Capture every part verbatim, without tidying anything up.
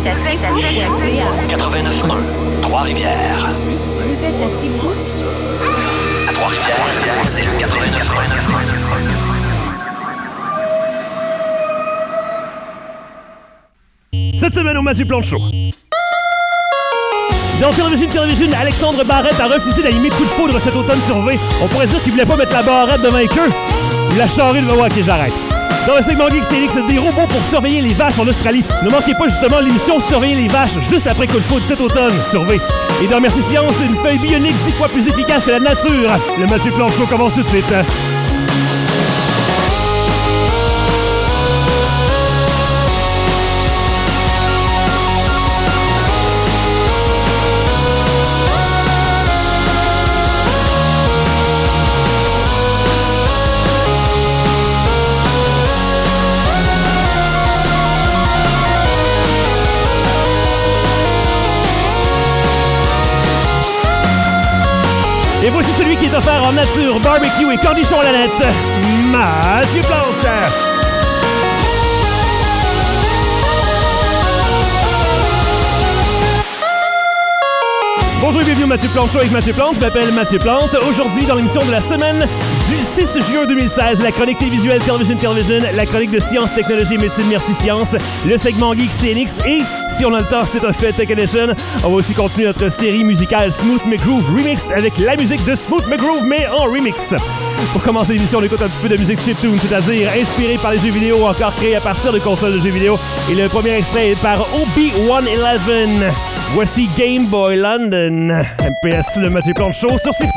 êtes à C'est Fou point C A. quatre-vingt-neuf un, Trois-Rivières. Vous êtes à C'est Fou. À Trois-Rivières, c'est le quatre-vingt-neuf un. Cette semaine au Mathieu Plante Show. Dans Télévision Télévision, Alexandre Barrette a refusé d'animer Coup de foudre cet automne sur V. On pourrait dire qu'il voulait pas mettre la barrette devant les queues. Il a charré le ok, j'arrête. Dans le segment Geek Célix, des robots pour surveiller les vaches en Australie. Ne manquez pas justement l'émission Surveiller les vaches juste après Coup de foudre cet automne sur V. Et dans Merci Science, une feuille bionique dix fois plus efficace que la nature. Le Mathieu Plante Show commence tout de suite. Et voici celui qui est offert en nature, barbecue et cornichons à la nette, Mathieu Plante. Bonjour et bienvenue au Mathieu Plante Show avec Mathieu Plante. Je m'appelle Mathieu Plante. Aujourd'hui, dans l'émission de la semaine du six juin deux mille seize, la chronique télévisuelle Television Television, la chronique de sciences, technologie et médecine Merci Science, le segment Geek C N X et, si on a le temps, c'est un fait Tech Edition. On va aussi continuer notre série musicale Smooth McGroove Remixed avec la musique de Smooth McGroove, mais en remix. Pour commencer l'émission, on écoute un petit peu de musique chiptune, c'est-à-dire inspirée par les jeux vidéo ou encore créée à partir de consoles de jeux vidéo. Et le premier extrait est par O B cent onze. Voici Game Boy London. M P S, le Mathieu Plante Show sur C'est Fou.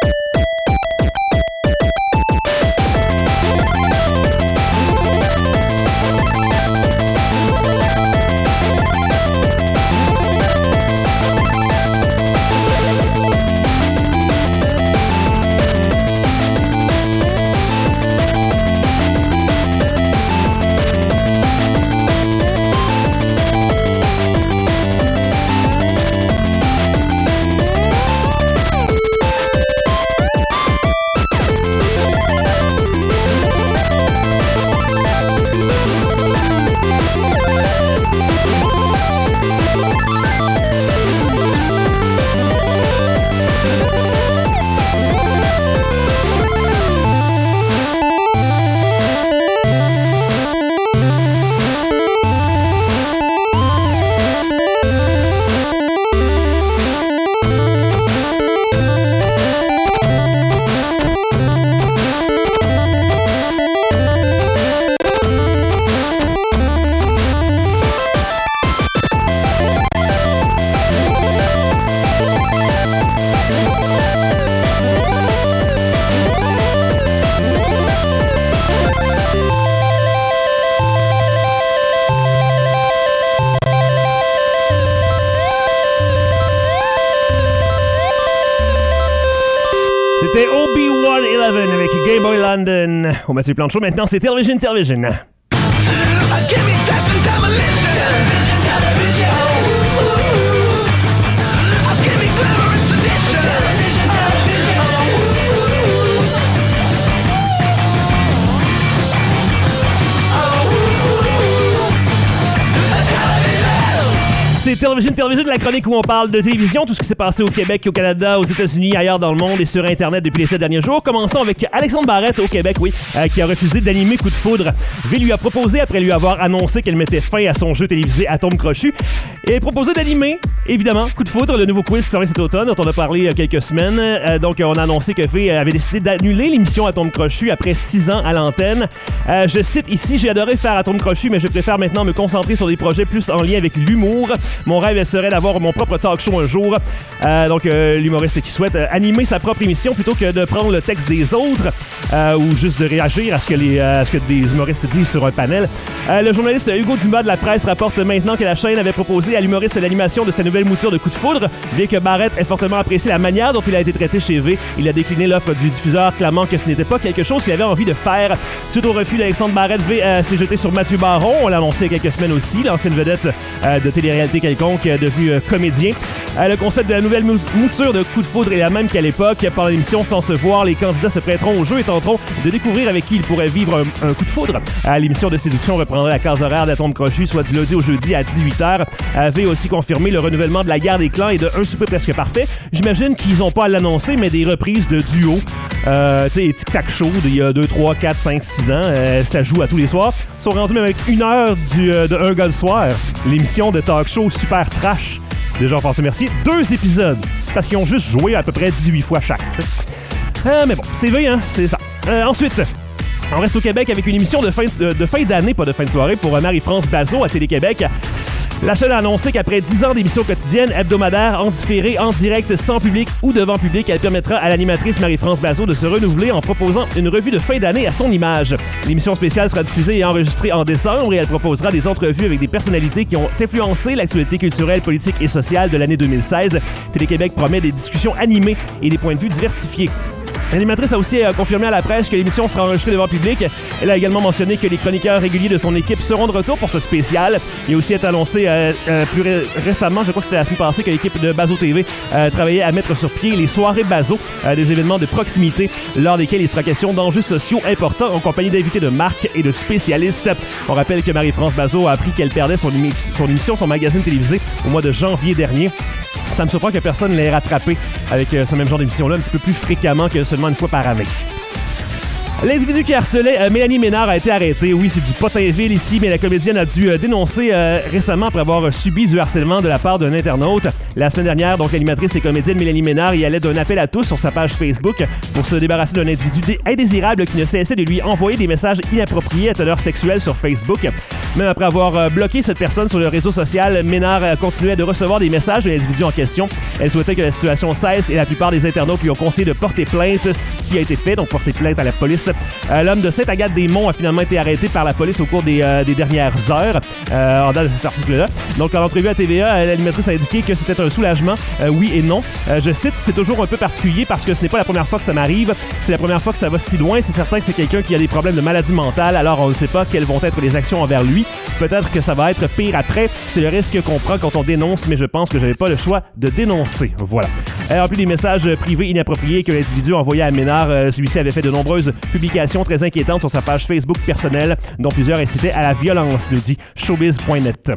C'était O B cent onze avec Game Boy London. Au Mathieu Plante Show, maintenant c'est Television Television. C'est Television Television, la chronique où on parle de télévision, tout ce qui s'est passé au Québec, au Canada, aux États-Unis, ailleurs dans le monde et sur Internet depuis les sept derniers jours. Commençons avec Alexandre Barrette au Québec, oui, euh, qui a refusé d'animer Coup de foudre. V lui a proposé, après lui avoir annoncé qu'elle mettait fin à son jeu télévisé Atome Crochu, et elle a proposé d'animer, évidemment, Coup de foudre, le nouveau quiz qui s'en vient cet automne, dont on a parlé il y a quelques semaines. Euh, donc, on a annoncé que V avait décidé d'annuler l'émission Atome Crochu après six ans à l'antenne. Euh, je cite ici, j'ai adoré faire Atome Crochu, mais je préfère maintenant me concentrer sur des projets plus en lien avec l'humour. Mon rêve serait d'avoir mon propre talk show un jour. Euh, donc, euh, l'humoriste qui souhaite euh, animer sa propre émission plutôt que de prendre le texte des autres euh, ou juste de réagir à ce que, les, euh, à ce que des humoristes disent sur un panel. Euh, le journaliste Hugo Dumas de La Presse rapporte maintenant que la chaîne avait proposé à l'humoriste l'animation de sa nouvelle nouvelle mouture de Coup de foudre. Bien que Barrett ait fortement apprécié la manière dont il a été traité chez V, il a décliné l'offre du diffuseur, clamant que ce n'était pas quelque chose qu'il avait envie de faire. Suite au refus d'Alexandre Barrett, V euh, s'est jeté sur Mathieu Baron. On l'a annoncé il y a quelques semaines aussi, l'ancienne vedette euh, de télé-réalité quelconque, euh, devenu euh, comédien. Euh, le concept de la nouvelle mou- mouture de Coup de foudre est la même qu'à l'époque. Pendant l'émission, sans se voir, les candidats se prêteront au jeu et tenteront de découvrir avec qui ils pourraient vivre un, un coup de foudre. Euh, l'émission de séduction reprendra la case horaire d'Atome Crochu, soit du lundi au jeudi à dix-huit heures. Euh, V a aussi confirmé le renouvellement de la guerre des clans et de Un souper presque parfait. J'imagine qu'ils n'ont pas à l'annoncer, mais des reprises de duo. Euh, tu sais, les tic-tac show d'il y a deux, trois, quatre, cinq, six ans. Euh, ça joue à tous les soirs. Ils sont rendus même avec une heure du, euh, de Un gars le soir. L'émission de talk show super trash de Jean-François Mercier. Deux épisodes. Parce qu'ils ont juste joué à peu près dix-huit fois chaque, tu sais. Euh, mais bon, c'est vrai, hein, c'est ça. Euh, ensuite... On reste au Québec avec une émission de fin, de, de fin d'année, pas de fin de soirée, pour Marie-France Bazot à Télé-Québec. La chaîne a annoncé qu'après dix ans d'émissions quotidiennes, hebdomadaires, en différé, en direct, sans public ou devant public, elle permettra à l'animatrice Marie-France Bazot de se renouveler en proposant une revue de fin d'année à son image. L'émission spéciale sera diffusée et enregistrée en décembre et elle proposera des entrevues avec des personnalités qui ont influencé l'actualité culturelle, politique et sociale de l'année deux mille seize. Télé-Québec promet des discussions animées et des points de vue diversifiés. L'animatrice a aussi euh, confirmé à la presse que l'émission sera enregistrée devant public. Elle a également mentionné que les chroniqueurs réguliers de son équipe seront de retour pour ce spécial. Il a aussi été annoncé euh, euh, plus ré- récemment, je crois que c'était la semaine passée, que l'équipe de Bazo T V euh, travaillait à mettre sur pied les soirées Bazo, euh, des événements de proximité lors desquels il sera question d'enjeux sociaux importants en compagnie d'invités de marque et de spécialistes. On rappelle que Marie-France Bazot a appris qu'elle perdait son, émi- son émission, son magazine télévisé au mois de janvier dernier. Ça me surprend que personne l'ait rattrapé avec euh, ce même genre d'émission-là un petit peu plus fréquemment que seulement une fois par année. L'individu qui harcelait euh, Mélanie Ménard a été arrêté. Oui, c'est du Potinville ici, mais la comédienne a dû euh, dénoncer euh, récemment après avoir euh, subi du harcèlement de la part d'un internaute. La semaine dernière, donc, l'animatrice et comédienne Mélanie Ménard y allait d'un appel à tous sur sa page Facebook pour se débarrasser d'un individu dé- indésirable qui ne cessait de lui envoyer des messages inappropriés à teneur sexuelle sur Facebook. Même après avoir euh, bloqué cette personne sur le réseau social, Ménard euh, continuait de recevoir des messages de l'individu en question. Elle souhaitait que la situation cesse et la plupart des internautes lui ont conseillé de porter plainte, ce qui a été fait, donc porter plainte à la police. Euh, l'homme de Sainte-Agathe-des-Monts a finalement été arrêté par la police au cours des, euh, des dernières heures, euh, en date de cet article-là. Donc, en entrevue à T V A, l'animatrice a indiqué que c'était un soulagement, euh, oui et non. Euh, je cite, c'est toujours un peu particulier parce que ce n'est pas la première fois que ça m'arrive, c'est la première fois que ça va si loin, c'est certain que c'est quelqu'un qui a des problèmes de maladie mentale, alors on ne sait pas quelles vont être les actions envers lui. Peut-être que ça va être pire après, c'est le risque qu'on prend quand on dénonce, mais je pense que j'avais pas le choix de dénoncer. Voilà. Euh, en plus des messages privés inappropriés que l'individu a envoyés à Ménard, euh, celui-ci avait fait de nombreuses publications très inquiétantes sur sa page Facebook personnelle, dont plusieurs incitaient à la violence, nous dit showbiz point net.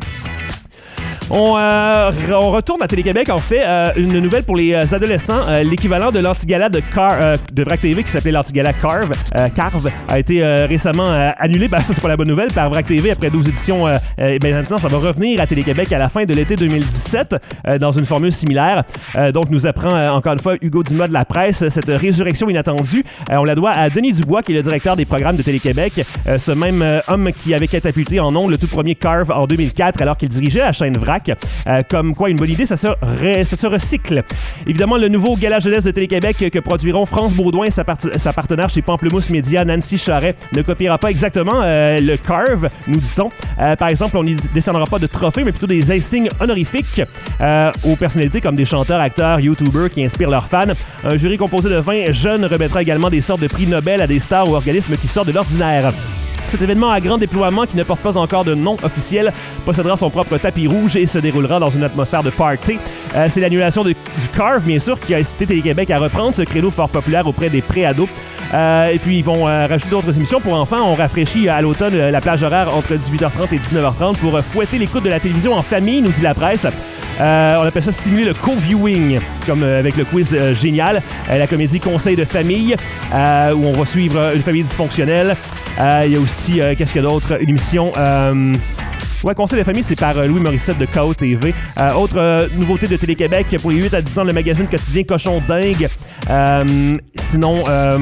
On, euh, on retourne à Télé-Québec, en fait, euh, une nouvelle pour les adolescents. Euh, l'équivalent de l'antigala de, Car- euh, de Vrac T V, qui s'appelait l'antigala Carve, euh, Carve, a été euh, récemment euh, annulé. Ben, ça, c'est pas la bonne nouvelle, par Vrac T V, après douze éditions. Euh, euh, ben, maintenant, ça va revenir à Télé-Québec à la fin de l'été deux mille dix-sept, euh, dans une formule similaire. Euh, donc, nous apprend euh, encore une fois Hugo Dumas de la presse, cette résurrection inattendue. Euh, on la doit à Denis Dubois, qui est le directeur des programmes de Télé-Québec. Euh, ce même euh, homme qui avait catapulté en ondes le tout premier Carve en deux mille quatre, alors qu'il dirigeait la chaîne Vrac. Euh, comme quoi, une bonne idée, ça se, ré, ça se recycle. Évidemment, le nouveau gala jeunesse de Télé-Québec que produiront France Baudouin et sa, part- sa partenaire chez Pamplemousse Média, Nancy Charret, ne copiera pas exactement euh, le Carve, nous dit-on. Euh, par exemple, on n'y descendra pas de trophées, mais plutôt des insignes honorifiques euh, aux personnalités comme des chanteurs, acteurs, youtubers qui inspirent leurs fans. Un jury composé de vingt jeunes remettra également des sortes de prix Nobel à des stars ou organismes qui sortent de l'ordinaire. Cet événement à grand déploiement, qui ne porte pas encore de nom officiel, possédera son propre tapis rouge et se déroulera dans une atmosphère de party. Euh, c'est l'annulation de, du Carve, bien sûr, qui a incité Télé-Québec à reprendre ce créneau fort populaire auprès des pré-ados. Euh, et puis, ils vont euh, rajouter d'autres émissions pour enfants. On rafraîchit à l'automne euh, la plage horaire entre dix-huit heures trente et dix-neuf heures trente pour euh, fouetter l'écoute de la télévision en famille, nous dit la presse. Euh, on appelle ça stimuler le co-viewing, comme euh, avec le quiz euh, génial. Euh, la comédie Conseil de famille, euh, où on va suivre euh, une famille dysfonctionnelle. Euh, il y a aussi, euh, qu'est-ce qu'il y a d'autre? Une émission... Euh Ouais, Conseil de famille, c'est par euh, Louis Morissette de K O T V. Euh, autre euh, nouveauté de Télé-Québec, pour les huit à dix ans, le magazine quotidien Cochon Dingue. Euh, sinon... Euh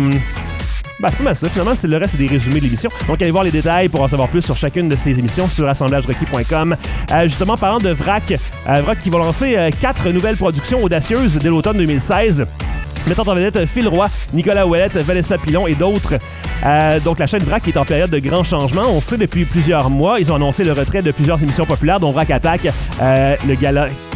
Ben, c'est pas mal ça. Finalement, c'est le reste, c'est des résumés de l'émission. Donc, allez voir les détails pour en savoir plus sur chacune de ces émissions sur assemblage requis point com. Euh, justement, parlant de Vrac, euh, Vrac qui va lancer euh, quatre nouvelles productions audacieuses dès l'automne deux mille seize. Mettant en vedette Phil Roy, Nicolas Ouellette, Vanessa Pilon et d'autres. Euh, donc, la chaîne Vrac est en période de grands changements. On sait depuis plusieurs mois, ils ont annoncé le retrait de plusieurs émissions populaires, dont Vrac Attack, euh, le gala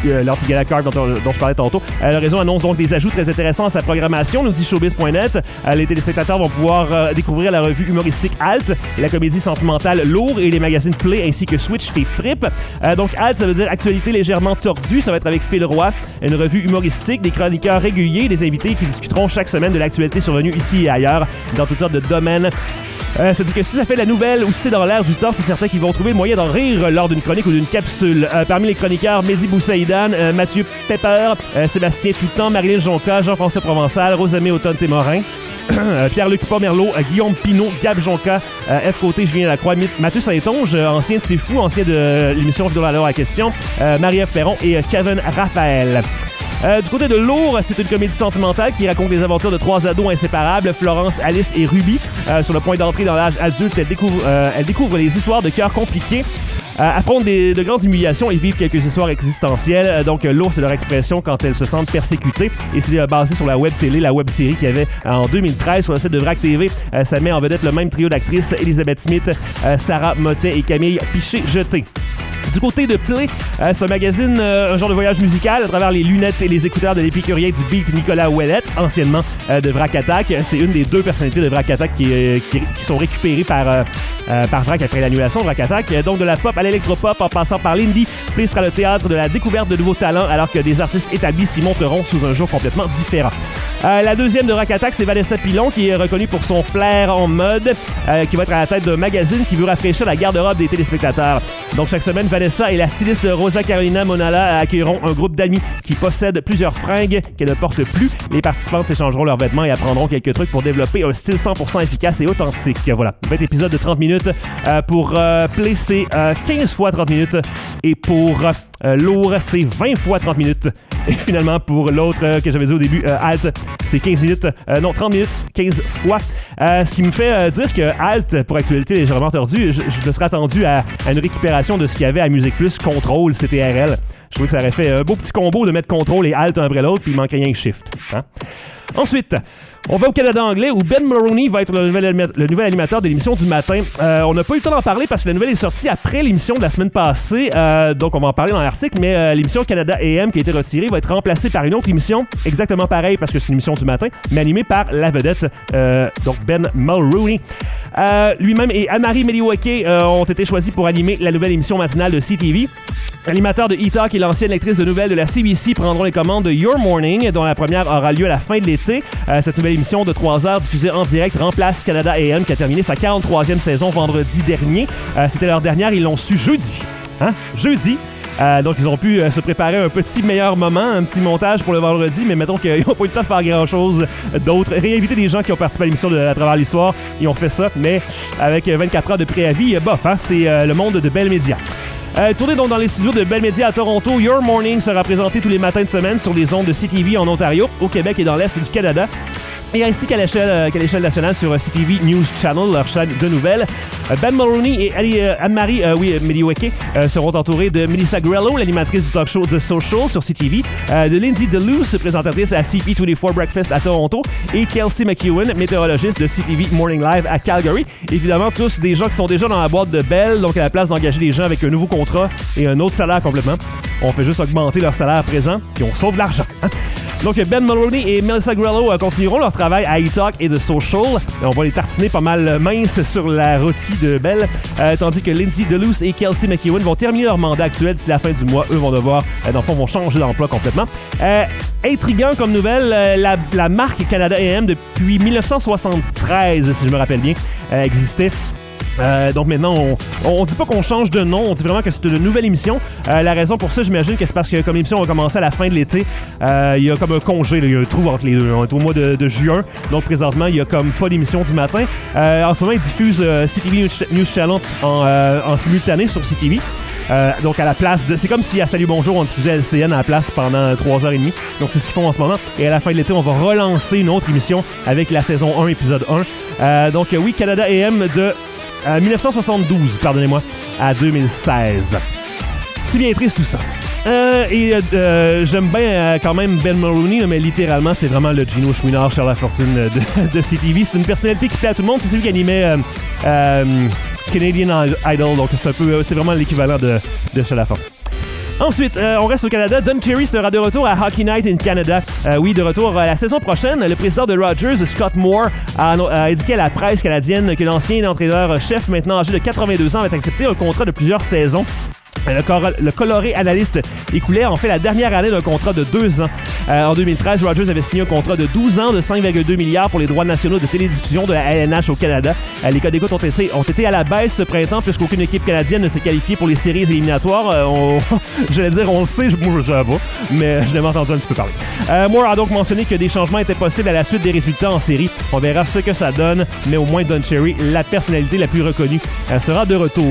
euh, l'Artigala Card dont, dont je parlais tantôt. Euh, L'Horizon annonce donc des ajouts très intéressants à sa programmation, nous dit showbiz point net. Euh, les téléspectateurs vont pouvoir euh, découvrir la revue humoristique Alt, la comédie sentimentale Lourd et les magazines Play ainsi que Switch et Fripp. Euh, donc Alt, ça veut dire actualité légèrement tordue. Ça va être avec Phil Roy, une revue humoristique, des chroniqueurs réguliers, des invités qui discuteront chaque semaine de l'actualité survenue ici et ailleurs dans toutes sortes de domaines. Euh, ça dit que si ça fait la nouvelle ou si c'est dans l'air du temps, c'est certain qu'ils vont trouver le moyen d'en rire lors d'une chronique ou d'une capsule. Euh, parmi les chroniqueurs, Mehdi Boussaïdan, euh, Mathieu Pepper, euh, Sébastien Toutan, Marilyn Jonca, Jean-François Provençal, Rosamé Automne-Témorin, euh, Pierre-Luc Pomerleau, euh, Guillaume Pinault, Gab Jonca, euh, F. Côté, Julien Lacroix, Mathieu Saint-Onge, euh, ancien de C'est Fou, ancien de euh, l'émission Vidéo à l'heure à question, euh, Marie-Ève Perron et euh, Kevin Raphaël. Euh, du côté de Lourd, c'est une comédie sentimentale qui raconte les aventures de trois ados inséparables, Florence, Alice et Ruby. Euh, sur le point d'entrer dans l'âge adulte, elles découvrent, euh, elles découvrent les histoires de cœurs compliqués, euh, affrontent des, de grandes humiliations et vivent quelques histoires existentielles. Euh, donc, euh, Lourd, c'est leur expression quand elles se sentent persécutées. Et c'est euh, basé sur la web télé, la web série qu'il y avait euh, en deux mille treize sur le site de Vrac T V. Euh, ça met en vedette le même trio d'actrices, Elisabeth Smith, euh, Sarah Mottet et Camille Piché-Jeté. Du côté de Play, euh, c'est un magazine, euh, un genre de voyage musical à travers les lunettes et les écouteurs de l'épicurien du beat Nicolas Ouellette, anciennement euh, de Vrac Attack. C'est une des deux personnalités de Vrac Attack qui, euh, qui, qui sont récupérées par, euh, euh, par Vrac après l'annulation de Vrac Attack. Donc de la pop à l'électropop en passant par l'indie, Play sera le théâtre de la découverte de nouveaux talents alors que des artistes établis s'y montreront sous un jour complètement différent. Euh, la deuxième de Vrac Attack, c'est Vanessa Pilon qui est reconnue pour son flair en mode, euh, qui va être à la tête d'un magazine qui veut rafraîchir la garde-robe des téléspectateurs. Donc chaque semaine, Vanessa et la styliste Rosa Carolina Monala accueilleront un groupe d'amis qui possèdent plusieurs fringues qu'elles ne portent plus. Les participantes s'échangeront leurs vêtements et apprendront quelques trucs pour développer un style cent pour cent efficace et authentique. Voilà, vingt épisodes de trente minutes euh, pour euh, Play, c'est euh, quinze fois trente minutes et pour euh, Lourd, c'est vingt fois trente minutes. Et finalement, pour l'autre euh, que j'avais dit au début, euh, Alt, c'est quinze minutes, euh, non, trente minutes, quinze fois. Euh, ce qui me fait euh, dire que Alt, pour actualité légèrement tordue, je, je me serais attendu à, à une récupération de ce qu'il y avait à Musique Plus, Contrôle, C T R L. Je trouvais que ça aurait fait un beau petit combo de mettre Contrôle et Alt un après l'autre, puis il manquait rien que Shift. Hein? Ensuite, on va au Canada anglais où Ben Mulroney va être le nouvel, le nouvel animateur de l'émission du matin. Euh, on n'a pas eu le temps d'en parler parce que la nouvelle est sortie après l'émission de la semaine passée. Euh, donc, on va en parler dans l'article. Mais euh, l'émission Canada A M qui a été retirée va être remplacée par une autre émission exactement pareille parce que c'est une émission du matin, mais animée par la vedette, euh, donc Ben Mulroney. Euh, lui-même et Anne-Marie Mediweke euh, ont été choisis pour animer la nouvelle émission matinale de C T V. L'animateur de E-Talk et l'ancienne lectrice de nouvelles de la C B C prendront les commandes de Your Morning, dont la première aura lieu à la fin de l'été. Euh, cette nouvelle émission de trois heures diffusée en direct remplace Canada A M qui a terminé sa quarante-troisième saison vendredi dernier. Euh, c'était leur dernière, ils l'ont su jeudi. Hein? Jeudi. Euh, donc, ils ont pu euh, se préparer un petit meilleur moment, un petit montage pour le vendredi, mais mettons qu'ils n'ont pas eu le temps de faire grand-chose d'autre. Réinviter des gens qui ont participé à l'émission de À travers l'histoire, ils ont fait ça, mais avec vingt-quatre heures de préavis, bof, hein, c'est euh, le monde de Bell Media. Euh, tourné donc dans les studios de Bell Media à Toronto, Your Morning sera présenté tous les matins de semaine sur les ondes de C T V en Ontario, au Québec et dans l'Est du Canada. Et ainsi qu'à l'échelle, euh, qu'à l'échelle nationale sur euh, C T V News Channel, leur chaîne de nouvelles. Euh, Ben Mulroney et Ali, euh, Anne-Marie euh, oui, Mediweke euh, seront entourés de Melissa Grello, l'animatrice du talk show The Social sur C T V, euh, de Lindsay Deleuze, présentatrice à C P vingt-quatre Breakfast à Toronto, et Kelsey McEwen, météorologiste de C T V Morning Live à Calgary. Évidemment, tous des gens qui sont déjà dans la boîte de Bell, donc à la place d'engager des gens avec un nouveau contrat et un autre salaire complètement, on fait juste augmenter leur salaire présent, puis on sauve de l'argent. Hein? Donc, Ben Mulroney et Melissa Grello euh, continueront leur travail à E-Talk et The Social. On va les tartiner pas mal minces sur la rôtie de Bell, euh, tandis que Lindsay Deleuze et Kelsey McEwen vont terminer leur mandat actuel d'ici la fin du mois. Eux vont devoir, euh, dans le fond, vont changer d'emploi complètement. Euh, intriguant comme nouvelle, euh, la, la marque Canada A M, depuis dix-neuf cent soixante-treize, si je me rappelle bien, euh, existait. Euh, donc maintenant, on, on dit pas qu'on change de nom, on dit vraiment que c'est une nouvelle émission. Euh, la raison pour ça, j'imagine que c'est parce que comme l'émission va commencer à la fin de l'été, euh, il y a comme un congé, là, il y a un trou entre les deux. On est au mois de, de juin, donc présentement, il y a comme pas d'émission du matin. Euh, en ce moment, ils diffusent euh, C T V News Channel en, euh, en simultané sur C T V. Euh, donc à la place de... C'est comme si à Salut Bonjour, on diffusait L C N à la place pendant trois heures trente. Donc c'est ce qu'ils font en ce moment. Et à la fin de l'été, on va relancer une autre émission avec la saison un, épisode un. Euh, donc euh, oui, Canada A M de... Euh, dix-neuf cent soixante-douze, pardonnez-moi, à deux mille seize. C'est bien triste tout ça. Euh, et euh, j'aime bien euh, quand même Ben Mulroney, mais littéralement, c'est vraiment le Gino Chouinard, Charles Lafortune de, de C T V. C'est une personnalité qui plaît à tout le monde. C'est celui qui animait euh, euh, Canadian Idol, donc c'est un peu, c'est vraiment l'équivalent de, de Charles Lafortune. Ensuite, euh, on reste au Canada. Don Cherry sera de retour à Hockey Night in Canada. Euh, oui, de retour à la saison prochaine. Le président de Rogers, Scott Moore, a, a indiqué à la presse canadienne que l'ancien entraîneur-chef, maintenant âgé de quatre-vingt-deux ans, avait accepté un contrat de plusieurs saisons. Le, cor- le coloré analyste écoulait en fait la dernière année d'un contrat de deux ans. Euh, en deux mille treize, Rogers avait signé un contrat de douze ans de cinq virgule deux milliards pour les droits nationaux de télédiffusion de la L N H au Canada. Euh, les codes d'écoute ont été, ont été à la baisse ce printemps puisqu'aucune équipe canadienne ne s'est qualifiée pour les séries éliminatoires. Euh, on, j'allais dire, on le sait, je, moi je sais pas, mais je l'ai entendu un petit peu parler. Euh, Moore a donc mentionné que des changements étaient possibles à la suite des résultats en série. On verra ce que ça donne, mais au moins Don Cherry, la personnalité la plus reconnue, euh, sera de retour.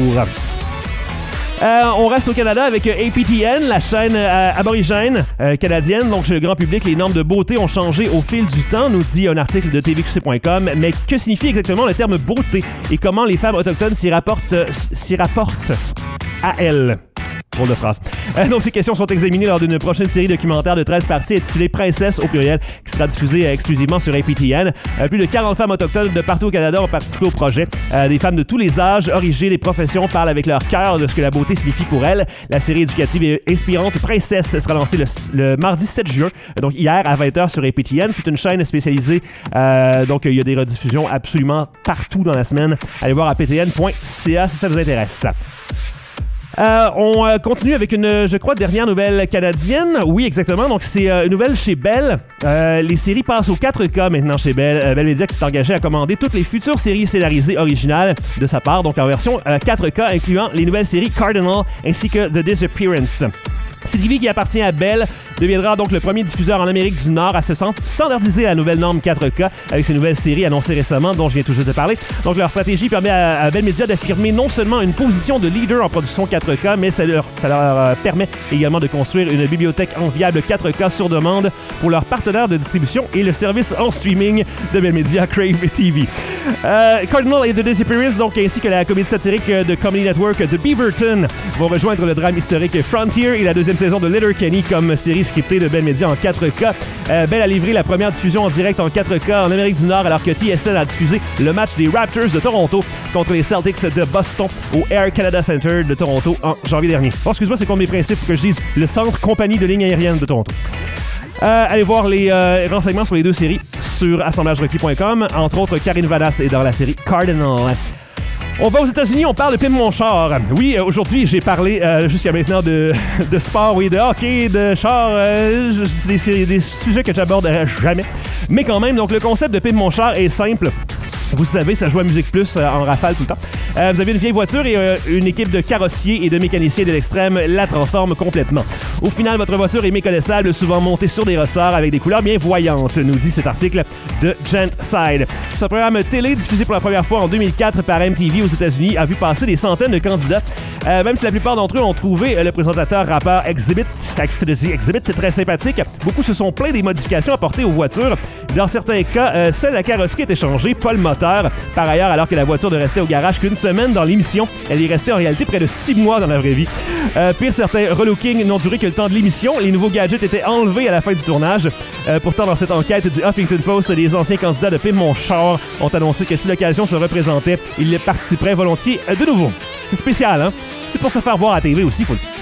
Euh, on reste au Canada avec A P T N, la chaîne euh, aborigène euh, canadienne. Donc, chez le grand public, les normes de beauté ont changé au fil du temps, nous dit un article de T V Q C point com. Mais que signifie exactement le terme beauté et comment les femmes autochtones s'y rapportent, euh, s'y rapportent à elles? Drôle de phrase. Euh, donc, ces questions sont examinées lors d'une prochaine série documentaire de treize parties intitulée Princesse au pluriel, qui sera diffusée euh, exclusivement sur A P T N. Euh, plus de quarante femmes autochtones de partout au Canada ont participé au projet. Euh, des femmes de tous les âges, origines et professions parlent avec leur cœur de ce que la beauté signifie pour elles. La série éducative et inspirante Princesse sera lancée le, le mardi sept juin, donc hier à vingt heures sur A P T N. C'est une chaîne spécialisée, euh, donc il y a des rediffusions absolument partout dans la semaine. Allez voir a p t n point c a si ça vous intéresse. Euh, on euh, continue avec une, je crois, dernière nouvelle canadienne. Oui, exactement. Donc, c'est euh, une nouvelle chez Bell. Euh, les séries passent au quatre K maintenant chez Bell. Euh, Bell Media qui s'est engagé à commander toutes les futures séries scénarisées originales de sa part, donc en version euh, quatre K, incluant les nouvelles séries Cardinal ainsi que The Disappearance. C T V, qui appartient à Bell, deviendra donc le premier diffuseur en Amérique du Nord à se standardiser la nouvelle norme quatre K avec ces nouvelles séries annoncées récemment dont je viens tout juste de parler. Donc leur stratégie permet à, à Bell Media d'affirmer non seulement une position de leader en production quatre K, mais ça leur, ça leur euh, permet également de construire une bibliothèque enviable quatre K sur demande pour leurs partenaires de distribution et le service en streaming de Bell Media, Crave T V. Euh, Cardinal et The Disappearance, donc, ainsi que la comédie satirique de Comedy Network The Beaverton, vont rejoindre le drame historique Frontier et la deuxième saison de Letterkenny comme série scriptée de Bell Media en quatre K. Euh, Bell a livré la première diffusion en direct en quatre K en Amérique du Nord, alors que T S N a diffusé le match des Raptors de Toronto contre les Celtics de Boston au Air Canada Center de Toronto en janvier dernier. Bon, excuse-moi, c'est contre mes principes, faut que je dise le Centre Compagnie de ligne aérienne de Toronto. Euh, allez voir les euh, renseignements sur les deux séries sur assemblage requis point com. Entre autres, Karine Vanasse est dans la série Cardinal. On va aux États-Unis, on parle de Pimp Mon Char. Oui, euh, aujourd'hui, j'ai parlé euh, jusqu'à maintenant de, de sport, oui, de hockey, de char. Euh, c'est des, des sujets que j'aborderai jamais. Mais quand même, donc le concept de Pimp Mon Char est simple. Vous savez, ça joue à Musique Plus euh, en rafale tout le temps. Euh, vous avez une vieille voiture et euh, une équipe de carrossiers et de mécaniciens de l'extrême la transforme complètement. Au final, votre voiture est méconnaissable, souvent montée sur des ressorts avec des couleurs bien voyantes, nous dit cet article de Gentside. Ce programme télé, diffusé pour la première fois en deux mille quatre par M T V aux États-Unis, a vu passer des centaines de candidats. Euh, même si la plupart d'entre eux ont trouvé euh, le présentateur rappeur Exhibit, Exhibit très sympathique, beaucoup se sont plaints des modifications apportées aux voitures. Dans certains cas, euh, seule la carrosserie était changée, pas le moteur. Par ailleurs, alors que la voiture ne restait au garage qu'une semaine dans l'émission, elle y restait en réalité près de six mois dans la vraie vie. Euh, pire, certains relookings n'ont duré que le temps de l'émission. Les nouveaux gadgets étaient enlevés à la fin du tournage. Euh, pourtant, dans cette enquête du Huffington Post, les anciens candidats de Pimp Mon Char ont annoncé que si l'occasion se représentait, ils participeraient volontiers de nouveau. C'est spécial, hein? C'est pour se faire voir à la T V aussi, faut le dire.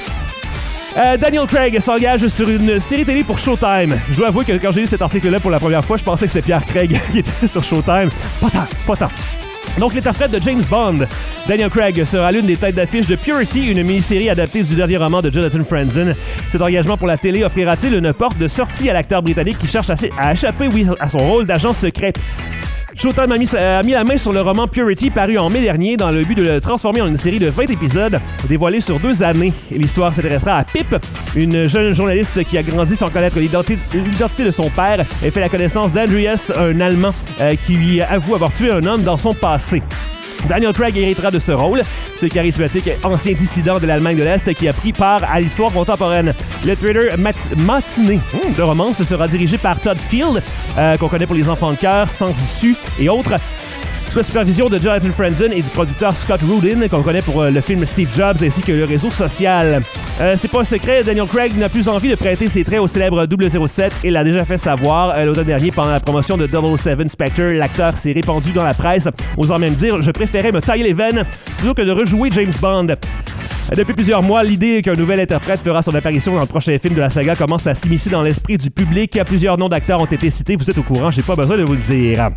Euh, Daniel Craig s'engage sur une série télé pour Showtime. Je dois avouer que quand j'ai lu cet article-là pour la première fois, je pensais que c'était Pierre Craig qui était sur Showtime. Pas tant, pas tant. Donc, l'interprète de James Bond, Daniel Craig, sera l'une des têtes d'affiche de Purity, une mini-série adaptée du dernier roman de Jonathan Franzen. Cet engagement pour la télé offrira-t-il une porte de sortie à l'acteur britannique qui cherche à, à échapper oui, à son rôle d'agent secret? Showtime a mis, a mis la main sur le roman Purity, paru en mai dernier, dans le but de le transformer en une série de vingt épisodes, dévoilée sur deux années. L'histoire s'intéressera à Pip, une jeune journaliste qui a grandi sans connaître l'identité, l'identité de son père et fait la connaissance d'Andreas, un Allemand, euh, qui lui avoue avoir tué un homme dans son passé. Daniel Craig héritera de ce rôle, ce charismatique ancien dissident de l'Allemagne de l'Est qui a pris part à l'histoire contemporaine. Le thriller mat- matiné de romance sera dirigé par Todd Field, euh, qu'on connaît pour Les Enfants de cœur, Sans issue et autres, sous la supervision de Jonathan Franzen et du producteur Scott Rudin, qu'on connaît pour euh, le film Steve Jobs ainsi que le réseau social. Euh, c'est pas un secret, Daniel Craig n'a plus envie de prêter ses traits au célèbre double zéro sept et l'a déjà fait savoir euh, l'automne dernier pendant la promotion de double oh seven Spectre. L'acteur s'est répandu dans la presse, osant même dire « Je préférais me tailler les veines plutôt que de rejouer James Bond ». Depuis plusieurs mois, l'idée qu'un nouvel interprète fera son apparition dans le prochain film de la saga commence à s'immiscer dans l'esprit du public. Plusieurs noms d'acteurs ont été cités, vous êtes au courant, j'ai pas besoin de vous le dire.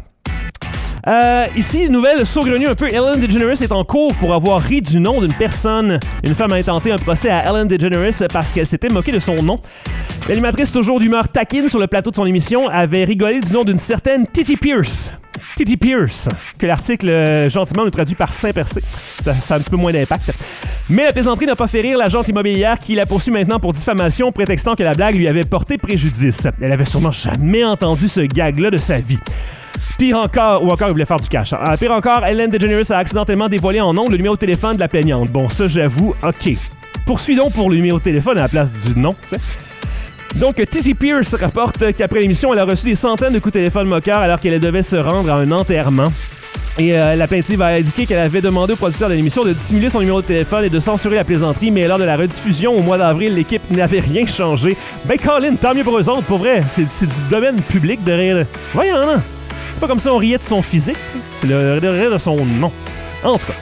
Euh, ici, une nouvelle saugrenue un peu. Ellen DeGeneres est en cours pour avoir ri du nom d'une personne. Une femme a intenté un procès à Ellen DeGeneres parce qu'elle s'était moquée de son nom. L'animatrice, toujours d'humeur taquine sur le plateau de son émission, avait rigolé du nom d'une certaine Titi Pierce. Titi Pierce, que l'article euh, gentiment nous traduit par Saint-Percé. Ça, ça a un petit peu moins d'impact. Mais la plaisanterie n'a pas fait rire l'agente immobilière qui la poursuit maintenant pour diffamation, prétextant que la blague lui avait porté préjudice. Elle avait sûrement jamais entendu ce gag-là de sa vie. Pire encore, ou encore il voulait faire du cash. Hein. Pire encore, Ellen DeGeneres a accidentellement dévoilé en ondes le numéro de téléphone de la plaignante. Bon, ça j'avoue, ok. Poursuis donc pour le numéro de téléphone à la place du nom, tu sais. Donc, Titi Pierce rapporte qu'après l'émission, elle a reçu des centaines de coups de téléphone moqueurs alors qu'elle devait se rendre à un enterrement. Et euh, la plaintive a indiqué qu'elle avait demandé au producteur de l'émission de dissimuler son numéro de téléphone et de censurer la plaisanterie, mais lors de la rediffusion au mois d'avril, l'équipe n'avait rien changé. Ben, Colin, tant mieux pour eux autres, pour vrai. C'est, c'est du domaine public de rire. Voyons, non. C'est pas comme ça on riait de son physique, c'est le rire de son nom. En tout cas.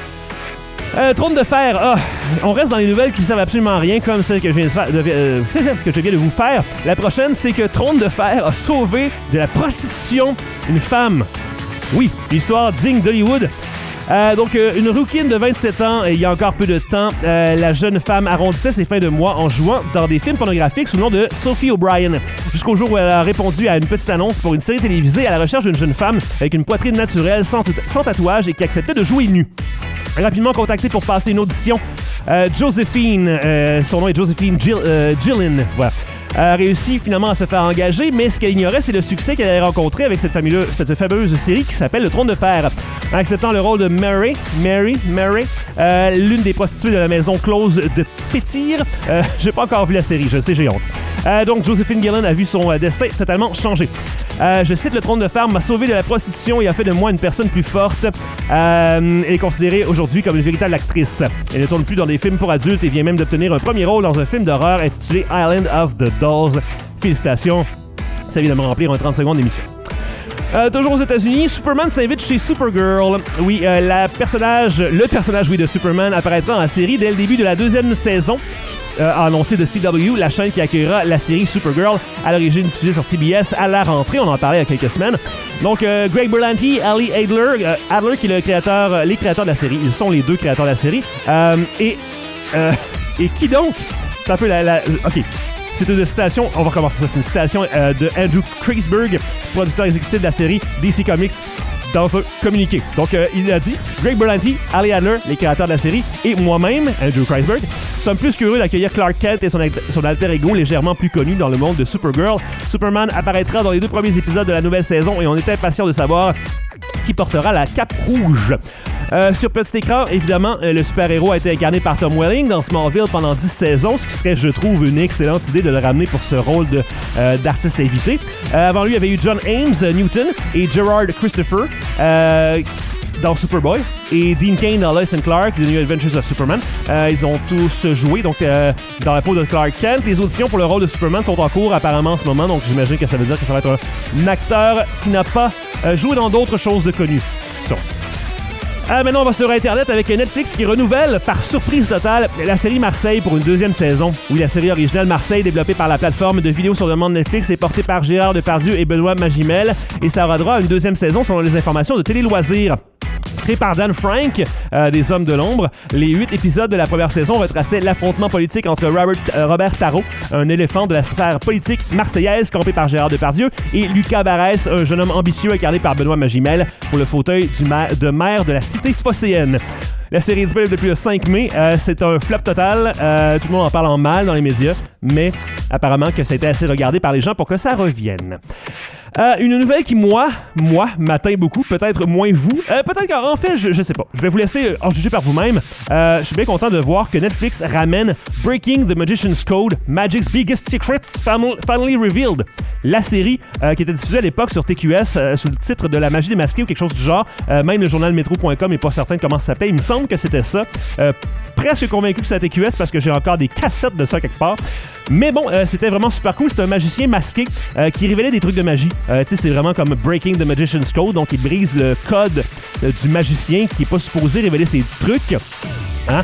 Euh, Trône de fer, ah, on reste dans les nouvelles qui servent absolument à rien, comme celle que je viens de, faire, de, euh, que je viens de vous faire. La prochaine, c'est que Trône de fer a sauvé de la prostitution une femme. Oui, l'histoire digne d'Hollywood. Euh, donc, euh, une rouquine de vingt-sept ans, il y a encore peu de temps, euh, la jeune femme arrondissait ses fins de mois en jouant dans des films pornographiques sous le nom de Sophie O'Brien. Jusqu'au jour où elle a répondu à une petite annonce pour une série télévisée à la recherche d'une jeune femme avec une poitrine naturelle, sans, tout, sans tatouage et qui acceptait de jouer nue. Rapidement contactée pour passer une audition, euh, Josephine, euh, son nom est Josephine Gill, euh, Gillen, voilà. a réussi finalement à se faire engager, mais ce qu'elle ignorait, c'est le succès qu'elle avait rencontré avec cette, famille, cette fameuse série qui s'appelle Le Trône de Fer. En acceptant le rôle de Mary, Mary, Mary, euh, l'une des prostituées de la maison close de Pétir, euh, j'ai pas encore vu la série, je sais, j'ai honte. Euh, donc, Josephine Gillen a vu son euh, destin totalement changer. Euh, je cite, Le Trône de Fer m'a sauvé de la prostitution et a fait de moi une personne plus forte. Euh, elle est considérée aujourd'hui comme une véritable actrice. Elle ne tourne plus dans des films pour adultes et vient même d'obtenir un premier rôle dans un film d'horreur intitulé Island of the Dolls. Félicitations. Ça vient de me remplir un trente secondes d'émission. Euh, toujours aux États-Unis, Superman s'invite chez Supergirl. Oui, euh, la personnage, le personnage oui, de Superman apparaîtra en série dès le début de la deuxième saison. Euh, a annoncé de C W, la chaîne qui accueillera la série Supergirl, à l'origine diffusée sur C B S à la rentrée. On en parlait il y a quelques semaines. Donc, euh, Greg Berlanti, Ali Adler, euh, Adler qui est le créateur, euh, les créateurs de la série. Ils sont les deux créateurs de la série. Euh, et, euh, et qui donc? C'est un peu la... la OK. C'est une citation, on va commencer ça, c'est une citation euh, de Andrew Kreisberg, producteur exécutif de la série D C Comics, dans un communiqué. Donc, euh, il a dit, Greg Berlanti, Ali Adler, les créateurs de la série, et moi-même, Andrew Kreisberg, sommes plus qu'heureux d'accueillir Clark Kent et son, son alter ego légèrement plus connu dans le monde de Supergirl. Superman apparaîtra dans les deux premiers épisodes de la nouvelle saison et on est impatient de savoir qui portera la cape rouge. Euh, sur petit écran, évidemment, euh, le super-héros a été incarné par Tom Welling dans Smallville pendant dix saisons, ce qui serait, je trouve, une excellente idée de le ramener pour ce rôle de, euh, d'artiste invité. Euh, avant lui, il y avait eu John Ames, euh, Newton et Gerard Christopher euh, dans Superboy et Dean Cain dans Lois and Clark, The New Adventures of Superman. Euh, ils ont tous joué donc euh, dans la peau de Clark Kent. Les auditions pour le rôle de Superman sont en cours apparemment en ce moment, donc j'imagine que ça veut dire que ça va être un, un acteur qui n'a pas euh, joué dans d'autres choses de connues. So. Euh, maintenant, on va sur Internet avec Netflix qui renouvelle, par surprise totale, la série Marseille pour une deuxième saison. Oui, la série originale Marseille, développée par la plateforme de vidéos sur demande Netflix, est portée par Gérard Depardieu et Benoît Magimel, et ça aura droit à une deuxième saison selon les informations de Télé Loisirs. Créé par Dan Frank, euh, des Hommes de l'Ombre, les huit épisodes de la première saison vont tracer l'affrontement politique entre Robert, euh, Robert Tarot, un éléphant de la sphère politique marseillaise campé par Gérard Depardieu, et Lucas Barès, un jeune homme ambitieux incarné par Benoît Magimel pour le fauteuil du maire, de maire de la cité phocéenne. La série est disponible depuis le cinq mai. Euh, c'est un flop total. Euh, tout le monde en parle en mal dans les médias, mais apparemment que ça a été assez regardé par les gens pour que ça revienne. Euh, une nouvelle qui, moi, moi, m'atteint beaucoup, peut-être moins vous. Euh, peut-être qu'en fait, je, je sais pas. Je vais vous laisser en juger par vous-même. Euh, je suis bien content de voir que Netflix ramène Breaking the Magician's Code, Magic's Biggest Secrets Finally Revealed. La série euh, qui était diffusée à l'époque sur T Q S euh, sous le titre de La magie démasquée ou quelque chose du genre. Euh, même le journal métro point com n'est pas certain de comment ça s'appelait. Il me semble que c'était ça. Euh, presque convaincu que c'était T Q S parce que j'ai encore des cassettes de ça quelque part. Mais bon, euh, c'était vraiment super cool. C'est un magicien masqué euh, qui révélait des trucs de magie. Euh, tu sais, c'est vraiment comme Breaking the Magician's Code. Donc, il brise le code euh, du magicien qui n'est pas supposé révéler ses trucs. Hein?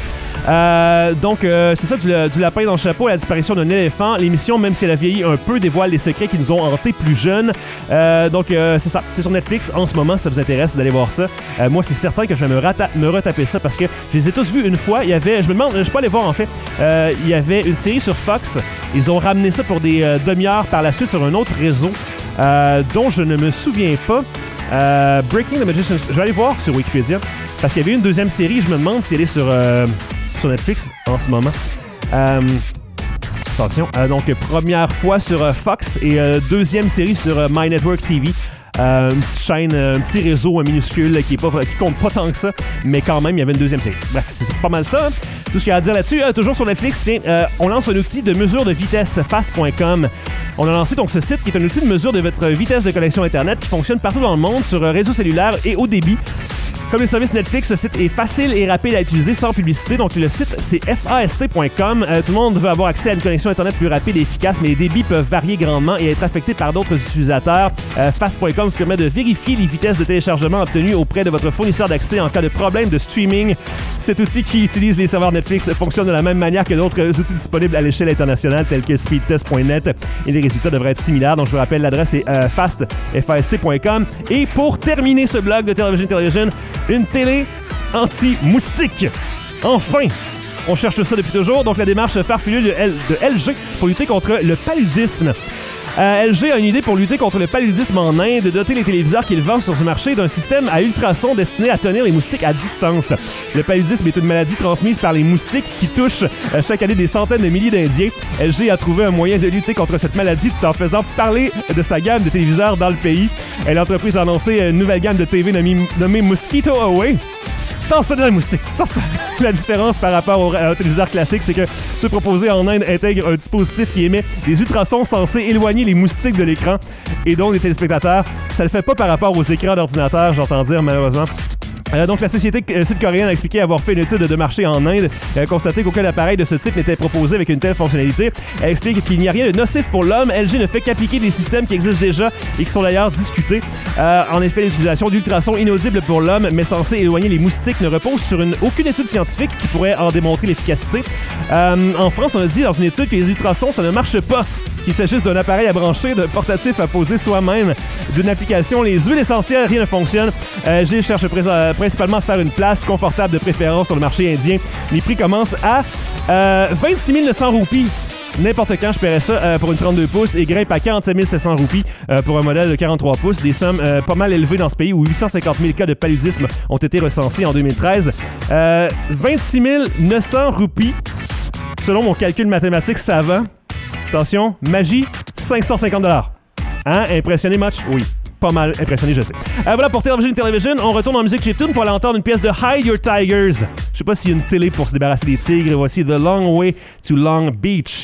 Euh, donc, euh, c'est ça, du, du lapin dans le chapeau et la disparition d'un éléphant. L'émission, même si elle a vieilli un peu, dévoile les secrets qui nous ont hantés plus jeunes. Euh, donc, euh, c'est ça. C'est sur Netflix en ce moment, si ça vous intéresse d'aller voir ça. Euh, moi, c'est certain que je vais me, rata- me retaper ça parce que je les ai tous vus une fois. Il y avait, je me demande, je suis pas allé voir en fait, euh, il y avait une série sur Fox. Ils ont ramené ça pour des euh, demi-heures par la suite sur un autre réseau euh, dont je ne me souviens pas. Euh, Breaking the Magician's... Je vais aller voir sur Wikipédia parce qu'il y avait une deuxième série. Je me demande si elle est sur, euh, sur Netflix en ce moment. Euh, attention. Euh, donc, première fois sur euh, Fox et euh, deuxième série sur euh, My Network T V. Euh, une petite chaîne, un petit réseau un minuscule qui, est pas, qui compte pas tant que ça, mais quand même, il y avait une deuxième série. Bref, c'est, c'est pas mal ça. Hein? Tout ce qu'il y a à dire là-dessus. Euh, toujours sur Netflix, tiens, euh, on lance un outil de mesure de vitesse, fast point com. On a lancé donc ce site qui est un outil de mesure de votre vitesse de connexion Internet qui fonctionne partout dans le monde sur euh, réseau cellulaire et haut débit. Comme les services Netflix, ce site est facile et rapide à utiliser sans publicité. Donc, le site, c'est fast point com. Euh, tout le monde veut avoir accès à une connexion Internet plus rapide et efficace, mais les débits peuvent varier grandement et être affectés par d'autres utilisateurs. Euh, fast point com vous permet de vérifier les vitesses de téléchargement obtenues auprès de votre fournisseur d'accès en cas de problème de streaming. Cet outil qui utilise les serveurs Netflix fonctionne de la même manière que d'autres outils disponibles à l'échelle internationale, tels que speedtest point net, et les résultats devraient être similaires. Donc, je vous rappelle, l'adresse est euh, fast point com. Et pour terminer ce blog de Television Television, une télé anti-moustique. Enfin! On cherche tout ça depuis toujours. Donc, la démarche farfelue de, L- de L G pour lutter contre le paludisme. Euh, L G a une idée pour lutter contre le paludisme en Inde, de doter les téléviseurs qu'ils vendent sur du marché d'un système à ultrasons destiné à tenir les moustiques à distance. Le paludisme est une maladie transmise par les moustiques qui touche euh, chaque année des centaines de milliers d'Indiens. L G a trouvé un moyen de lutter contre cette maladie tout en faisant parler de sa gamme de téléviseurs dans le pays. Et l'entreprise a annoncé une nouvelle gamme de T V nommée, nommée Mosquito Away. Tasse-toi dans le moustique. Tasse-toi. La différence par rapport au, au téléviseur classique, c'est que ceux proposés en Inde intègrent un dispositif qui émet des ultrasons censés éloigner les moustiques de l'écran et donc des téléspectateurs. Ça le fait pas par rapport aux écrans d'ordinateur, j'entends dire, malheureusement. Euh, donc, la société euh, sud-coréenne a expliqué avoir fait une étude de marché en Inde et a constaté qu'aucun appareil de ce type n'était proposé avec une telle fonctionnalité. Elle explique qu'il n'y a rien de nocif pour l'homme. L G ne fait qu'appliquer des systèmes qui existent déjà et qui sont d'ailleurs discutés. Euh, en effet, l'utilisation d'ultrasons inaudibles pour l'homme, mais censés éloigner les moustiques, ne repose sur une, aucune étude scientifique qui pourrait en démontrer l'efficacité. Euh, en France, on a dit dans une étude que les ultrasons, ça ne marche pas. Qu'il s'agisse d'un appareil à brancher, d'un portatif à poser soi-même, d'une application, les huiles essentielles, rien ne fonctionne. Euh, G cherche pré- principalement à se faire une place confortable de préférence sur le marché indien. Les prix commencent à euh, vingt-six mille neuf cents roupies. N'importe quand, je paierais ça euh, pour une trente-deux pouces et grimpe à quarante-sept mille sept cents roupies euh, pour un modèle de quarante-trois pouces. Des sommes euh, pas mal élevées dans ce pays où huit cent cinquante mille cas de paludisme ont été recensés en deux mille treize. Euh, vingt-six mille neuf cents roupies, selon mon calcul mathématique savant. Attention, magie, cinq cent cinquante dollars. Hein? Impressionné, much? Oui. Pas mal impressionné, je sais. Euh, voilà pour Television Television. On retourne en musique chiptune pour aller entendre une pièce de Hide Your Tigers. Je sais pas s'il y a une télé pour se débarrasser des tigres. Voici The Long Way to Long Beach.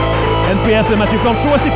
N P S de Mathieu Plante, choisis.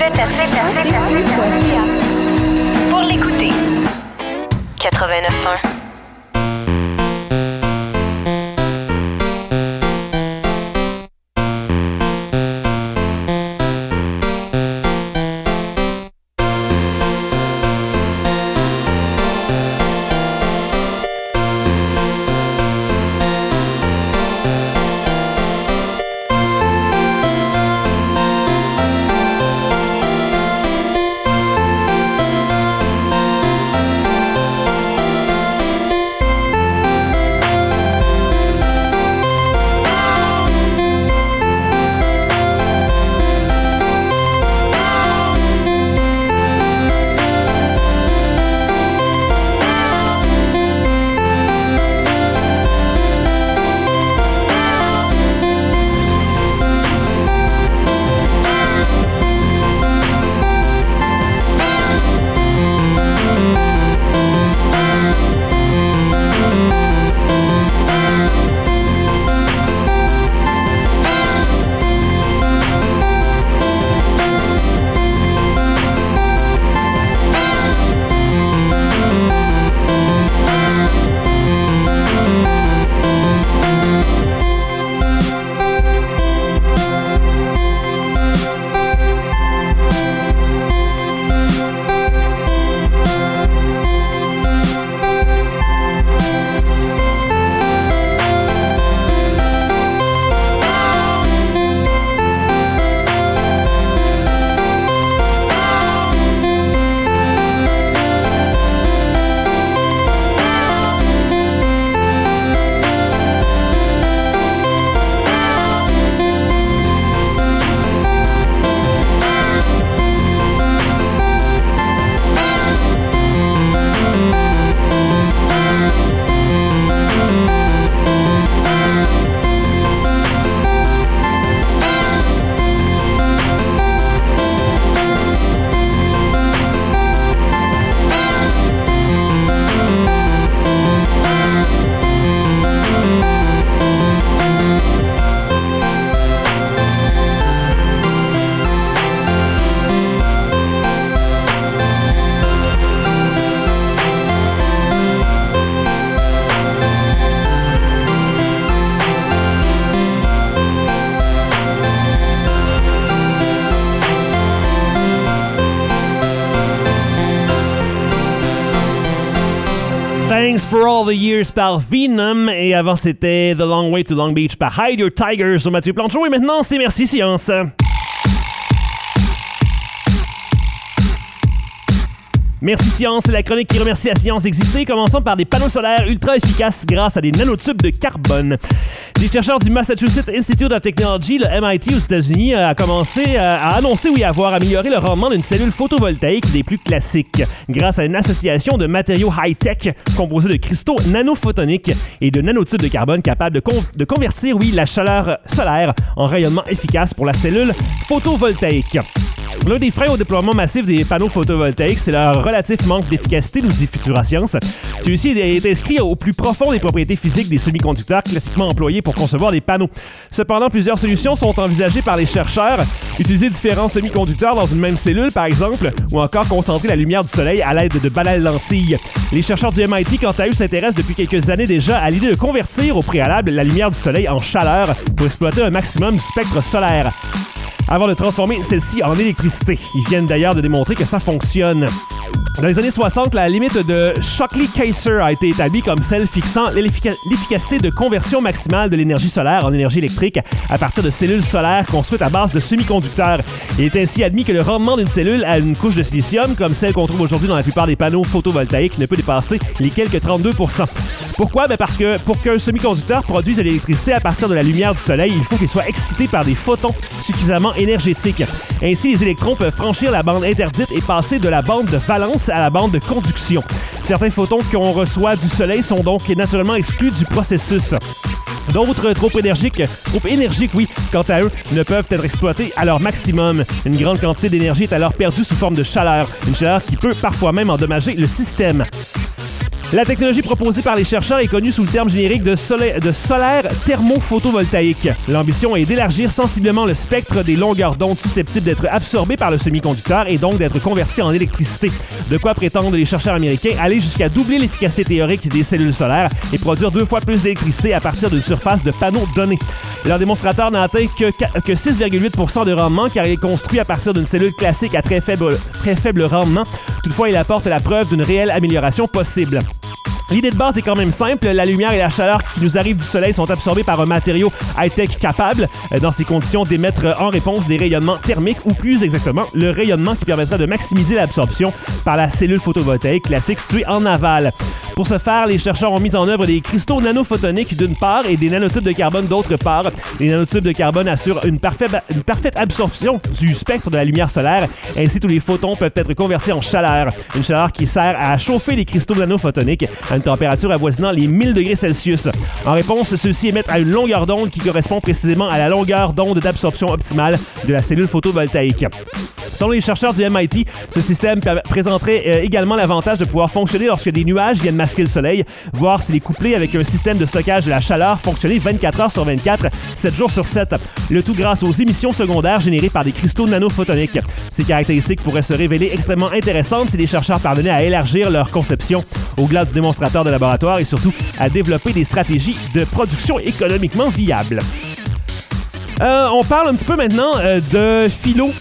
êtes assez fou pour l'écouter. quatre-vingt-neuf un. Thanks for all the years par Venom. Et avant, c'était The Long Way to Long Beach par Hide Your Tigers de Mathieu Planchot. Et maintenant, c'est Merci Science. Merci Science, c'est la chronique qui remercie la science d'exister. Commençons par des panneaux solaires ultra efficaces grâce à des nanotubes de carbone. Des chercheurs du Massachusetts Institute of Technology, le M I T aux États-Unis, a commencé à annoncer oui avoir amélioré le rendement d'une cellule photovoltaïque des plus classiques grâce à une association de matériaux high-tech composés de cristaux nanophotoniques et de nanotubes de carbone capables de, con- de convertir oui la chaleur solaire en rayonnement efficace pour la cellule photovoltaïque. L'un des freins au déploiement massif des panneaux photovoltaïques, c'est leur relatif manque d'efficacité, nous dit Futura Science. Celui-ci est inscrit au plus profond des propriétés physiques des semi-conducteurs classiquement employés pour concevoir les panneaux. Cependant, plusieurs solutions sont envisagées par les chercheurs. Utiliser différents semi-conducteurs dans une même cellule, par exemple, ou encore concentrer la lumière du soleil à l'aide de balles lentilles. Les chercheurs du M I T, quant à eux, s'intéressent depuis quelques années déjà à l'idée de convertir au préalable la lumière du soleil en chaleur pour exploiter un maximum du spectre solaire avant de transformer celle-ci en électricité. Ils viennent d'ailleurs de démontrer que ça fonctionne. Dans les années soixante, la limite de Shockley-Queisser a été établie comme celle fixant l'effic- l'efficacité de conversion maximale de l'énergie solaire en énergie électrique à partir de cellules solaires construites à base de semi-conducteurs. Il est ainsi admis que le rendement d'une cellule à une couche de silicium, comme celle qu'on trouve aujourd'hui dans la plupart des panneaux photovoltaïques, ne peut dépasser les quelques trente-deux pour cent. Pourquoi? Ben parce que pour qu'un semi-conducteur produise de l'électricité à partir de la lumière du soleil, il faut qu'il soit excité par des photons suffisamment énergétiques. Ainsi, les électrons peuvent franchir la bande interdite et passer de la bande de valence à la bande de conduction. Certains photons qu'on reçoit du soleil sont donc naturellement exclus du processus. D'autres trop énergiques, trop énergiques, oui, quant à eux, ne peuvent être exploités à leur maximum. Une grande quantité d'énergie est alors perdue sous forme de chaleur, une chaleur qui peut parfois même endommager le système. La technologie proposée par les chercheurs est connue sous le terme générique de, solaire, de solaire thermophotovoltaïque. L'ambition est d'élargir sensiblement le spectre des longueurs d'onde susceptibles d'être absorbées par le semi-conducteur et donc d'être converties en électricité. De quoi prétendent les chercheurs américains aller jusqu'à doubler l'efficacité théorique des cellules solaires et produire deux fois plus d'électricité à partir d'une surface de panneaux donnés. Leur démonstrateur n'a atteint que, que six virgule huit pour cent de rendement car il est construit à partir d'une cellule classique à très faible, très faible rendement. Toutefois, il apporte la preuve d'une réelle amélioration possible. L'idée de base est quand même simple. La lumière et la chaleur qui nous arrivent du soleil sont absorbées par un matériau high-tech capable, dans ces conditions, d'émettre en réponse des rayonnements thermiques ou plus exactement, le rayonnement qui permettra de maximiser l'absorption par la cellule photovoltaïque classique située en aval. Pour ce faire, les chercheurs ont mis en œuvre des cristaux nanophotoniques d'une part et des nanotubes de carbone d'autre part. Les nanotubes de carbone assurent une parfaite, une parfaite absorption du spectre de la lumière solaire. Ainsi, tous les photons peuvent être convertis en chaleur. Une chaleur qui sert à chauffer les cristaux nanophotoniques à une température avoisinant les mille degrés Celsius. En réponse, ceux-ci émettent à une longueur d'onde qui correspond précisément à la longueur d'onde d'absorption optimale de la cellule photovoltaïque. Selon les chercheurs du M I T, ce système présenterait euh, également l'avantage de pouvoir fonctionner lorsque des nuages viennent masquer le soleil, voire s'il est couplé avec un système de stockage de la chaleur fonctionner vingt-quatre heures sur vingt-quatre, sept jours sur sept. Le tout grâce aux émissions secondaires générées par des cristaux nanophotoniques. Ces caractéristiques pourraient se révéler extrêmement intéressantes si les chercheurs parvenaient à élargir leur conception au-delà du démonstrateur de laboratoire et surtout à développer des stratégies de production économiquement viables. Euh, on parle un petit peu maintenant euh, de philo.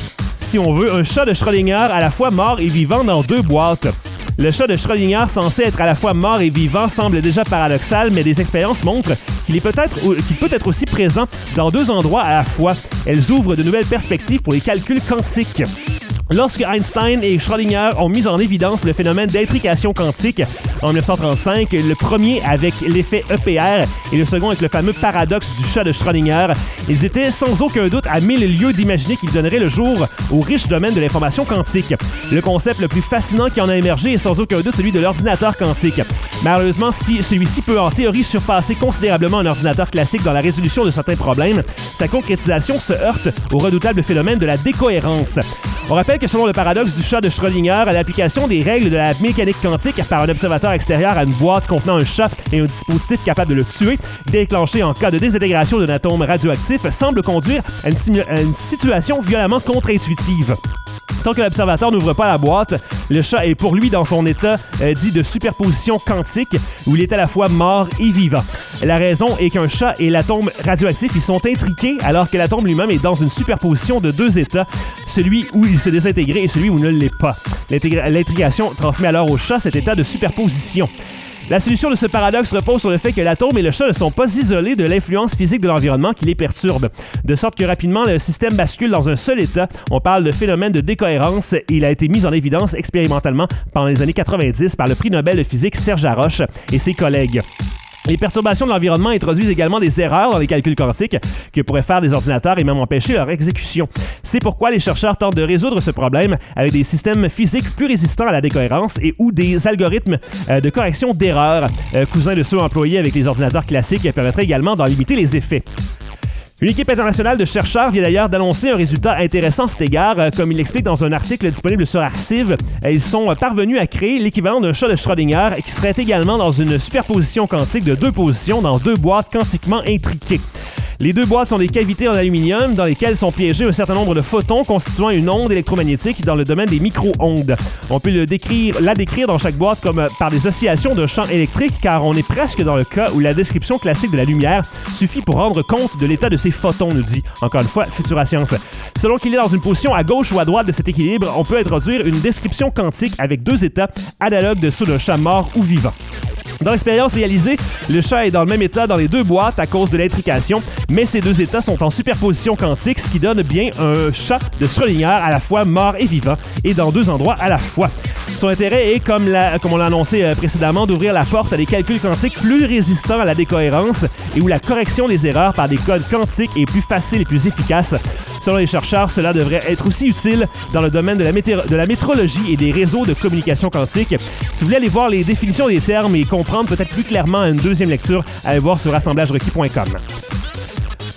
Si on veut, un chat de Schrödinger à la fois mort et vivant dans deux boîtes. Le chat de Schrödinger, censé être à la fois mort et vivant, semble déjà paradoxal, mais des expériences montrent qu'il est peut-être, qu'il peut être aussi présent dans deux endroits à la fois. Elles ouvrent de nouvelles perspectives pour les calculs quantiques. Lorsque Einstein et Schrödinger ont mis en évidence le phénomène d'intrication quantique en dix-neuf cent trente-cinq, le premier avec l'effet E P R et le second avec le fameux paradoxe du chat de Schrödinger, ils étaient sans aucun doute à mille lieues d'imaginer qu'ils donneraient le jour au riche domaine de l'information quantique. Le concept le plus fascinant qui en a émergé est sans aucun doute celui de l'ordinateur quantique. Malheureusement, si celui-ci peut en théorie surpasser considérablement un ordinateur classique dans la résolution de certains problèmes, sa concrétisation se heurte au redoutable phénomène de la décohérence. On rappelle que selon le paradoxe du chat de Schrödinger, l'application des règles de la mécanique quantique par un observateur extérieur à une boîte contenant un chat et un dispositif capable de le tuer, déclenché en cas de désintégration d'un atome radioactif, semble conduire à une, simu- à une situation violemment contre-intuitive. Tant que l'observateur n'ouvre pas la boîte, le chat est pour lui dans son état euh, dit de superposition quantique, où il est à la fois mort et vivant. La raison est qu'un chat et l'atome radioactif ils sont intriqués, alors que l'atome lui-même est dans une superposition de deux états, celui où il s'est désintégré et celui où il ne l'est pas. L'intriga- l'intrication transmet alors au chat cet état de superposition. La solution de ce paradoxe repose sur le fait que l'atome et le chat ne sont pas isolés de l'influence physique de l'environnement qui les perturbe, de sorte que rapidement le système bascule dans un seul état. On parle de phénomène de décohérence et il a été mis en évidence expérimentalement pendant les années quatre-vingt-dix par le prix Nobel de physique Serge Haroche et ses collègues. Les perturbations de l'environnement introduisent également des erreurs dans les calculs quantiques que pourraient faire des ordinateurs et même empêcher leur exécution. C'est pourquoi les chercheurs tentent de résoudre ce problème avec des systèmes physiques plus résistants à la décohérence et ou des algorithmes euh, de correction d'erreurs, euh, cousins de ceux employés avec les ordinateurs classiques, permettraient également d'en limiter les effets. Une équipe internationale de chercheurs vient d'ailleurs d'annoncer un résultat intéressant à cet égard. Comme il l'explique dans un article disponible sur Arciv, ils sont parvenus à créer l'équivalent d'un chat de Schrödinger qui serait également dans une superposition quantique de deux positions dans deux boîtes quantiquement intriquées. Les deux boîtes sont des cavités en aluminium dans lesquelles sont piégés un certain nombre de photons constituant une onde électromagnétique dans le domaine des micro-ondes. On peut le décrire, la décrire dans chaque boîte comme par des oscillations d'un champ électrique car on est presque dans le cas où la description classique de la lumière suffit pour rendre compte de l'état de ces photons, nous dit, encore une fois, Futura Science. Selon qu'il est dans une position à gauche ou à droite de cet équilibre, on peut introduire une description quantique avec deux états analogues de ceux d'un chat mort ou vivant. Dans l'expérience réalisée, le chat est dans le même état dans les deux boîtes à cause de l'intrication, mais ces deux états sont en superposition quantique, ce qui donne bien un chat de Schrödinger à la fois mort et vivant, et dans deux endroits à la fois. Son intérêt est, comme, la, comme on l'a annoncé précédemment, d'ouvrir la porte à des calculs quantiques plus résistants à la décohérence et où la correction des erreurs par des codes quantiques est plus facile et plus efficace. Selon les chercheurs, cela devrait être aussi utile dans le domaine de la, météo- de la métrologie et des réseaux de communication quantique. Si vous voulez aller voir les définitions des termes et comprendre peut-être plus clairement une deuxième lecture, allez voir sur assemblage requis point com.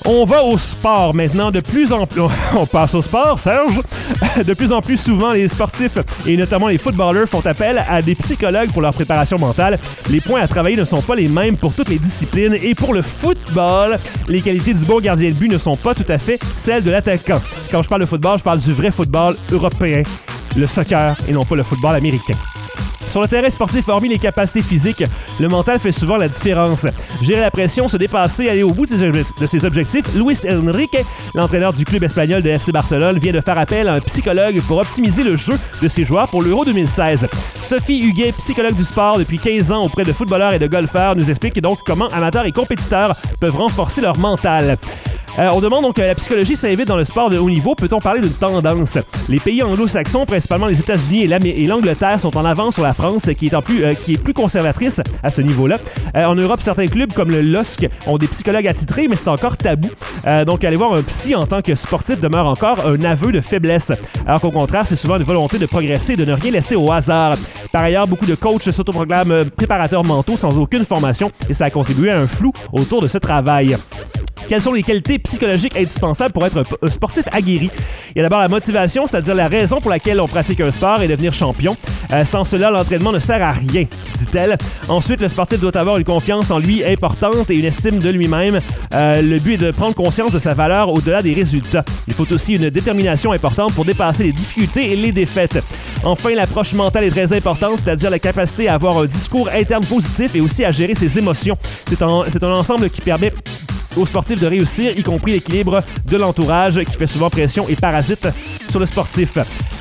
On va au sport maintenant. De plus en plus... On passe au sport, Serge. De plus en plus souvent, les sportifs, et notamment les footballeurs, font appel à des psychologues pour leur préparation mentale. Les points à travailler ne sont pas les mêmes pour toutes les disciplines. Et pour le football, les qualités du bon gardien de but ne sont pas tout à fait celles de l'attaquant. Quand je parle de football, je parle du vrai football européen, le soccer, et non pas le football américain. Sur le terrain sportif, hormis les capacités physiques, le mental fait souvent la différence. Gérer la pression, se dépasser, aller au bout de ses, obje- de ses objectifs, Luis Enrique, l'entraîneur du club espagnol de F C Barcelone, vient de faire appel à un psychologue pour optimiser le jeu de ses joueurs pour l'Euro deux mille seize. Sophie Huguet, psychologue du sport depuis quinze ans auprès de footballeurs et de golfeurs, nous explique donc comment amateurs et compétiteurs peuvent renforcer leur mental. Euh, on demande donc que la psychologie s'invite dans le sport de haut niveau. Peut-on parler d'une tendance? Les pays anglo-saxons, principalement les États-Unis et, et l'Angleterre, sont en avance sur la France, qui est, en plus, euh, qui est plus conservatrice à ce niveau-là. Euh, en Europe, certains clubs comme le L O S C ont des psychologues attitrés, mais c'est encore tabou. Euh, donc, aller voir un psy en tant que sportif demeure encore un aveu de faiblesse. Alors qu'au contraire, c'est souvent une volonté de progresser et de ne rien laisser au hasard. Par ailleurs, beaucoup de coachs s'autoproclament préparateurs mentaux sans aucune formation, et ça a contribué à un flou autour de ce travail. Quelles sont les qualités psychologiques indispensables pour être un sportif aguerri? Il y a d'abord la motivation, c'est-à-dire la raison pour laquelle on pratique un sport et devenir champion. Euh, sans cela, l'entraînement ne sert à rien, dit-elle. Ensuite, le sportif doit avoir une confiance en lui importante et une estime de lui-même. Euh, le but est de prendre conscience de sa valeur au-delà des résultats. Il faut aussi une détermination importante pour dépasser les difficultés et les défaites. Enfin, l'approche mentale est très importante, c'est-à-dire la capacité à avoir un discours interne positif et aussi à gérer ses émotions. C'est un, c'est un ensemble qui permet aux sportifs de réussir, y compris l'équilibre de l'entourage qui fait souvent pression et parasite sur le sportif.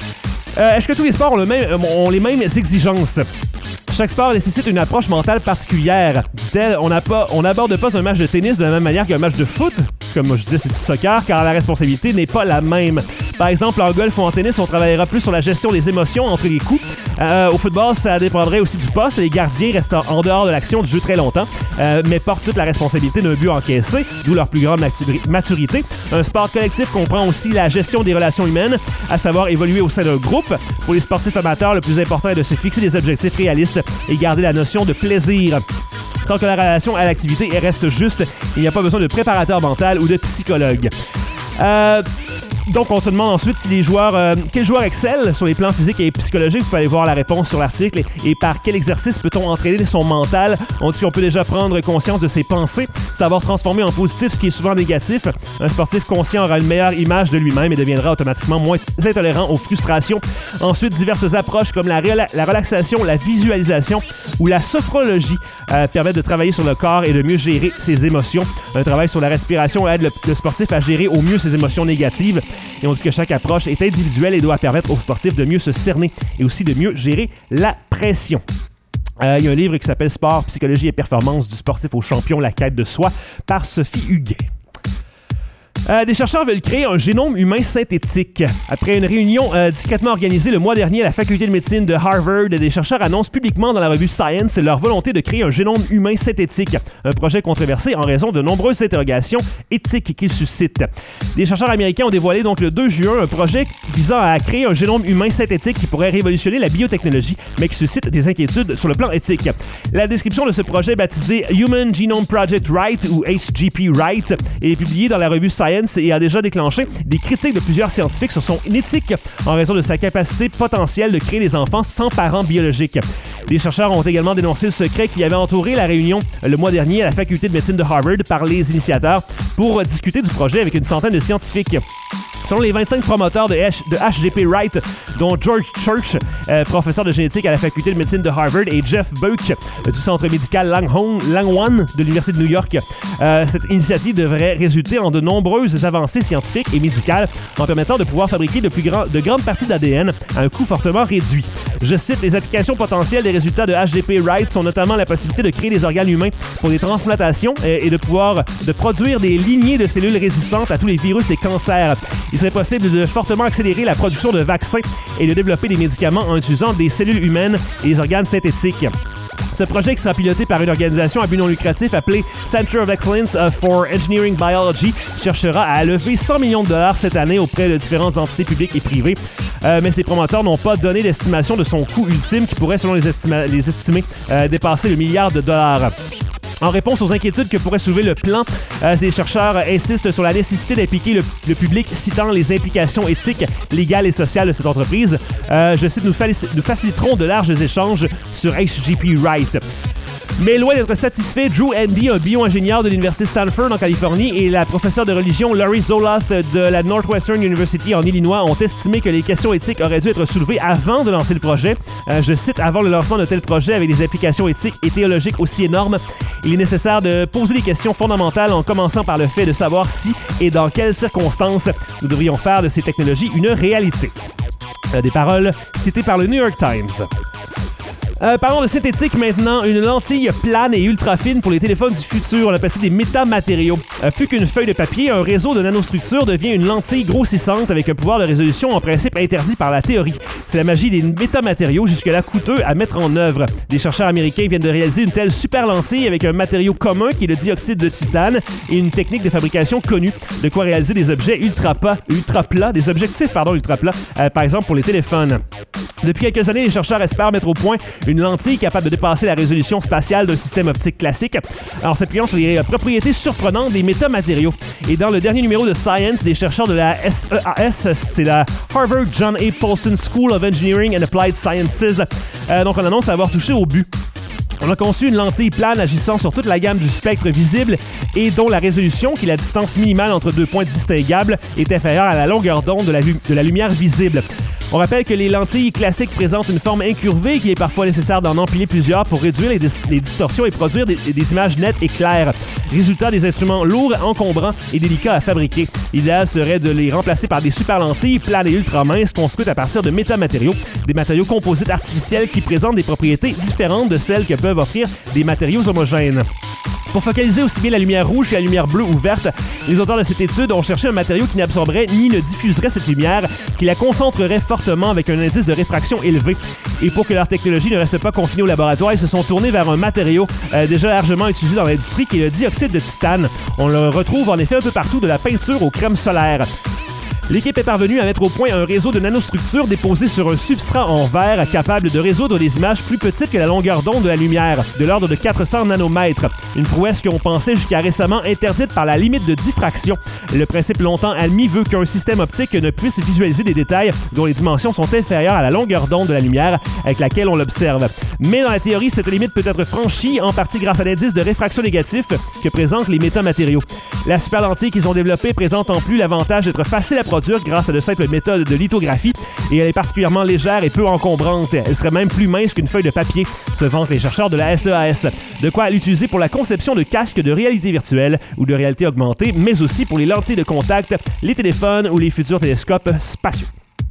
Euh, est-ce que tous les sports ont, le même, ont les mêmes exigences? Chaque sport nécessite une approche mentale particulière, dit-elle. On n'aborde pas un match de tennis de la même manière qu'un match de foot. Comme je disais, c'est du soccer, car la responsabilité n'est pas la même. Par exemple, en golf ou en tennis, on travaillera plus sur la gestion des émotions entre les coups. Euh, au football, ça dépendrait aussi du poste. Les gardiens restent en dehors de l'action du jeu très longtemps, euh, mais portent toute la responsabilité d'un but encaissé, d'où leur plus grande maturité. Un sport collectif comprend aussi la gestion des relations humaines, à savoir évoluer au sein d'un groupe. Pour les sportifs amateurs, le plus important est de se fixer des objectifs réalistes et garder la notion de plaisir. Tant que la relation à l'activité reste juste, il n'y a pas besoin de préparateur mental ou de psychologue. Euh... Donc, on se demande ensuite si les joueurs, euh, quels joueurs excellent sur les plans physiques et psychologiques. Vous pouvez aller voir la réponse sur l'article. Et, et par quel exercice peut-on entraîner son mental? On dit qu'on peut déjà prendre conscience de ses pensées, savoir transformer en positif ce qui est souvent négatif. Un sportif conscient aura une meilleure image de lui-même et deviendra automatiquement moins intolérant aux frustrations. Ensuite, diverses approches comme la, rela- la relaxation, la visualisation ou la sophrologie euh, permettent de travailler sur le corps et de mieux gérer ses émotions. Un travail sur la respiration aide le, le sportif à gérer au mieux ses émotions négatives. Et on dit que chaque approche est individuelle et doit permettre aux sportifs de mieux se cerner et aussi de mieux gérer la pression. Euh, il y a un livre qui s'appelle « Sport, psychologie et performance du sportif au champion, la quête de soi » par Sophie Huguet. Euh, des chercheurs veulent créer un génome humain synthétique. Après une réunion euh, discrètement organisée le mois dernier à la faculté de médecine de Harvard, des chercheurs annoncent publiquement dans la revue Science leur volonté de créer un génome humain synthétique, un projet controversé en raison de nombreuses interrogations éthiques qu'il suscite. Des chercheurs américains ont dévoilé donc le deux juin un projet visant à créer un génome humain synthétique qui pourrait révolutionner la biotechnologie, mais qui suscite des inquiétudes sur le plan éthique. La description de ce projet baptisé Human Genome Project Right ou H G P Right est publiée dans la revue Science et a déjà déclenché des critiques de plusieurs scientifiques sur son éthique en raison de sa capacité potentielle de créer des enfants sans parents biologiques. Les chercheurs ont également dénoncé le secret qui avait entouré la réunion le mois dernier à la faculté de médecine de Harvard par les initiateurs pour discuter du projet avec une centaine de scientifiques. Selon les vingt-cinq promoteurs de, H- de H G P Right, dont George Church, euh, professeur de génétique à la faculté de médecine de Harvard, et Jeff Buck euh, du centre médical Langhorne, Langone de l'Université de New York, euh, cette initiative devrait résulter en de nombreuses avancées scientifiques et médicales en permettant de pouvoir fabriquer de, plus grand, de grandes parties d'A D N à un coût fortement réduit. Je cite, les applications potentielles des résultats de H G P Right sont notamment la possibilité de créer des organes humains pour des transplantations et, et de pouvoir de produire des lignées de cellules résistantes à tous les virus et cancers. Il serait possible de fortement accélérer la production de vaccins et de développer des médicaments en utilisant des cellules humaines et des organes synthétiques. Ce projet, qui sera piloté par une organisation à but non lucratif appelée Center of Excellence for Engineering Biology, cherchera à lever cent millions de dollars cette année auprès de différentes entités publiques et privées. Euh, mais ses promoteurs n'ont pas donné d'estimation de son coût ultime qui pourrait, selon les, estima- les estimés, euh, dépasser le milliard de dollars. En réponse aux inquiétudes que pourrait soulever le plan, euh, les chercheurs insistent sur la nécessité d'impliquer le, le public, citant les implications éthiques, légales et sociales de cette entreprise. Euh, je cite, nous, faci- nous faciliterons de larges échanges sur H G P Wright. Mais loin d'être satisfait, Drew Endy, un bio-ingénieur de l'Université Stanford en Californie, et la professeure de religion Laurie Zoloth de la Northwestern University en Illinois ont estimé que les questions éthiques auraient dû être soulevées avant de lancer le projet. Euh, je cite, « Avant le lancement d'un tel projet avec des implications éthiques et théologiques aussi énormes, il est nécessaire de poser des questions fondamentales en commençant par le fait de savoir si et dans quelles circonstances nous devrions faire de ces technologies une réalité. » Euh, des paroles citées par le New York Times. Euh, parlons de synthétique maintenant. Une lentille plane et ultra fine pour les téléphones du futur. On appelle ça des métamatériaux. Euh, plus qu'une feuille de papier, un réseau de nanostructures devient une lentille grossissante avec un pouvoir de résolution en principe interdit par la théorie. C'est la magie des métamatériaux, jusque-là coûteux à mettre en œuvre. Des chercheurs américains viennent de réaliser une telle super lentille avec un matériau commun qui est le dioxyde de titane et une technique de fabrication connue. De quoi réaliser des objets ultra plats, ultra plats, des objectifs pardon ultra plats, euh, par exemple pour les téléphones. Depuis quelques années, les chercheurs espèrent mettre au point une lentille capable de dépasser la résolution spatiale d'un système optique classique, en s'appuyant sur les propriétés surprenantes des métamatériaux. Et dans le dernier numéro de Science, des chercheurs de la S E A S, c'est la Harvard John A. Paulson School of Engineering and Applied Sciences, euh, donc on annonce avoir touché au but. On a conçu une lentille plane agissant sur toute la gamme du spectre visible et dont la résolution, qui est la distance minimale entre deux points distinguables, est inférieure à la longueur d'onde de la, de la lumière visible. On rappelle que les lentilles classiques présentent une forme incurvée qui est parfois nécessaire d'en empiler plusieurs pour réduire les, dis- les distorsions et produire des, des images nettes et claires. Résultat, des instruments lourds, encombrants et délicats à fabriquer. L'idéal serait de les remplacer par des super lentilles planes et ultra minces construites à partir de métamatériaux, des matériaux composites artificiels qui présentent des propriétés différentes de celles que peuvent offrir des matériaux homogènes. Pour focaliser aussi bien la lumière rouge que la lumière bleue ou verte, les auteurs de cette étude ont cherché un matériau qui n'absorberait ni ne diffuserait cette lumière, qui la concentrerait fortement avec un indice de réfraction élevé. Et pour que leur technologie ne reste pas confinée au laboratoire, ils se sont tournés vers un matériau euh, déjà largement utilisé dans l'industrie, qui est le dioxyde de titane. On le retrouve en effet un peu partout, de la peinture aux crèmes solaires. L'équipe est parvenue à mettre au point un réseau de nanostructures déposées sur un substrat en verre capable de résoudre des images plus petites que la longueur d'onde de la lumière, de l'ordre de quatre cents nanomètres. Une prouesse qu'on pensait jusqu'à récemment interdite par la limite de diffraction. Le principe longtemps admis veut qu'un système optique ne puisse visualiser des détails dont les dimensions sont inférieures à la longueur d'onde de la lumière avec laquelle on l'observe. Mais dans la théorie, cette limite peut être franchie en partie grâce à l'indice de réfraction négatif que présentent les métamatériaux. La super lentille qu'ils ont développée présente en plus l'avantage d'être facile à produire grâce à de simples méthodes de lithographie et elle est particulièrement légère et peu encombrante. Elle serait même plus mince qu'une feuille de papier, se vantent les chercheurs de la S E A S. De quoi l'utiliser pour la conception de casques de réalité virtuelle ou de réalité augmentée, mais aussi pour les lentilles de contact, les téléphones ou les futurs télescopes spatiaux.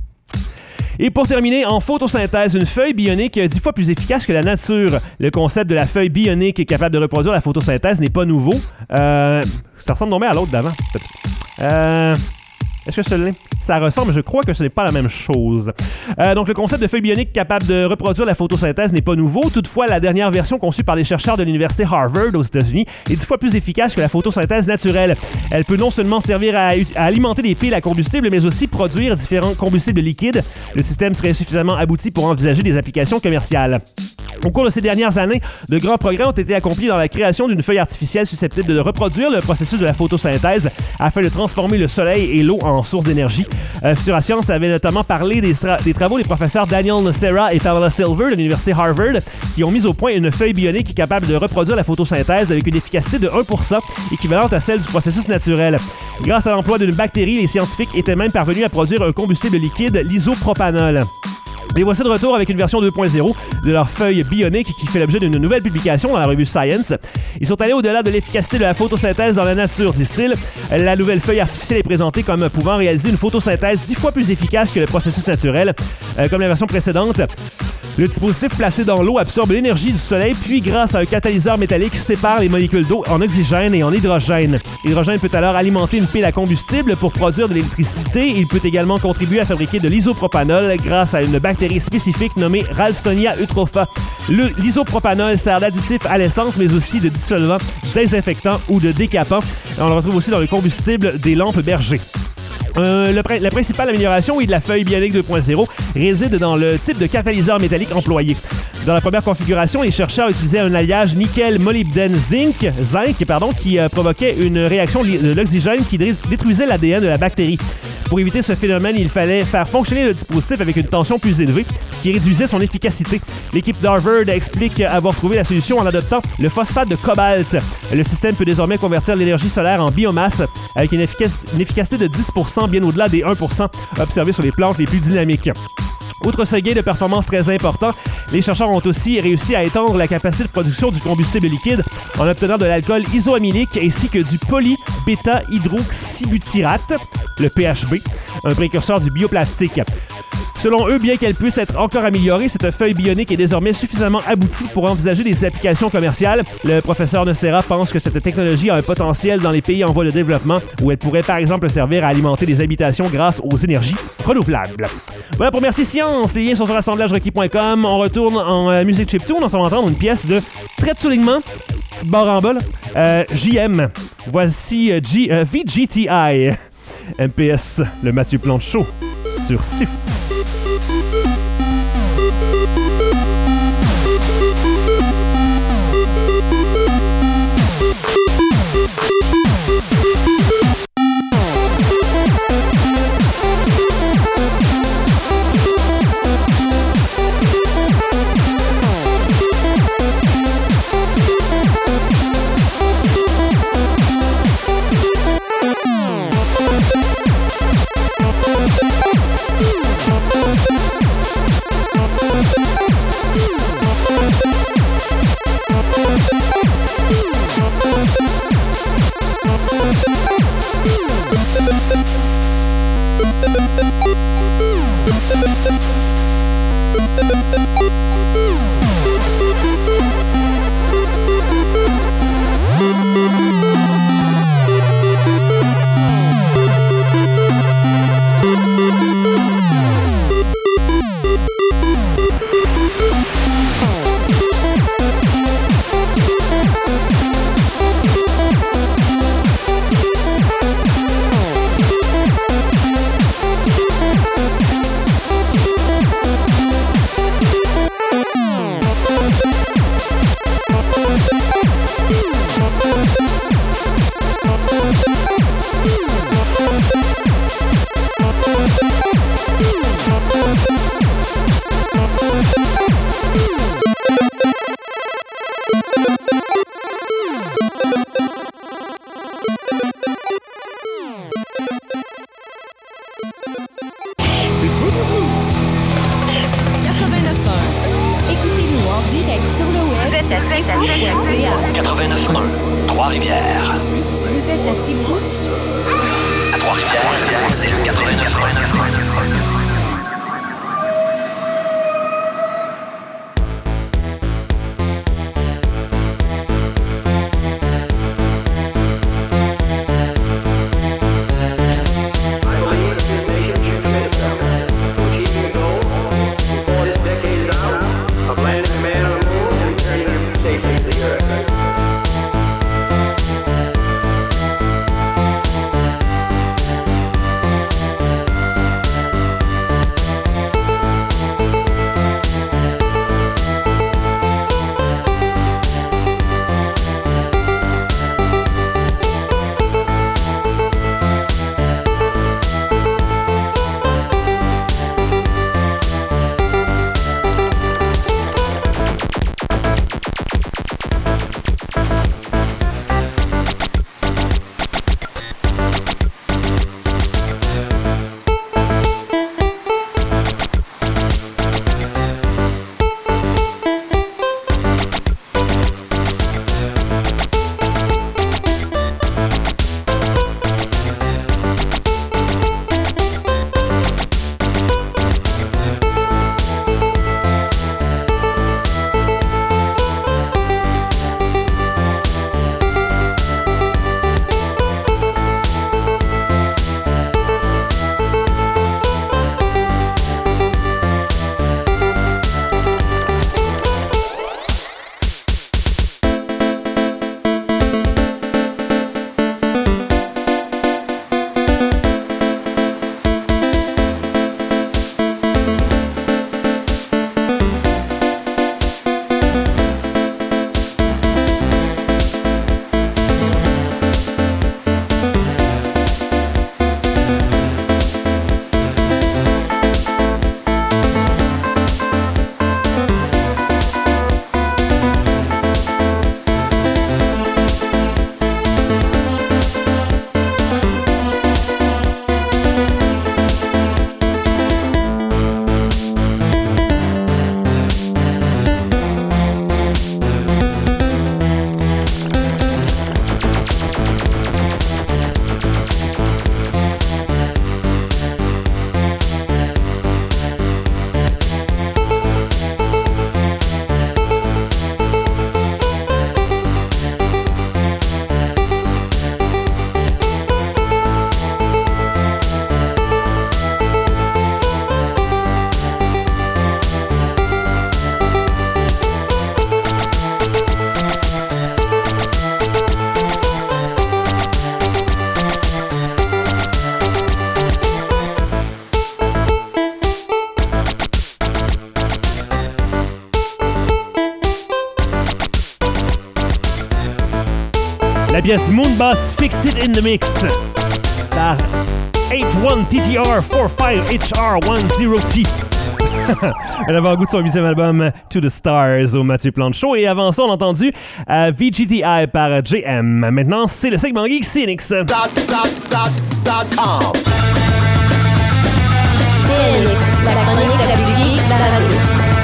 Et pour terminer, en photosynthèse, une feuille bionique dix fois plus efficace que la nature. Le concept de la feuille bionique capable de reproduire la photosynthèse n'est pas nouveau. Euh, ça ressemble donc bien à l'autre d'avant. Euh... Est-ce que ce l'est? Ça ressemble, mais je crois que ce n'est pas la même chose. Euh, donc, le concept de feuille bionique capable de reproduire la photosynthèse n'est pas nouveau. Toutefois, la dernière version conçue par les chercheurs de l'Université Harvard aux États-Unis est dix fois plus efficace que la photosynthèse naturelle. Elle peut non seulement servir à, à alimenter des piles à combustible, mais aussi produire différents combustibles liquides. Le système serait suffisamment abouti pour envisager des applications commerciales. Au cours de ces dernières années, de grands progrès ont été accomplis dans la création d'une feuille artificielle susceptible de reproduire le processus de la photosynthèse afin de transformer le soleil et l'eau en source d'énergie. Euh, Futura Science avait notamment parlé des, tra- des travaux des professeurs Daniel Nocera et Pamela Silver de l'Université Harvard qui ont mis au point une feuille bionique capable de reproduire la photosynthèse avec une efficacité de un pour cent équivalente à celle du processus naturel. Grâce à l'emploi d'une bactérie, les scientifiques étaient même parvenus à produire un combustible liquide, l'isopropanol. Les voici de retour avec une version deux point zéro de leur feuille bionique qui fait l'objet d'une nouvelle publication dans la revue Science. Ils sont allés au-delà de l'efficacité de la photosynthèse dans la nature, disent-ils. La nouvelle feuille artificielle est présentée comme pouvant réaliser une photosynthèse dix fois plus efficace que le processus naturel. Euh, comme la version précédente, le dispositif placé dans l'eau absorbe l'énergie du soleil, puis grâce à un catalyseur métallique, sépare les molécules d'eau en oxygène et en hydrogène. L'hydrogène peut alors alimenter une pile à combustible pour produire de l'électricité. Il peut également contribuer à fabriquer de l'isopropanol grâce à une bactérie spécifique nommée Ralstonia eutropha. Le, l'isopropanol sert d'additif à l'essence, mais aussi de dissolvant, désinfectant ou de décapant. On le retrouve aussi dans le combustible des lampes Berger. Euh, le, la principale amélioration oui, de la feuille bionique deux point zéro réside dans le type de catalyseur métallique employé. Dans la première configuration, les chercheurs utilisaient un alliage nickel-molybdène-zinc zinc, pardon, qui euh, provoquait une réaction de l'oxygène qui détruisait l'A D N de la bactérie. Pour éviter ce phénomène, il fallait faire fonctionner le dispositif avec une tension plus élevée, ce qui réduisait son efficacité. L'équipe d'Harvard explique avoir trouvé la solution en adoptant le phosphate de cobalt. Le système peut désormais convertir l'énergie solaire en biomasse avec une, efficac- une efficacité de dix pour cent, bien au-delà des un pour cent observés sur les plantes les plus dynamiques. Outre ce gain de performance très important, les chercheurs ont aussi réussi à étendre la capacité de production du combustible liquide en obtenant de l'alcool isoamylique ainsi que du poly-bêta-hydroxybutyrate, le P H B, un précurseur du bioplastique. Selon eux, bien qu'elle puisse être encore améliorée, cette feuille bionique est désormais suffisamment aboutie pour envisager des applications commerciales. Le professeur Nocera pense que cette technologie a un potentiel dans les pays en voie de développement où elle pourrait par exemple servir à alimenter des habitations grâce aux énergies renouvelables. Voilà pour Merci Science. Les liens sont sur assemblage requis point com. On retourne en euh, musique chiptune. On s'en va entendre une pièce de trait de soulignement, petite barre en bas, euh, J M. Voici euh, G, euh, V G T I. M P S, le Mathieu Plante Show sur C'est Fou. quatre-vingt-neuf point un, Trois-Rivières. Vous êtes assez fou. À Trois-Rivières, c'est le quatre-vingt-neuf point neuf. Earth. pièce Moonbus Fix It in the Mix par H un T T R quarante-cinq H R dix T. Un avant-goût de son huitième album To the Stars au Mathieu Plante Show. Et avant ça, on a entendu euh, V G T I par J M. Maintenant, c'est le segment Geek Phoenix. Dot, dot, dot, dot com. Phoenix, la chronique la plus geek de la radio.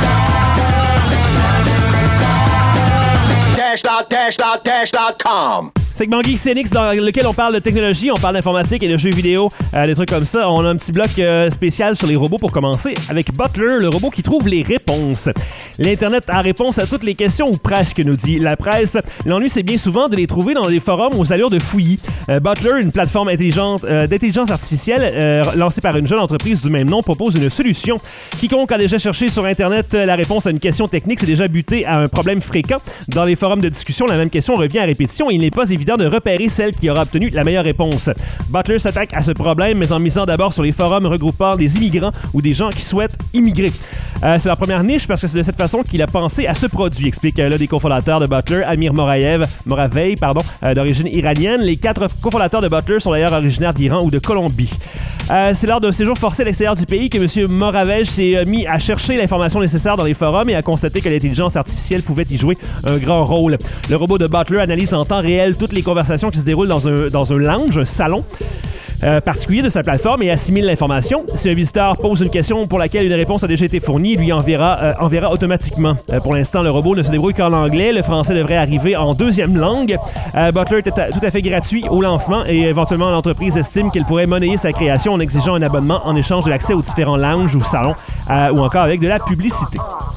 Dash, dot, dash, dot, dash, dot com. Segment Geek Phoenix dans lequel on parle de technologie, on parle d'informatique et de jeux vidéo, euh, des trucs comme ça. On a un petit bloc euh, spécial sur les robots pour commencer avec Butler, le robot qui trouve les réponses. L'Internet a réponse à toutes les questions ou presque, nous dit la presse. L'ennui, c'est bien souvent de les trouver dans des forums aux allures de fouillis. Euh, Butler, une plateforme intelligente euh, d'intelligence artificielle euh, lancée par une jeune entreprise du même nom, propose une solution. Quiconque a déjà cherché sur Internet la réponse à une question technique s'est déjà buté à un problème fréquent. Dans les forums de discussion, la même question revient à répétition et il n'est pas évident de repérer celle qui aura obtenu la meilleure réponse. Butler s'attaque à ce problème, mais en misant d'abord sur les forums regroupant des immigrants ou des gens qui souhaitent immigrer. Euh, c'est la première niche parce que c'est de cette façon qu'il a pensé à ce produit, explique euh, l'un des cofondateurs de Butler, Amir Morayev, Moravey, pardon, euh, d'origine iranienne. Les quatre cofondateurs de Butler sont d'ailleurs originaires d'Iran ou de Colombie. Euh, c'est lors d'un séjour forcé à l'extérieur du pays que M. Moravej s'est euh, mis à chercher l'information nécessaire dans les forums et a constaté que l'intelligence artificielle pouvait y jouer un grand rôle. Le robot de Butler analyse en temps réel toutes les conversations qui se déroulent dans un, dans un lounge, un salon euh, particulier de sa plateforme et assimile l'information. Si un visiteur pose une question pour laquelle une réponse a déjà été fournie, il lui enverra, euh, enverra automatiquement. Euh, pour l'instant, le robot ne se débrouille qu'en anglais. Le français devrait arriver en deuxième langue. Euh, Butler est tout à fait gratuit au lancement et éventuellement l'entreprise estime qu'elle pourrait monnayer sa création en exigeant un abonnement en échange de l'accès aux différents lounges ou salons euh, ou encore avec de la publicité.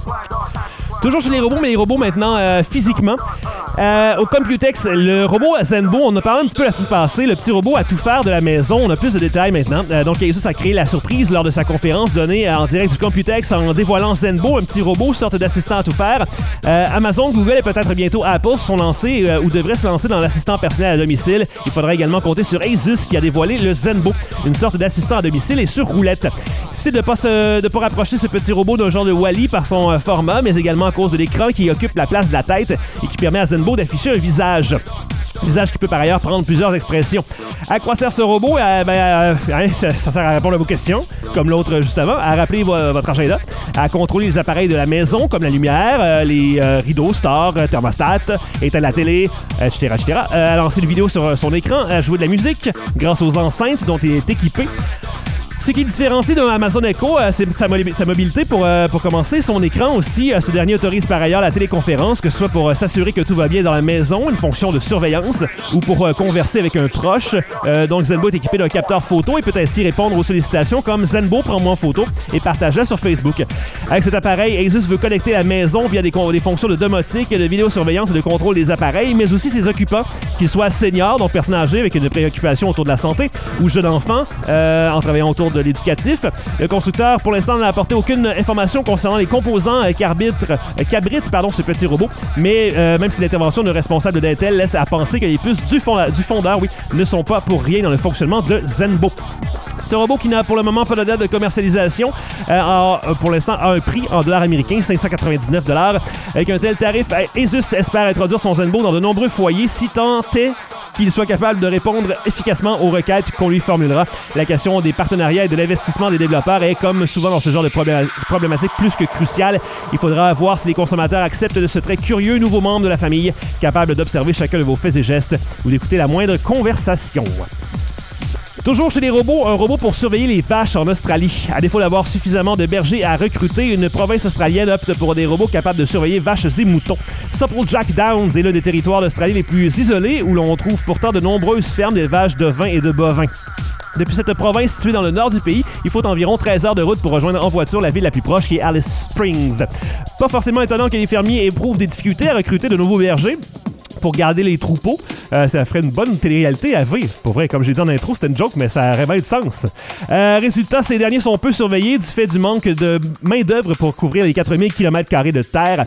Toujours chez les robots, mais les robots maintenant euh, physiquement. Euh, au Computex, le robot Zenbo, on en a parlé un petit peu la semaine passée, le petit robot à tout faire de la maison. On a plus de détails maintenant. Euh, donc, Asus a créé la surprise lors de sa conférence donnée en direct du Computex en dévoilant Zenbo, un petit robot, sorte d'assistant à tout faire. Euh, Amazon, Google et peut-être bientôt Apple sont lancés euh, ou devraient se lancer dans l'assistant personnel à domicile. Il faudra également compter sur Asus qui a dévoilé le Zenbo, une sorte d'assistant à domicile et sur roulette. Difficile de ne pas, se, de pas rapprocher ce petit robot d'un genre de Wall-E par son euh, format, mais également à cause de l'écran qui occupe la place de la tête et qui permet à Zenbo d'afficher un visage. Visage qui peut par ailleurs prendre plusieurs expressions. À quoi sert ce robot? Euh, ben, euh, hein, ça, ça sert à répondre à vos questions, comme l'autre justement, à rappeler vo- votre agenda, à contrôler les appareils de la maison, comme la lumière, euh, les euh, rideaux, stores, euh, thermostat, éteindre la télé, et cetera, et cetera. Euh, à lancer une vidéo sur son écran, à jouer de la musique grâce aux enceintes dont il est équipé. Ce qui différencie d'un Amazon Echo, euh, c'est sa, mo- sa mobilité pour, euh, pour commencer. Son écran aussi, euh, ce dernier autorise par ailleurs la téléconférence, que ce soit pour euh, s'assurer que tout va bien dans la maison, une fonction de surveillance, ou pour euh, converser avec un proche. Euh, donc Zenbo est équipé d'un capteur photo et peut ainsi répondre aux sollicitations comme Zenbo prends-moi en photo et partage-la sur Facebook. Avec cet appareil, Asus veut connecter la maison via des, con- des fonctions de domotique, de vidéosurveillance et de contrôle des appareils, mais aussi ses occupants, qu'ils soient seniors, donc personnes âgées avec une préoccupation autour de la santé, ou jeunes enfants, euh, en travaillant autour de l'éducatif. Le constructeur, pour l'instant, n'a apporté aucune information concernant les composants euh, qu'arbitre, euh, qu'abrite pardon, ce petit robot, mais euh, même si l'intervention de responsable d'Intel laisse à penser que les puces du, fond, du fondeur oui, ne sont pas pour rien dans le fonctionnement de Zenbo. Ce robot qui n'a pour le moment pas de date de commercialisation euh, a, pour l'instant a un prix en dollars américains, cinq cent quatre-vingt-dix-neuf dollars. Avec un tel tarif, Asus espère introduire son Zenbo dans de nombreux foyers si tant est qu'il soit capable de répondre efficacement aux requêtes qu'on lui formulera. La question des partenariats et de l'investissement des développeurs est, comme souvent dans ce genre de problé- problématique, plus que cruciale. Il faudra voir si les consommateurs acceptent de ce très curieux nouveau membre de la famille, capable d'observer chacun de vos faits et gestes ou d'écouter la moindre conversation. Toujours chez les robots, un robot pour surveiller les vaches en Australie. À défaut d'avoir suffisamment de bergers à recruter, une province australienne opte pour des robots capables de surveiller vaches et moutons. Supplejack Downs est l'un des territoires d'Australie les plus isolés où l'on trouve pourtant de nombreuses fermes d'élevage de vins et de bovins. Depuis cette province située dans le nord du pays, il faut environ treize heures de route pour rejoindre en voiture la ville la plus proche qui est Alice Springs. Pas forcément étonnant que les fermiers éprouvent des difficultés à recruter de nouveaux bergers pour garder les troupeaux. Euh, ça ferait une bonne télé-réalité à V. Pour vrai, comme j'ai dit en intro, c'était une joke, mais ça révèle du sens. Euh, résultat, ces derniers sont peu surveillés du fait du manque de main-d'œuvre pour couvrir les quatre mille kilomètres carrés de terre.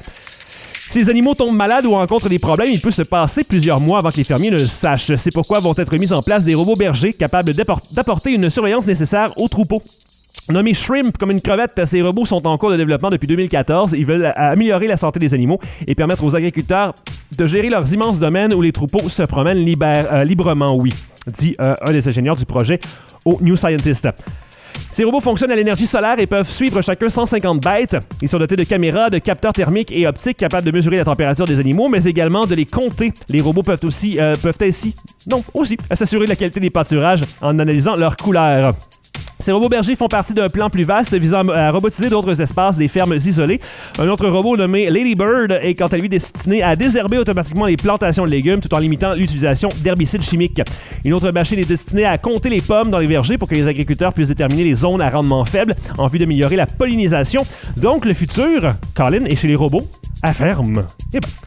Si les animaux tombent malades ou rencontrent des problèmes, il peut se passer plusieurs mois avant que les fermiers ne le sachent. C'est pourquoi vont être mis en place des robots bergers capables d'apport- d'apporter une surveillance nécessaire aux troupeaux. Nommés Shrimp comme une crevette, ces robots sont en cours de développement depuis deux mille quatorze. Ils veulent améliorer la santé des animaux et permettre aux agriculteurs de gérer leurs immenses domaines où les troupeaux se promènent libère, euh, librement, oui, dit euh, un des ingénieurs du projet au New Scientist. Ces robots fonctionnent à l'énergie solaire et peuvent suivre chacun cent cinquante bêtes. Ils sont dotés de caméras, de capteurs thermiques et optiques capables de mesurer la température des animaux, mais également de les compter. Les robots peuvent aussi, euh, peuvent ainsi, non, aussi, s'assurer de la qualité des pâturages en analysant leurs couleurs. Ces robots bergers font partie d'un plan plus vaste visant à robotiser d'autres espaces des fermes isolées. Un autre robot nommé Lady Bird est quant à lui destiné à désherber automatiquement les plantations de légumes tout en limitant l'utilisation d'herbicides chimiques. Une autre machine est destinée à compter les pommes dans les vergers pour que les agriculteurs puissent déterminer les zones à rendement faible en vue d'améliorer la pollinisation. Donc le futur, Colin, est chez les robots à ferme. Et ben.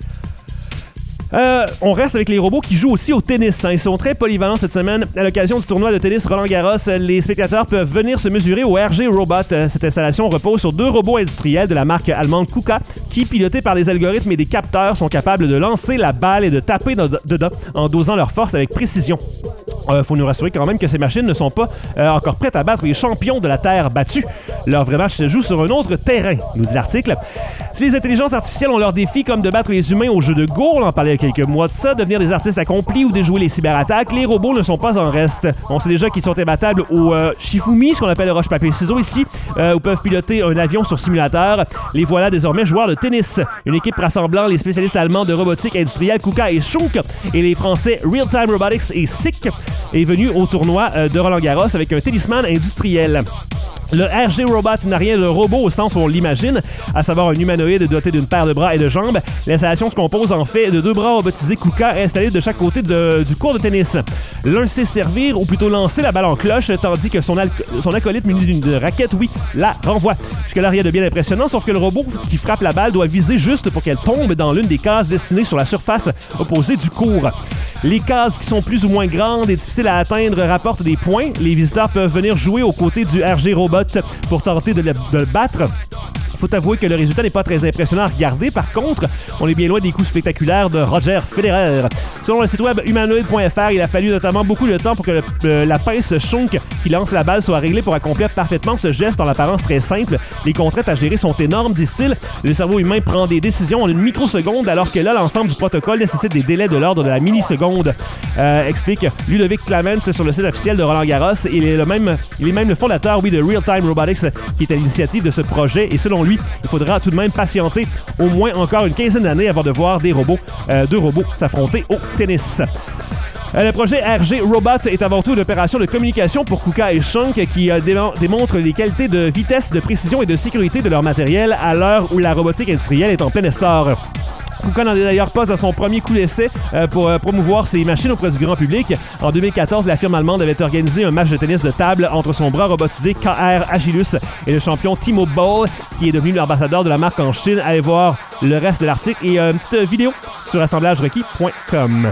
Euh, on reste avec les robots qui jouent aussi au tennis. Hein. Ils sont très polyvalents cette semaine. À l'occasion du tournoi de tennis Roland-Garros, les spectateurs peuvent venir se mesurer au R G Robot. Cette installation repose sur deux robots industriels de la marque allemande KUKA qui, pilotés par des algorithmes et des capteurs, sont capables de lancer la balle et de taper dedans en dosant leur force avec précision. Il euh, faut nous rassurer quand même que ces machines ne sont pas euh, encore prêtes à battre les champions de la Terre battue. Leur vrai match se joue sur un autre terrain, nous dit l'article. Si les intelligences artificielles ont leurs défis comme de battre les humains au jeu de Go, on en parlait il y a quelques mois de ça, devenir des artistes accomplis ou déjouer les cyberattaques, les robots ne sont pas en reste. On sait déjà qu'ils sont imbattables au euh, Shifumi, ce qu'on appelle le roche-papier-ciseaux ici, euh, où peuvent piloter un avion sur simulateur. Les voilà désormais joueurs de tennis. Une équipe rassemblant les spécialistes allemands de robotique industrielle KUKA et Schunk et les français Real-Time Robotics et S I C est venu au tournoi euh, de Roland-Garros avec un tennisman industriel. Le R G Robot n'a rien de robot au sens où on l'imagine, à savoir un humanoïde doté d'une paire de bras et de jambes. L'installation se compose en fait de deux bras robotisés KUKA installés de chaque côté de, du court de tennis. L'un sait servir ou plutôt lancer la balle en cloche, tandis que son, al- son acolyte muni d'une raquette, oui, la renvoie. Jusque-là, rien de bien impressionnant, sauf que le robot qui frappe la balle doit viser juste pour qu'elle tombe dans l'une des cases dessinées sur la surface opposée du court. Les cases qui sont plus ou moins grandes et difficiles à atteindre rapportent des points. Les visiteurs peuvent venir jouer aux côtés du R G Robot pour tenter de le, de le battre. Il faut avouer que le résultat n'est pas très impressionnant à regarder. Par contre, on est bien loin des coups spectaculaires de Roger Federer. Selon le site web humanoid point f r, il a fallu notamment beaucoup de temps pour que le, euh, la pince Schunk qui lance la balle soit réglée pour accomplir parfaitement ce geste en apparence très simple. Les contraintes à gérer sont énormes, disent-ils. Le cerveau humain prend des décisions en une microseconde, alors que là, l'ensemble du protocole nécessite des délais de l'ordre de la milliseconde. Euh, explique Ludovic Clemens sur le site officiel de Roland-Garros. Il est, le même, il est même le fondateur, oui, de Real-Time Robotics, qui est à l'initiative de ce projet. Et selon lui, il faudra tout de même patienter au moins encore une quinzaine d'années avant de voir des robots, euh, deux robots s'affronter au tennis. Euh, le projet R G Robot est avant tout une opération de communication pour KUKA et Schunk qui euh, dé- démontre les qualités de vitesse, de précision et de sécurité de leur matériel à l'heure où la robotique industrielle est en plein essor. KUKA n'en est d'ailleurs pas à son premier coup d'essai euh, pour euh, promouvoir ses machines auprès du grand public. En deux mille quatorze, la firme allemande avait organisé un match de tennis de table entre son bras robotisé K R Agilus et le champion Timo Boll, qui est devenu l'ambassadeur de la marque en Chine. Allez voir le reste de l'article et euh, une petite vidéo sur assemblages requis point com.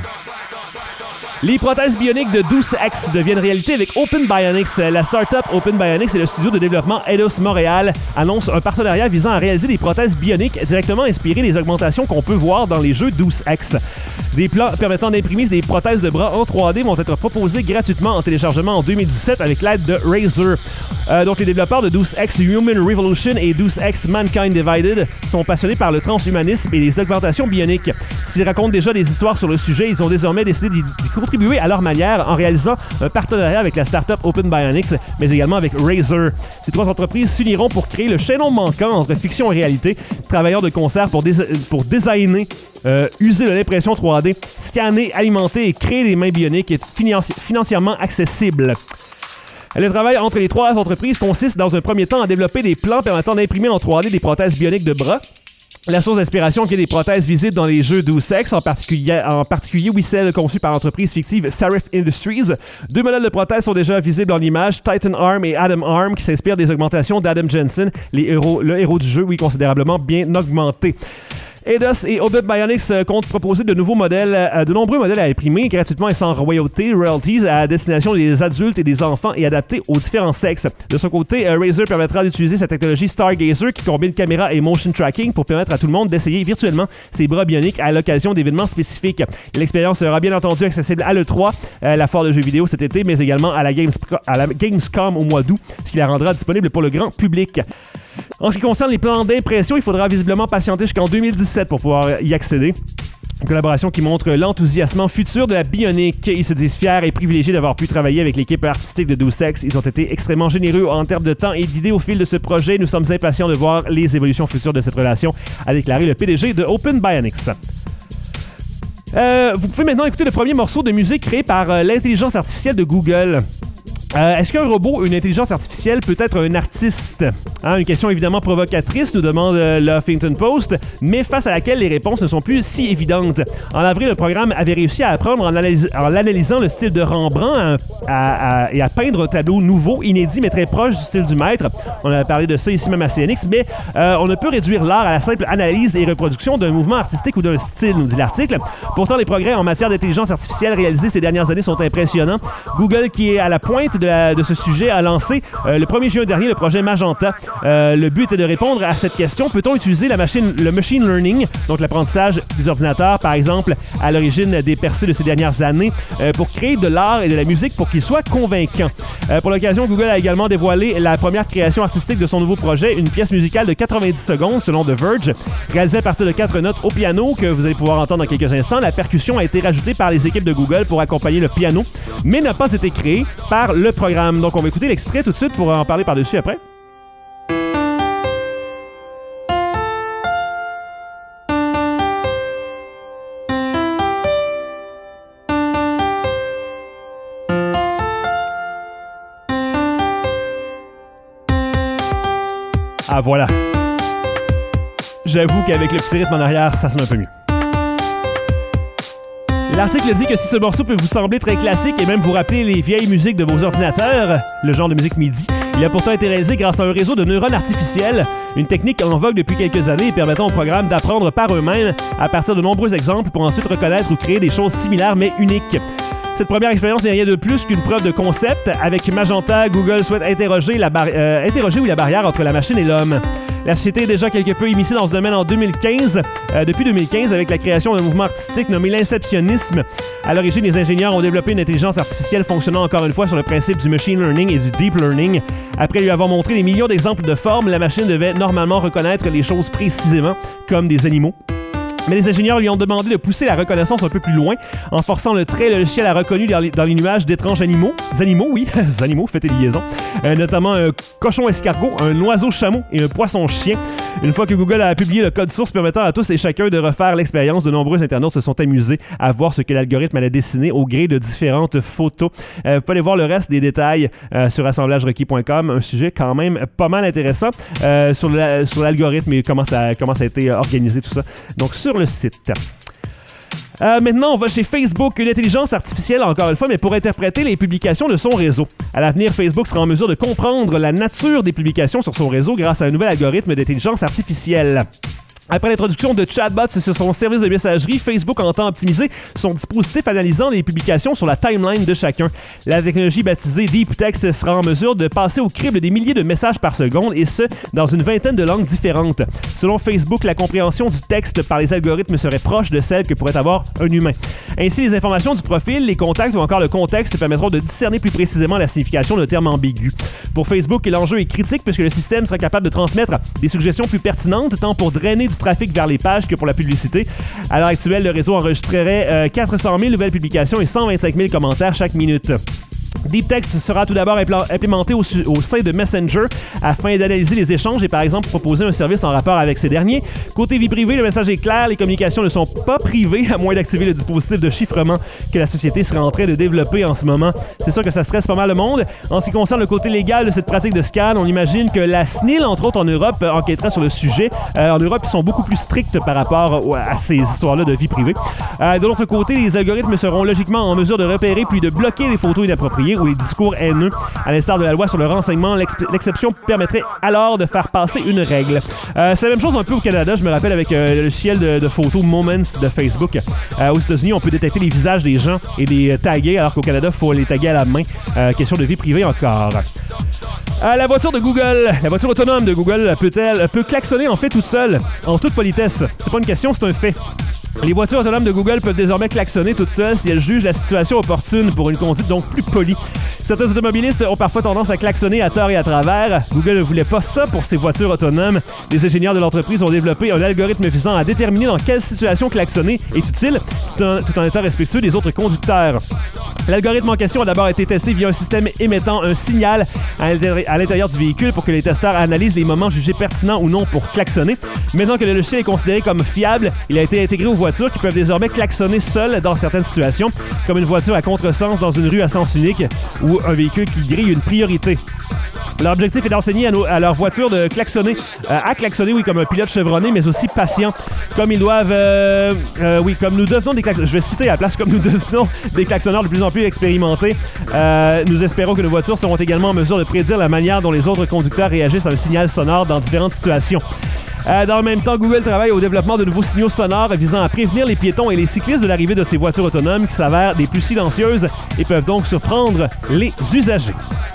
Les prothèses bioniques de Douce X deviennent réalité avec Open Bionics. La start-up Open Bionics et le studio de développement Eidos Montréal annoncent un partenariat visant à réaliser des prothèses bioniques directement inspirées des augmentations qu'on peut voir dans les jeux Douce X. Des plans permettant d'imprimer des prothèses de bras en trois D vont être proposés gratuitement en téléchargement en deux mille dix-sept avec l'aide de Razer. Euh, donc les développeurs de Douce X Human Revolution et Douce X Mankind Divided sont passionnés par le transhumanisme et les augmentations bioniques. S'ils racontent déjà des histoires sur le sujet, ils ont désormais décidé d'y contribuer à leur manière en réalisant un partenariat avec la start-up Open Bionics, mais également avec Razer. Ces trois entreprises s'uniront pour créer le chaînon manquant entre fiction et réalité, travaillant de concert pour, dés- pour designer, euh, user de l'impression trois D, scanner, alimenter et créer des mains bioniques financi- financièrement accessibles. Le travail entre les trois entreprises consiste dans un premier temps à développer des plans permettant d'imprimer en trois D des prothèses bioniques de bras. La source d'inspiration vient des prothèses visibles dans les jeux Douce X, en particulier, en particulier oui, celles conçues par l'entreprise fictive Serif Industries. Deux modèles de prothèses sont déjà visibles en image, Titan Arm et Adam Arm, qui s'inspirent des augmentations d'Adam Jensen, les héros, le héros du jeu, oui, considérablement bien augmenté. Eidos et Obit Bionics euh, comptent proposer de nouveaux modèles, euh, de nombreux modèles à imprimer gratuitement et sans royauté, royalties à destination des adultes et des enfants et adaptés aux différents sexes. De son côté, euh, Razer permettra d'utiliser sa technologie Stargazer qui combine caméra et motion tracking pour permettre à tout le monde d'essayer virtuellement ses bras bioniques à l'occasion d'événements spécifiques. L'expérience sera bien entendu accessible à l'E trois, euh, la foire de jeux vidéo cet été, mais également à la, Games, à la Gamescom au mois d'août, ce qui la rendra disponible pour le grand public. En ce qui concerne les plans d'impression, il faudra visiblement patienter jusqu'en deux mille dix-sept pour pouvoir y accéder. Une collaboration qui montre l'enthousiasme futur de la bionique. Ils se disent fiers et privilégiés d'avoir pu travailler avec l'équipe artistique de Deus Ex. Ils ont été extrêmement généreux en termes de temps et d'idées au fil de ce projet. Nous sommes impatients de voir les évolutions futures de cette relation, a déclaré le P D G de Open Bionics. Euh, vous pouvez maintenant écouter le premier morceau de musique créé par euh, l'intelligence artificielle de Google. Euh, est-ce qu'un robot, une intelligence artificielle, peut être un artiste? Hein, une question évidemment provocatrice, nous demande euh, le Huffington Post, mais face à laquelle les réponses ne sont plus si évidentes. En avril, le programme avait réussi à apprendre en, analys- en analysant le style de Rembrandt à, à, à, et à peindre un tableau nouveau, inédit, mais très proche du style du maître. On a parlé de ça ici même à C N X, mais euh, on ne peut réduire l'art à la simple analyse et reproduction d'un mouvement artistique ou d'un style, nous dit l'article. Pourtant, les progrès en matière d'intelligence artificielle réalisés ces dernières années sont impressionnants. Google, qui est à la pointe de, la, de ce sujet, a lancé euh, le premier juin dernier le projet Magenta. Euh, le but est de répondre à cette question. Peut-on utiliser la machine, le machine learning, donc l'apprentissage des ordinateurs, par exemple, à l'origine des percées de ces dernières années, euh, pour créer de l'art et de la musique pour qu'ils soient convaincants? Euh, pour l'occasion, Google a également dévoilé la première création artistique de son nouveau projet, une pièce musicale de quatre-vingt-dix secondes, selon The Verge, réalisée à partir de quatre notes au piano que vous allez pouvoir entendre dans quelques instants. La percussion a été rajoutée par les équipes de Google pour accompagner le piano, mais n'a pas été créée par le programme. Donc, on va écouter l'extrait tout de suite pour en parler par-dessus après. Ah, voilà. J'avoue qu'avec le petit rythme en arrière, ça sonne un peu mieux. L'article dit que si ce morceau peut vous sembler très classique et même vous rappeler les vieilles musiques de vos ordinateurs, le genre de musique MIDI, il a pourtant été réalisé grâce à un réseau de neurones artificiels, une technique en vogue depuis quelques années permettant aux programmes d'apprendre par eux-mêmes à partir de nombreux exemples pour ensuite reconnaître ou créer des choses similaires mais uniques. Cette première expérience n'est rien de plus qu'une preuve de concept. Avec Magenta, Google souhaite interroger, la bar- euh, interroger oui, la barrière entre la machine et l'homme. La société est déjà quelque peu immiscée dans ce domaine en deux mille quinze, euh, depuis deux mille quinze, avec la création d'un mouvement artistique nommé l'inceptionnisme. À l'origine, les ingénieurs ont développé une intelligence artificielle fonctionnant encore une fois sur le principe du machine learning et du deep learning. Après lui avoir montré des millions d'exemples de formes, la machine devait normalement reconnaître les choses précisément, comme des animaux. Mais les ingénieurs lui ont demandé de pousser la reconnaissance un peu plus loin. En forçant le trait, le logiciel a reconnu dans les, dans les nuages d'étranges animaux. Des animaux, oui, des animaux, faites les liaisons. Euh, notamment un cochon escargot, un oiseau chameau et un poisson chien. Une fois que Google a publié le code source permettant à tous et chacun de refaire l'expérience, de nombreux internautes se sont amusés à voir ce que l'algorithme allait dessiner au gré de différentes photos. Euh, vous pouvez aller voir le reste des détails euh, sur assemblage requis point com. Un sujet quand même pas mal intéressant euh, sur, la, sur l'algorithme et comment ça, comment ça a été organisé, tout ça. Donc, sur le site. Euh, maintenant, on va chez Facebook, une intelligence artificielle, encore une fois, mais pour interpréter les publications de son réseau. À l'avenir, Facebook sera en mesure de comprendre la nature des publications sur son réseau grâce à un nouvel algorithme d'intelligence artificielle. Après l'introduction de chatbots sur son service de messagerie, Facebook entend optimiser son dispositif analysant les publications sur la timeline de chacun. La technologie baptisée Deep Text sera en mesure de passer au crible des milliers de messages par seconde, et ce, dans une vingtaine de langues différentes. Selon Facebook, la compréhension du texte par les algorithmes serait proche de celle que pourrait avoir un humain. Ainsi, les informations du profil, les contacts ou encore le contexte permettront de discerner plus précisément la signification d'un terme ambigu. Pour Facebook, l'enjeu est critique puisque le système sera capable de transmettre des suggestions plus pertinentes, tant pour drainer du trafic vers les pages que pour la publicité. À l'heure actuelle, le réseau enregistrerait euh, quatre cent mille nouvelles publications et cent vingt-cinq mille commentaires chaque minute. Deep Text sera tout d'abord impl- implémenté au, su- au sein de Messenger afin d'analyser les échanges et par exemple proposer un service en rapport avec ces derniers. Côté vie privée, le message est clair, les communications ne sont pas privées à moins d'activer le dispositif de chiffrement que la société serait en train de développer en ce moment. C'est sûr que ça stresse pas mal le monde. En ce qui concerne le côté légal de cette pratique de scan, on imagine que la S N I L, entre autres en Europe, enquêterait sur le sujet. Euh, en Europe, ils sont beaucoup plus stricts par rapport à ces histoires-là de vie privée. Euh, de l'autre côté, les algorithmes seront logiquement en mesure de repérer puis de bloquer les photos inappropriées inappropriés ou les discours haineux. À l'instar de la loi sur le renseignement, l'ex- l'exception permettrait alors de faire passer une règle. Euh, c'est la même chose un peu au Canada, je me rappelle avec euh, le logiciel de, de photos Moments de Facebook. Euh, aux États-Unis, on peut détecter les visages des gens et les taguer, alors qu'au Canada, il faut les taguer à la main. Euh, question de vie privée encore. Euh, la voiture de Google, la voiture autonome de Google peut-elle peut klaxonner en fait toute seule, en toute politesse. C'est pas une question, c'est un fait. Les voitures autonomes de Google peuvent désormais klaxonner toutes seules si elles jugent la situation opportune pour une conduite donc plus polie. Certains automobilistes ont parfois tendance à klaxonner à tort et à travers. Google ne voulait pas ça pour ses voitures autonomes. Les ingénieurs de l'entreprise ont développé un algorithme visant à déterminer dans quelle situation klaxonner est utile, tout en, tout en étant respectueux des autres conducteurs. L'algorithme en question a d'abord été testé via un système émettant un signal à l'intérieur du véhicule pour que les testeurs analysent les moments jugés pertinents ou non pour klaxonner. Maintenant que le logiciel est considéré comme fiable, il a été intégré aux voitures qui peuvent désormais klaxonner seules dans certaines situations, comme une voiture à contresens dans une rue à sens unique ou un véhicule qui grille une priorité. Leur objectif est d'enseigner à, nos, à leur voiture de klaxonner, euh, à klaxonner, oui, comme un pilote chevronné, mais aussi patient. Comme ils doivent, euh, euh, oui, comme nous devenons des klaxonneurs, je vais citer à la place, comme nous devenons des klaxonneurs de plus en plus expérimentés, euh, nous espérons que nos voitures seront également en mesure de prédire la manière dont les autres conducteurs réagissent à un signal sonore dans différentes situations. Euh, dans le même temps, Google travaille au développement de nouveaux signaux sonores visant à prévenir les piétons et les cyclistes de l'arrivée de ces voitures autonomes qui s'avèrent des plus silencieuses et peuvent donc surprendre les usagers.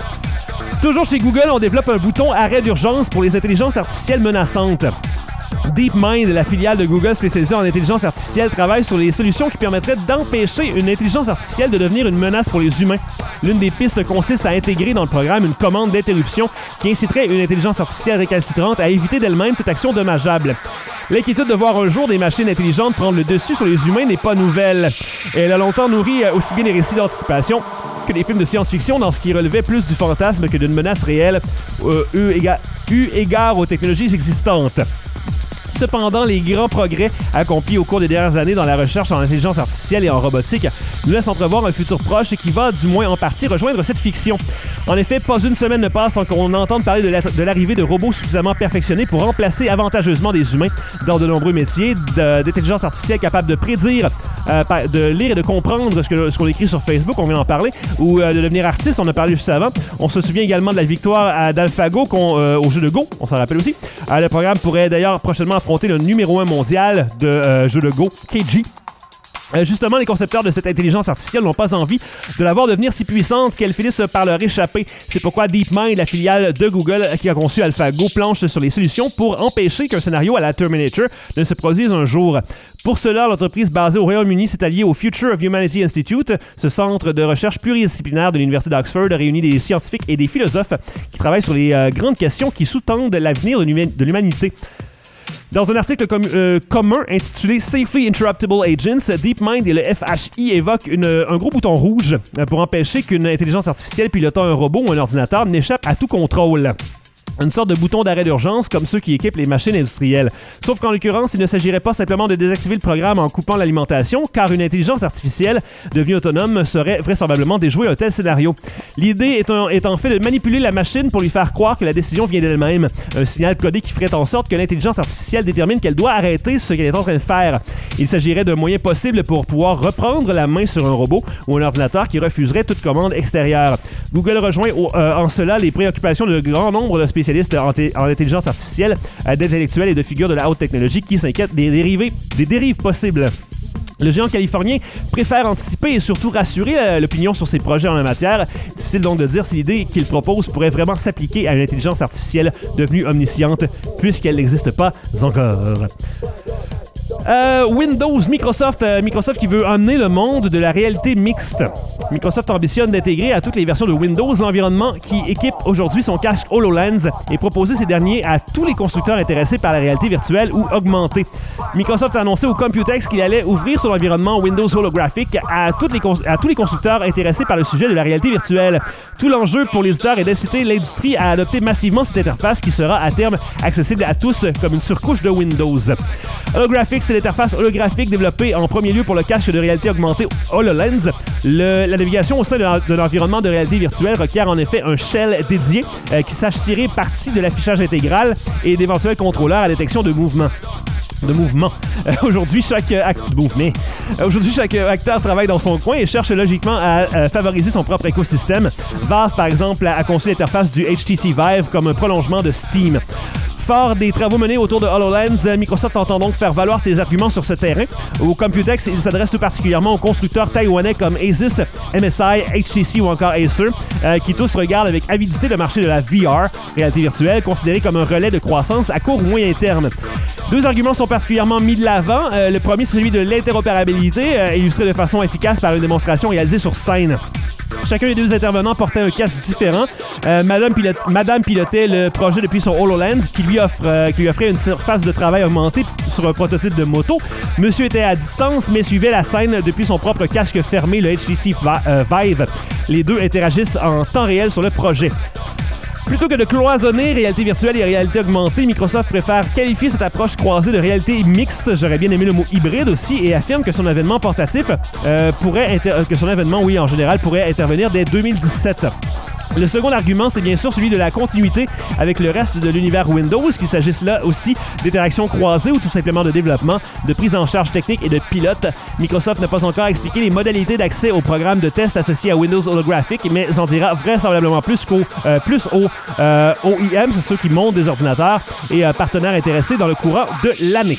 Toujours chez Google, on développe un bouton arrêt d'urgence pour les intelligences artificielles menaçantes. DeepMind, la filiale de Google spécialisée en intelligence artificielle, travaille sur les solutions qui permettraient d'empêcher une intelligence artificielle de devenir une menace pour les humains. L'une des pistes consiste à intégrer dans le programme une commande d'interruption qui inciterait une intelligence artificielle récalcitrante à éviter d'elle-même toute action dommageable. L'inquiétude de voir un jour des machines intelligentes prendre le dessus sur les humains n'est pas nouvelle. Elle a longtemps nourri aussi bien les récits d'anticipation que des films de science-fiction dans ce qui relevait plus du fantasme que d'une menace réelle, euh, eu, égard, eu égard aux technologies existantes. Cependant, les grands progrès accomplis au cours des dernières années dans la recherche en intelligence artificielle et en robotique nous laissent entrevoir un futur proche qui va, du moins en partie, rejoindre cette fiction. En effet, pas une semaine ne passe sans qu'on entende parler de, la, de l'arrivée de robots suffisamment perfectionnés pour remplacer avantageusement des humains dans de nombreux métiers, de, d'intelligence artificielle capable de prédire, euh, de lire et de comprendre ce, que, ce qu'on écrit sur Facebook, on vient d'en parler, ou euh, de devenir artiste, on en a parlé juste avant. On se souvient également de la victoire à d'AlphaGo qu'on, euh, au jeu de Go, on s'en rappelle aussi. Euh, le programme pourrait d'ailleurs prochainement affronter le numéro un mondial de euh, jeu de Go, K G. Euh, justement, les concepteurs de cette intelligence artificielle n'ont pas envie de la voir devenir si puissante qu'elle finisse par leur échapper. C'est pourquoi DeepMind, la filiale de Google qui a conçu AlphaGo, planche sur les solutions pour empêcher qu'un scénario à la Terminator ne se produise un jour. Pour cela, l'entreprise basée au Royaume-Uni s'est alliée au Future of Humanity Institute, ce centre de recherche pluridisciplinaire de l'Université d'Oxford réunit des scientifiques et des philosophes qui travaillent sur les euh, grandes questions qui sous-tendent l'avenir de, l'huma- de l'humanité. Dans un article com- euh, commun intitulé Safely Interruptible Agents, DeepMind et le F H I évoquent une, un gros bouton rouge pour empêcher qu'une intelligence artificielle pilotant un robot ou un ordinateur n'échappe à tout contrôle. Une sorte de bouton d'arrêt d'urgence comme ceux qui équipent les machines industrielles. Sauf qu'en l'occurrence, il ne s'agirait pas simplement de désactiver le programme en coupant l'alimentation, car une intelligence artificielle devenue autonome saurait vraisemblablement déjouer un tel scénario. L'idée est, un, est en fait de manipuler la machine pour lui faire croire que la décision vient d'elle-même. Un signal codé qui ferait en sorte que l'intelligence artificielle détermine qu'elle doit arrêter ce qu'elle est en train de faire. Il s'agirait d'un moyen possible pour pouvoir reprendre la main sur un robot ou un ordinateur qui refuserait toute commande extérieure. Google rejoint au, euh, en cela les préoccupations de grand nombre de spécialistes en, t- en intelligence artificielle, d'intellectuels et de figures de la haute technologie qui s'inquiètent des, dérivés, des dérives possibles. Le géant californien préfère anticiper et surtout rassurer euh, l'opinion sur ses projets en la matière. Difficile donc de dire si l'idée qu'il propose pourrait vraiment s'appliquer à une intelligence artificielle devenue omnisciente, puisqu'elle n'existe pas encore. Euh, Windows, Microsoft, euh, Microsoft qui veut emmener le monde de la réalité mixte. Microsoft ambitionne d'intégrer à toutes les versions de Windows l'environnement qui équipe aujourd'hui son casque HoloLens et proposer ces derniers à tous les constructeurs intéressés par la réalité virtuelle ou augmentée. Microsoft a annoncé au Computex qu'il allait ouvrir son environnement Windows Holographic à, toutes les cons- à tous les constructeurs intéressés par le sujet de la réalité virtuelle. Tout l'enjeu pour l'éditeur est d'inciter l'industrie à adopter massivement cette interface qui sera à terme accessible à tous comme une surcouche de Windows. Holographic, c'est l'interface holographique développée en premier lieu pour le casque de réalité augmentée HoloLens. Le, la navigation au sein de, de l'environnement de réalité virtuelle requiert en effet un shell dédié euh, qui sache tirer parti de l'affichage intégral et d'éventuels contrôleurs à détection de mouvement. de mouvement. Euh, aujourd'hui, chaque euh, act... mouvement. Euh, aujourd'hui, chaque euh, acteur travaille dans son coin et cherche logiquement à euh, favoriser son propre écosystème. Valve, par exemple, a conçu l'interface du H T C Vive comme un prolongement de Steam. Fort des travaux menés autour de HoloLens, Microsoft entend donc faire valoir ses arguments sur ce terrain. Au Computex, il s'adresse tout particulièrement aux constructeurs taïwanais comme Asus, M S I, H T C ou encore Acer, euh, qui tous regardent avec avidité le marché de la V R, réalité virtuelle, considéré comme un relais de croissance à court ou moyen terme. Deux arguments sont particulièrement mis de l'avant. Euh, le premier, c'est celui de l'interopérabilité, euh, illustré de façon efficace par une démonstration réalisée sur scène. Chacun des deux intervenants portait un casque différent. Euh, Madame, pilote, Madame pilotait le projet depuis son HoloLens qui lui, offre, euh, qui lui offrait une surface de travail augmentée sur un prototype de moto. Monsieur était à distance, mais suivait la scène depuis son propre casque fermé, le H T C Vive. Les deux interagissent en temps réel sur le projet. Plutôt que de cloisonner réalité virtuelle et réalité augmentée, Microsoft préfère qualifier cette approche croisée de réalité mixte, j'aurais bien aimé le mot hybride aussi, et affirme que son événement portatif euh, pourrait inter- que son événement, oui, en général, pourrait intervenir dès deux mille dix-sept. Le second argument, c'est bien sûr celui de la continuité avec le reste de l'univers Windows, qu'il s'agisse là aussi d'interactions croisées ou tout simplement de développement, de prise en charge technique et de pilote. Microsoft n'a pas encore expliqué les modalités d'accès au programme de test associé à Windows Holographic, mais en dira vraisemblablement plus qu'au euh, plus au euh, O I M, c'est ceux qui montent des ordinateurs et euh, partenaires intéressés dans le courant de l'année.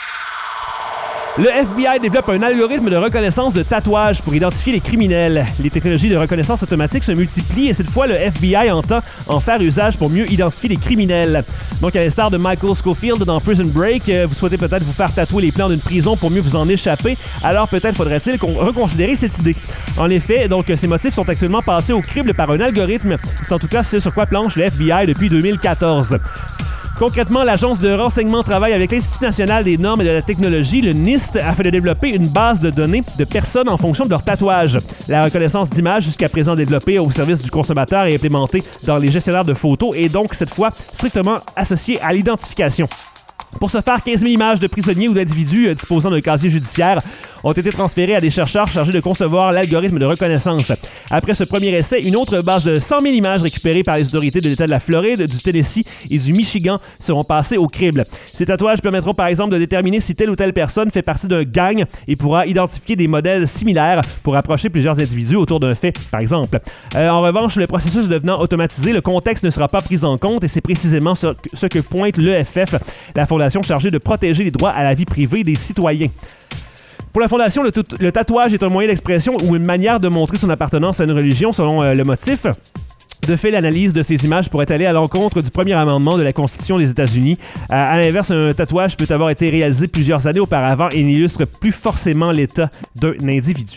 Le F B I développe un algorithme de reconnaissance de tatouage pour identifier les criminels. Les technologies de reconnaissance automatique se multiplient et cette fois, le F B I entend en faire usage pour mieux identifier les criminels. Donc, à l'instar de Michael Scofield dans Prison Break, vous souhaitez peut-être vous faire tatouer les plans d'une prison pour mieux vous en échapper, alors peut-être faudrait-il reconsidérer cette idée. En effet, donc, ces motifs sont actuellement passés au crible par un algorithme. C'est en tout cas ce sur quoi planche le F B I depuis deux mille quatorze. Concrètement, l'Agence de renseignement travaille avec l'Institut national des normes et de la technologie, le N I S T, afin de développer une base de données de personnes en fonction de leur tatouage. La reconnaissance d'images, jusqu'à présent développée au service du consommateur et implémentée dans les gestionnaires de photos, est donc cette fois strictement associée à l'identification. Pour ce faire, quinze mille images de prisonniers ou d'individus euh, disposant d'un casier judiciaire ont été transférées à des chercheurs chargés de concevoir l'algorithme de reconnaissance. Après ce premier essai, une autre base de cent mille images récupérées par les autorités de l'État de la Floride, du Tennessee et du Michigan seront passées au crible. Ces tatouages permettront par exemple de déterminer si telle ou telle personne fait partie d'un gang et pourra identifier des modèles similaires pour approcher plusieurs individus autour d'un fait, par exemple. Euh, en revanche, le processus devenant automatisé, le contexte ne sera pas pris en compte et c'est précisément ce, ce que pointe l'E F F, la fondation chargée de protéger les droits à la vie privée des citoyens. Pour la Fondation, le, tout, le tatouage est un moyen d'expression ou une manière de montrer son appartenance à une religion selon euh, le motif. De fait, l'analyse de ces images pourrait aller à l'encontre du premier amendement de la Constitution des États-Unis. Euh, à l'inverse, un tatouage peut avoir été réalisé plusieurs années auparavant et n'illustre plus forcément l'état d'un individu.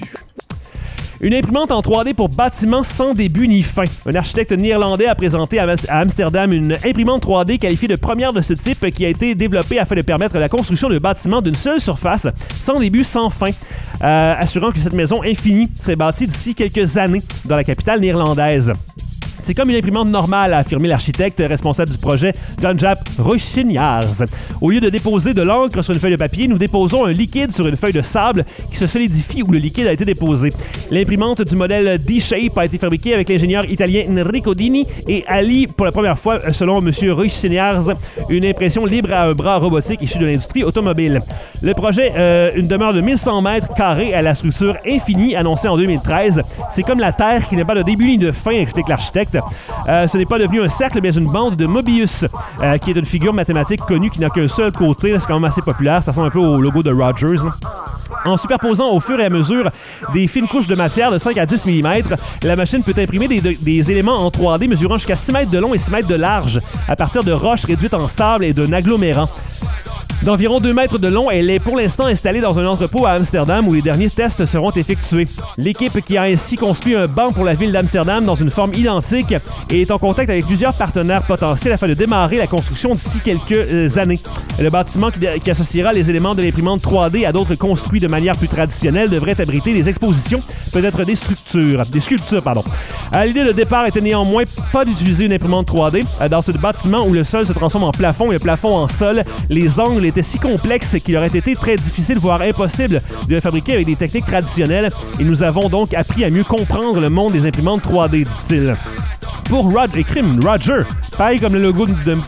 Une imprimante en trois D pour bâtiments sans début ni fin. Un architecte néerlandais a présenté à Amsterdam une imprimante trois D qualifiée de première de ce type qui a été développée afin de permettre la construction de bâtiments d'une seule surface, sans début, sans fin, euh, assurant que cette maison infinie serait bâtie d'ici quelques années dans la capitale néerlandaise. C'est comme une imprimante normale, a affirmé l'architecte responsable du projet, Jan-Jaap Rooseniers. Au lieu de déposer de l'encre sur une feuille de papier, nous déposons un liquide sur une feuille de sable qui se solidifie où le liquide a été déposé. L'imprimante du modèle D-Shape a été fabriquée avec l'ingénieur italien Enrico Dini et allie pour la première fois, selon M. Rooseniers, une impression libre à un bras robotique issu de l'industrie automobile. Le projet, euh, une demeure de mille cent mètres carrés à la structure infinie annoncée en deux mille treize, c'est comme la Terre qui n'a pas de début ni de fin, explique l'architecte. Euh, ce n'est pas devenu un cercle, mais une bande de Mobius, euh, qui est une figure mathématique connue qui n'a qu'un seul côté. C'est quand même assez populaire. Ça ressemble un peu au logo de Rogers. Là. En superposant au fur et à mesure des fines couches de matière de cinq à dix millimètres, la machine peut imprimer des, des éléments en trois D mesurant jusqu'à six mètres de long et six mètres de large à partir de roches réduites en sable et d'un agglomérant. D'environ deux mètres de long, elle est pour l'instant installée dans un entrepôt à Amsterdam où les derniers tests seront effectués. L'équipe qui a ainsi construit un banc pour la ville d'Amsterdam dans une forme identique est en contact avec plusieurs partenaires potentiels afin de démarrer la construction d'ici quelques années. Le bâtiment qui, qui associera les éléments de l'imprimante trois D à d'autres construits de manière plus traditionnelle devrait abriter des expositions, peut-être des structures, des sculptures, pardon. À l'idée de départ était néanmoins pas d'utiliser une imprimante trois D. Dans ce bâtiment où le sol se transforme en plafond et le plafond en sol, les angles était si complexe qu'il aurait été très difficile, voire impossible, de le fabriquer avec des techniques traditionnelles et nous avons donc appris à mieux comprendre le monde des imprimantes trois D, dit-il. Pour Roger, écrit Roger, pareil comme le logo de tantôt.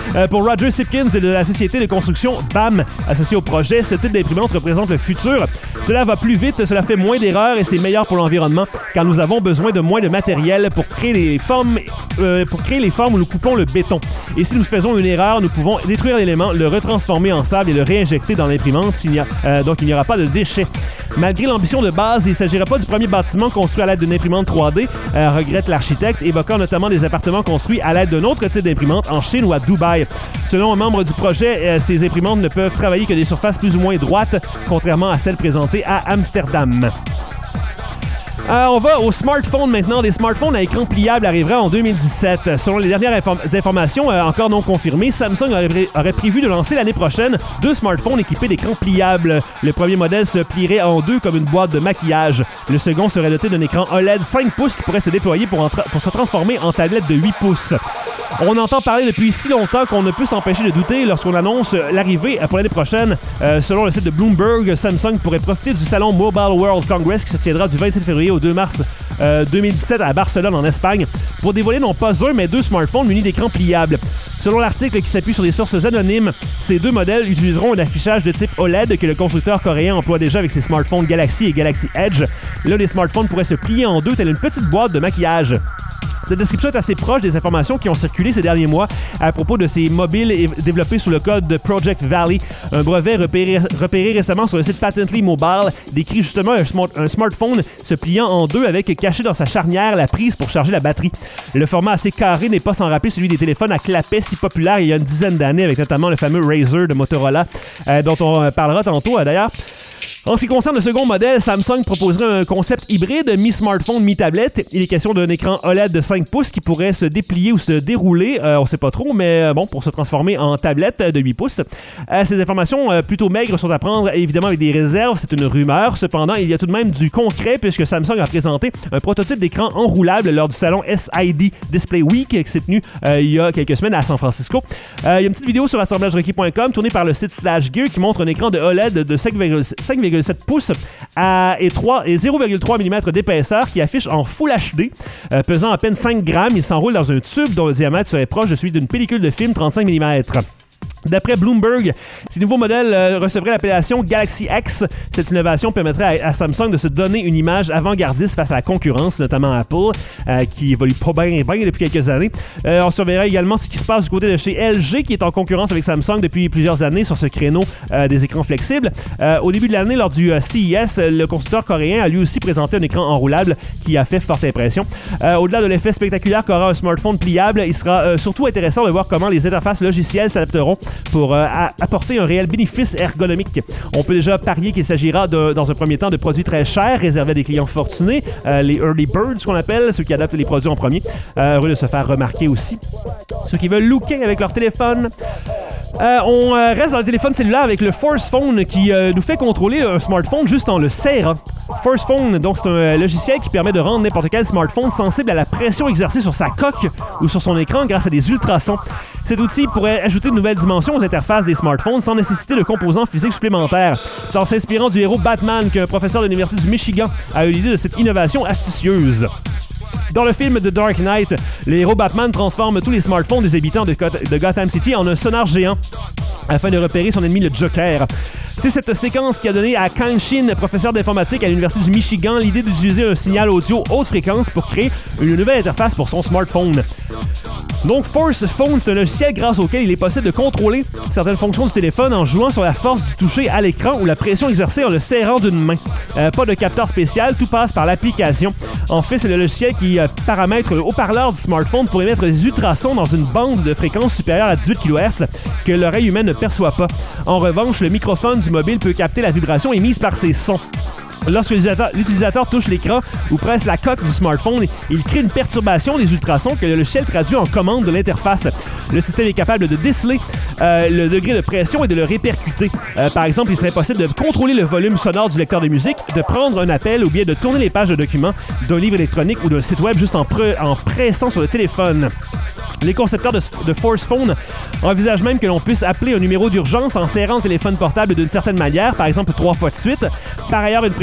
Euh, pour Roger Sipkins de la société de construction B A M, associée au projet, ce type d'imprimante représente le futur. Cela va plus vite, cela fait moins d'erreurs et c'est meilleur pour l'environnement car nous avons besoin de moins de matériel pour créer les formes, euh, pour créer les formes où nous coupons le béton. Et si nous faisons une erreur, nous pouvons détruire l'élément, le retransformer en sable et le réinjecter dans l'imprimante. S'il y a, euh, donc il n'y aura pas de déchets. Malgré l'ambition de base, il ne s'agira pas du premier bâtiment construit à l'aide d'une imprimante trois D, euh, regrette l'architecte, évoquant notamment des appartements construits à l'aide d'un autre type d'imprimante en Chine ou à Dubaï. Selon un membre du projet, euh, ces imprimantes ne peuvent travailler que des surfaces plus ou moins droites, contrairement à celles présentées à Amsterdam. Euh, on va aux smartphones maintenant. Des smartphones à écran pliable arriveraient en deux mille dix-sept. Selon les dernières inform- informations euh, encore non confirmées, Samsung aurait, pré- aurait prévu de lancer l'année prochaine deux smartphones équipés d'écrans pliables. Le premier modèle se plierait en deux comme une boîte de maquillage. Le second serait doté d'un écran O L E D cinq pouces qui pourrait se déployer pour, tra- pour se transformer en tablette de huit pouces. On entend parler depuis si longtemps qu'on ne peut s'empêcher de douter lorsqu'on annonce l'arrivée pour l'année prochaine. Euh, selon le site de Bloomberg, Samsung pourrait profiter du salon Mobile World Congress qui se tiendra du vingt-sept février au deux mars euh, deux mille dix-sept à Barcelone, en Espagne, pour dévoiler non pas un, mais deux smartphones munis d'écrans pliables. Selon l'article qui s'appuie sur des sources anonymes, ces deux modèles utiliseront un affichage de type O L E D que le constructeur coréen emploie déjà avec ses smartphones Galaxy et Galaxy Edge. Là, les smartphones pourraient se plier en deux, telle une petite boîte de maquillage. Cette description est assez proche des informations qui ont circulé ces derniers mois à propos de ces mobiles développés sous le code de Project Valley. Un brevet repéré, repéré récemment sur le site Patently Mobile décrit justement un, smart, un smartphone se pliant en deux avec caché dans sa charnière la prise pour charger la batterie. Le format assez carré n'est pas sans rappeler celui des téléphones à clapet si populaires il y a une dizaine d'années, avec notamment le fameux Razr de Motorola, euh, dont on parlera tantôt euh, d'ailleurs. En ce qui concerne le second modèle, Samsung proposerait un concept hybride mi-smartphone, mi-tablette. Il est question d'un écran O L E D de cinq pouces qui pourrait se déplier ou se dérouler, euh, on ne sait pas trop, mais euh, bon, pour se transformer en tablette de huit pouces. Euh, ces informations euh, plutôt maigres sont à prendre évidemment avec des réserves, c'est une rumeur. Cependant, il y a tout de même du concret puisque Samsung a présenté un prototype d'écran enroulable lors du salon S I D Display Week qui s'est tenu euh, il y a quelques semaines à San Francisco. Euh, il y a une petite vidéo sur assemblages requis point com tournée par le site Slash Gear qui montre un écran de O L E D de cinq virgule sept pouces à, et, et zéro virgule trois millimètres d'épaisseur qui affiche en Full H D. Euh, pesant à peine cinq grammes, il s'enroule dans un tube dont le diamètre serait proche de celui d'une pellicule de film trente-cinq millimètres. D'après Bloomberg, ces nouveaux modèles euh, recevraient l'appellation Galaxy X. Cette innovation permettrait à, à Samsung de se donner une image avant-gardiste face à la concurrence, notamment Apple, euh, qui évolue pas bien bien depuis quelques années. Euh, on surveillera également ce qui se passe du côté de chez L G, qui est en concurrence avec Samsung depuis plusieurs années sur ce créneau euh, des écrans flexibles. Euh, au début de l'année, lors du euh, C E S, le constructeur coréen a lui aussi présenté un écran enroulable qui a fait forte impression. Euh, au-delà de l'effet spectaculaire qu'aura un smartphone pliable, il sera euh, surtout intéressant de voir comment les interfaces logicielles s'adapteront pour euh, apporter un réel bénéfice ergonomique. On peut déjà parier qu'il s'agira de, dans un premier temps de produits très chers réservés à des clients fortunés, euh, les early birds qu'on appelle, ceux qui adaptent les produits en premier, euh, heureux de se faire remarquer aussi. Ceux qui veulent looker avec leur téléphone. Euh, on euh, reste dans le téléphone cellulaire avec le Force Phone qui euh, nous fait contrôler un smartphone juste en le serrant. Force Phone, donc c'est un euh, logiciel qui permet de rendre n'importe quel smartphone sensible à la pression exercée sur sa coque ou sur son écran grâce à des ultrasons. Cet outil pourrait ajouter de nouvelles dimensions aux interfaces des smartphones sans nécessiter de composants physiques supplémentaires. C'est en s'inspirant du héros Batman qu'un professeur de l'Université du Michigan a eu l'idée de cette innovation astucieuse. Dans le film The Dark Knight, le héros Batman transforme tous les smartphones des habitants de, Got- de Gotham City en un sonar géant afin de repérer son ennemi le Joker. C'est cette séquence qui a donné à Kang Shin, professeur d'informatique à l'Université du Michigan, l'idée d'utiliser un signal audio haute fréquence pour créer une nouvelle interface pour son smartphone. Donc, Force Phone, c'est un logiciel grâce auquel il est possible de contrôler certaines fonctions du téléphone en jouant sur la force du toucher à l'écran ou la pression exercée en le serrant d'une main. Euh, pas de capteur spécial, tout passe par l'application. En fait, c'est le logiciel qui euh, paramètre le haut-parleur du smartphone pour émettre des ultrasons dans une bande de fréquence supérieure à dix-huit kilohertz que l'oreille humaine ne perçoit pas. En revanche, le microphone du mobile peut capter la vibration émise par ces sons. Lorsque l'utilisateur, l'utilisateur touche l'écran ou presse la coque du smartphone, il crée une perturbation des ultrasons que le logiciel traduit en commande de l'interface. Le système est capable de déceler euh, le degré de pression et de le répercuter. Euh, par exemple, il serait possible de contrôler le volume sonore du lecteur de musique, de prendre un appel ou bien de tourner les pages de documents d'un livre électronique ou d'un site web juste en, pre- en pressant sur le téléphone. Les concepteurs de, de Force Phone envisagent même que l'on puisse appeler un numéro d'urgence en serrant le téléphone portable d'une certaine manière, par exemple trois fois de suite. Par ailleurs, une,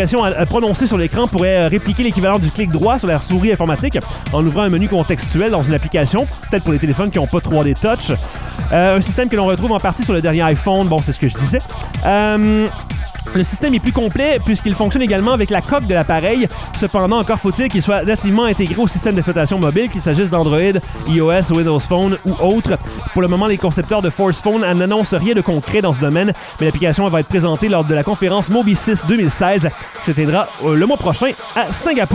pression euh, prononcée sur l'écran pourrait euh, répliquer l'équivalent du clic droit sur la souris informatique en ouvrant un menu contextuel dans une application, peut-être pour les téléphones qui n'ont pas trois D Touch. Euh, un système que l'on retrouve en partie sur le dernier iPhone, bon, c'est ce que je disais. Euh... Le système est plus complet puisqu'il fonctionne également avec la coque de l'appareil. Cependant, encore faut-il qu'il soit nativement intégré au système d'exploitation mobile, qu'il s'agisse d'Android, iOS, Windows Phone ou autre. Pour le moment, les concepteurs de Force Phone n'annoncent rien de concret dans ce domaine, mais l'application va être présentée lors de la conférence Mobisys deux mille seize qui se tiendra euh, le mois prochain à Singapour.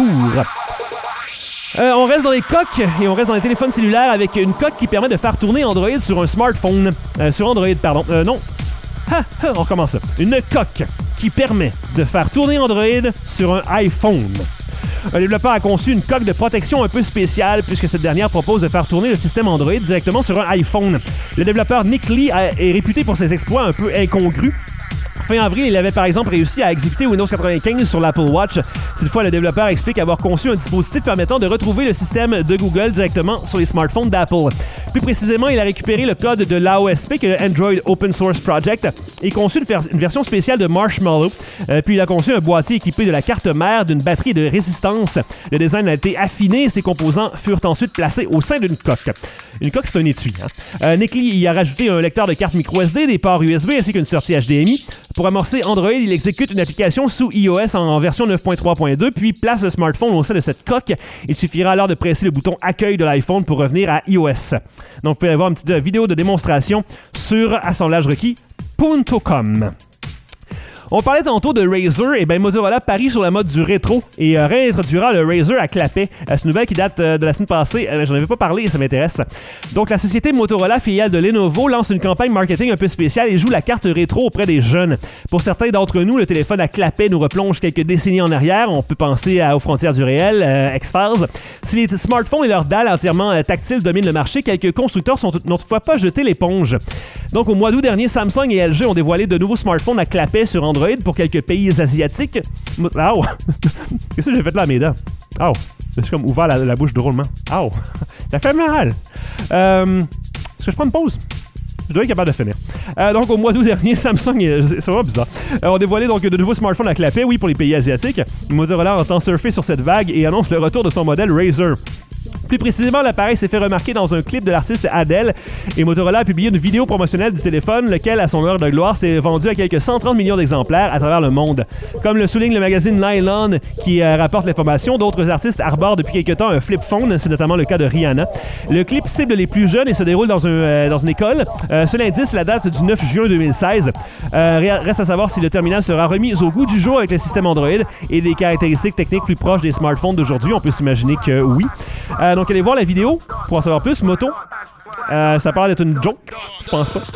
Euh, on reste dans les coques et on reste dans les téléphones cellulaires avec une coque qui permet de faire tourner Android sur un smartphone. Euh, sur Android, pardon. Euh, non. Ha, ha, on recommence ça. Une coque qui permet de faire tourner Android sur un iPhone. Un développeur a conçu une coque de protection un peu spéciale puisque cette dernière propose de faire tourner le système Android directement sur un iPhone. Le développeur Nick Lee est réputé pour ses exploits un peu incongrus. Fin avril, il avait par exemple réussi à exécuter Windows quatre-vingt-quinze sur l'Apple Watch. Cette fois, le développeur explique avoir conçu un dispositif permettant de retrouver le système de Google directement sur les smartphones d'Apple. Plus précisément, il a récupéré le code de l'A O S P, que le Android Open Source Project, et conçu une, vers- une version spéciale de Marshmallow. Euh, puis il a conçu un boîtier équipé de la carte mère, d'une batterie de résistance. Le design a été affiné et ses composants furent ensuite placés au sein d'une coque. Une coque, c'est un étui. Hein? Euh, Nick Lee y a rajouté un lecteur de carte micro S D, des ports U S B ainsi qu'une sortie H D M I. Pour amorcer Android, il exécute une application sous iOS en version neuf point trois point deux, puis place le smartphone au sein de cette coque. Il suffira alors de presser le bouton Accueil de l'iPhone pour revenir à iOS. Donc, vous pouvez avoir une petite vidéo de démonstration sur assemblages requis point com. On parlait tantôt de Razer, et bien Motorola parie sur la mode du rétro et euh, réintroduira le Razer à clapet. Euh, c'est une nouvelle qui date euh, de la semaine passée, euh, j'en avais pas parlé et ça m'intéresse. Donc la société Motorola, filiale de Lenovo, lance une campagne marketing un peu spéciale et joue la carte rétro auprès des jeunes. Pour certains d'entre nous, le téléphone à clapet nous replonge quelques décennies en arrière. On peut penser à, aux frontières du réel, euh, X-Files. Si les t- smartphones et leurs dalles entièrement euh, tactiles dominent le marché, quelques constructeurs sont, n'ont toutefois pas jeté l'éponge. Donc au mois d'août dernier, Samsung et L G ont dévoilé de nouveaux smartphones à clapet sur Android pour quelques pays asiatiques. Aouh! Qu'est-ce que j'ai fait là à mes dents? Aouh! J'ai comme ouvert la, la bouche drôlement. Aouh! Ça fait mal! Euh, est-ce que je prends une pause? Je dois être capable de finir. Euh, donc, au mois d'août dernier, Samsung, c'est vraiment bizarre, euh, ont dévoilé donc de nouveaux smartphones à clapet, oui, pour les pays asiatiques. Motorola entend surfer sur cette vague et annonce le retour de son modèle Razer. Plus précisément, l'appareil s'est fait remarquer dans un clip de l'artiste Adele et Motorola a publié une vidéo promotionnelle du téléphone, lequel, à son heure de gloire, s'est vendu à quelques cent trente millions d'exemplaires à travers le monde. Comme le souligne le magazine Nylon qui euh, rapporte l'information, d'autres artistes arborent depuis quelques temps un flip phone, c'est notamment le cas de Rihanna. Le clip cible les plus jeunes et se déroule dans, un, euh, dans une école. Euh, cela indique la date du neuf juin deux mille seize. Euh, reste à savoir si le terminal sera remis au goût du jour avec le système Android et des caractéristiques techniques plus proches des smartphones d'aujourd'hui. On peut s'imaginer que oui. Euh, donc, allez voir la vidéo pour en savoir plus. Moto, euh, ça parle d'être une joke. Je pense pas.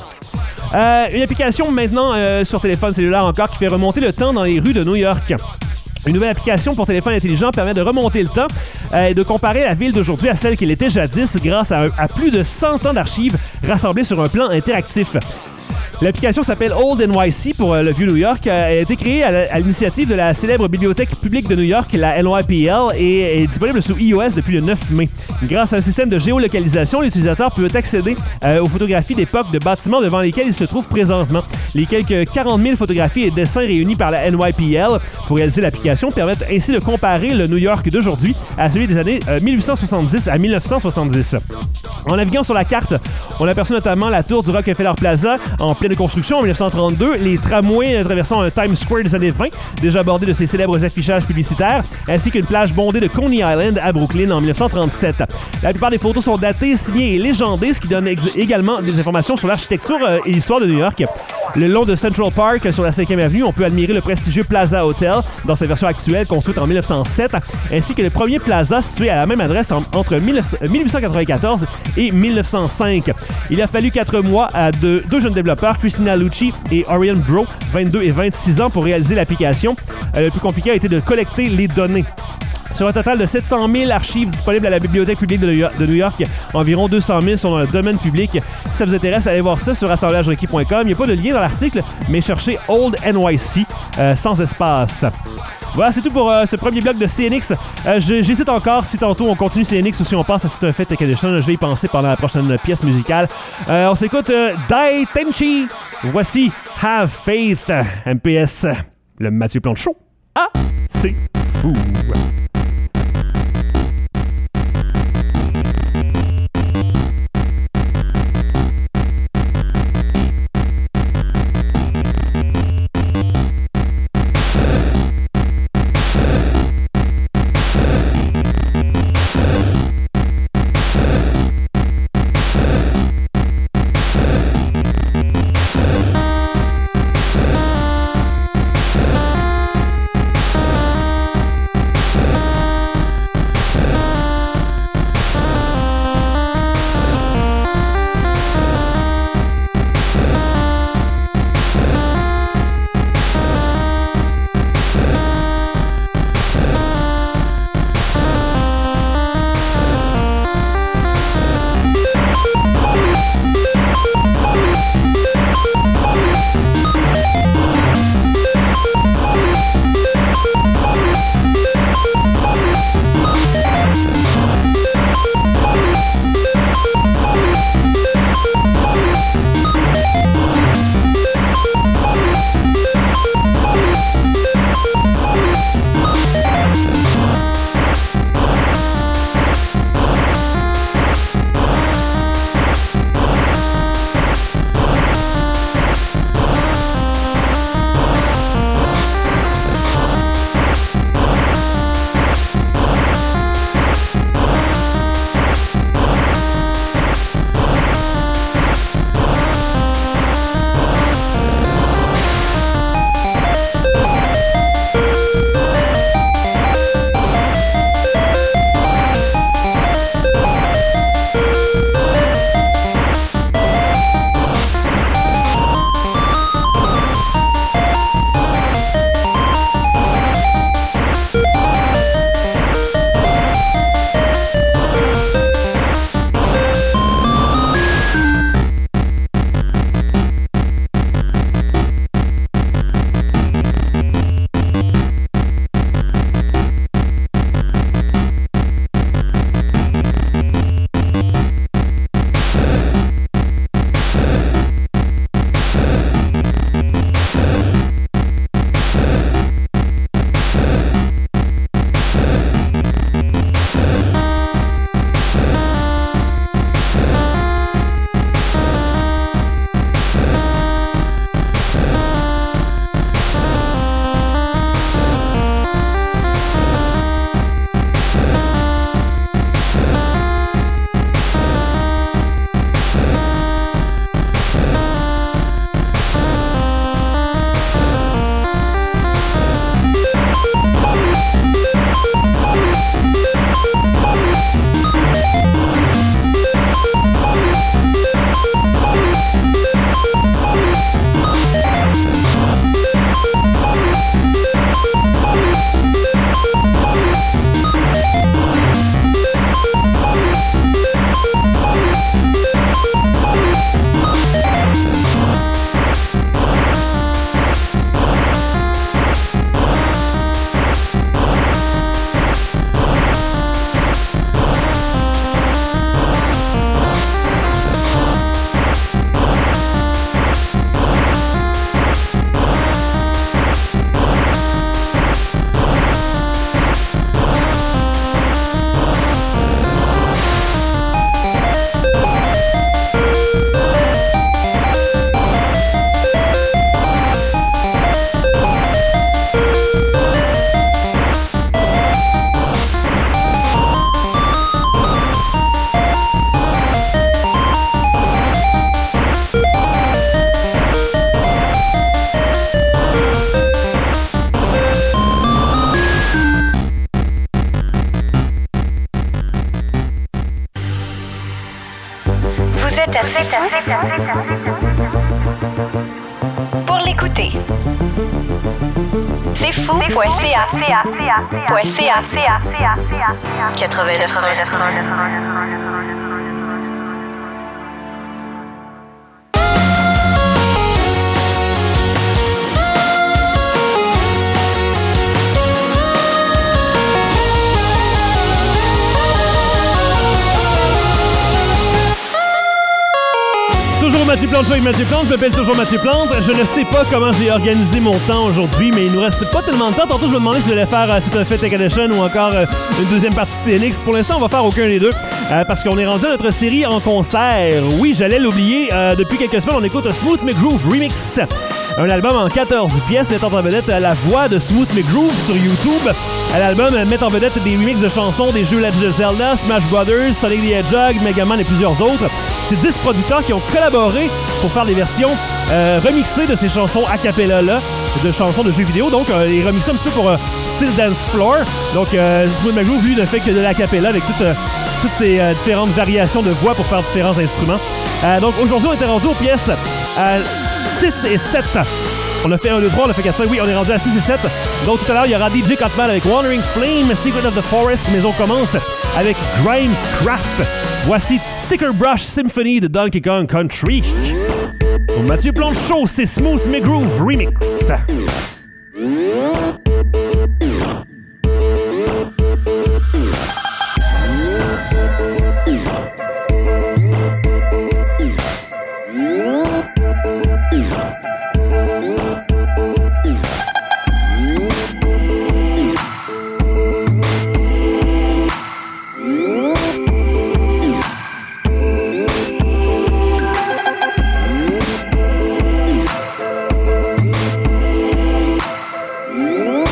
Euh, une application maintenant euh, sur téléphone cellulaire encore qui fait remonter le temps dans les rues de New York. Une nouvelle application pour téléphone intelligent permet de remonter le temps euh, et de comparer la ville d'aujourd'hui à celle qu'elle était jadis grâce à, un, à plus de cent ans d'archives rassemblées sur un plan interactif. L'application s'appelle Old N Y C pour euh, le vieux New York. Euh, elle a été créée à, à l'initiative de la célèbre bibliothèque publique de New York, la N Y P L, et est disponible sous iOS depuis le neuf mai. Grâce à un système de géolocalisation, l'utilisateur peut accéder euh, aux photographies d'époque de bâtiments devant lesquels il se trouve présentement. Les quelques quarante mille photographies et dessins réunis par la N Y P L pour réaliser l'application permettent ainsi de comparer le New York d'aujourd'hui à celui des années euh, mille huit cent soixante-dix à mille neuf cent soixante-dix. En naviguant sur la carte, on aperçoit notamment la tour du Rockefeller Plaza en pleine construction en dix-neuf cent trente-deux, les tramways traversant un Times Square des années vingt, déjà bordé de ses célèbres affichages publicitaires, ainsi qu'une plage bondée de Coney Island à Brooklyn en dix-neuf cent trente-sept. La plupart des photos sont datées, signées et légendées, ce qui donne ex- également des informations sur l'architecture euh, et l'histoire de New York. Le long de Central Park, sur la cinquième avenue, on peut admirer le prestigieux Plaza Hotel dans sa version actuelle, construite en dix-neuf cent sept, ainsi que le premier plaza situé à la même adresse en, entre mille huit cent quatre-vingt-quatorze et mille neuf cent cinq. Il a fallu quatre mois à deux, deux jeunes développeurs, Christina Lucci et Orion Bro, vingt-deux et vingt-six ans, pour réaliser l'application. Euh, le plus compliqué a été de collecter les données. Sur un total de sept cent mille archives disponibles à la Bibliothèque publique de New York, environ deux cent mille sont dans le domaine public. Si ça vous intéresse, allez voir ça sur assemblage requis point com. Il n'y a pas de lien dans l'article, mais cherchez Old N Y C euh, sans espace. Voilà, c'est tout pour euh, ce premier bloc de C N X. Euh, j'hésite encore si tantôt on continue C N X ou si on passe à C'est un fait Tech Edition. Je vais y penser pendant la prochaine pièce musicale. Euh, on s'écoute euh, Dai Tenchi. Voici Have Faith, M P S, le Mathieu Plante Show. Ah, c'est fou! Vous êtes assez fou pour l'écouter. C'est fou point c a quatre-vingt-neuf Mathieu Plante avec Mathieu Plante, je m'appelle toujours Mathieu Plante. Je ne sais pas comment j'ai organisé mon temps aujourd'hui, mais il nous reste pas tellement de temps. Tantôt, je me demandais si j'allais faire euh, cette fête Edition ou encore euh, une deuxième partie de C N X. Pour l'instant, on va faire aucun des deux euh, parce qu'on est rendu à notre série en concert. Oui, j'allais l'oublier. Euh, depuis quelques semaines, on écoute Smooth McGroove Remixed. Un album en quatorze pièces mettant en vedette la voix de Smooth McGroove sur YouTube. L'album met en vedette des remixes de chansons des jeux Legend of Zelda, Smash Brothers, Sonic the Hedgehog, Mega Man et plusieurs autres. C'est dix producteurs qui ont collaboré pour faire des versions euh, remixées de ces chansons a cappella-là, de chansons de jeux vidéo. Donc, euh, les remixés un petit peu pour euh, Still Dance Floor. Donc, euh, Smooth McGroove, lui, ne fait que de la cappella avec toute, euh, toutes ces euh, différentes variations de voix pour faire différents instruments. Euh, donc, aujourd'hui, on était rendu aux pièces euh, six et sept. On a fait un, deux, trois, on a fait quatre, cinq. Oui, on est rendu à six et sept. Donc, tout à l'heure, il y aura D J Cotman avec Wandering Flame, Secret of the Forest. Mais on commence avec Grimecraft. Voici Sticker Brush Symphony de Donkey Kong Country. Pour Mathieu Plante Show, c'est Smooth McGroove Remixed. Yeah.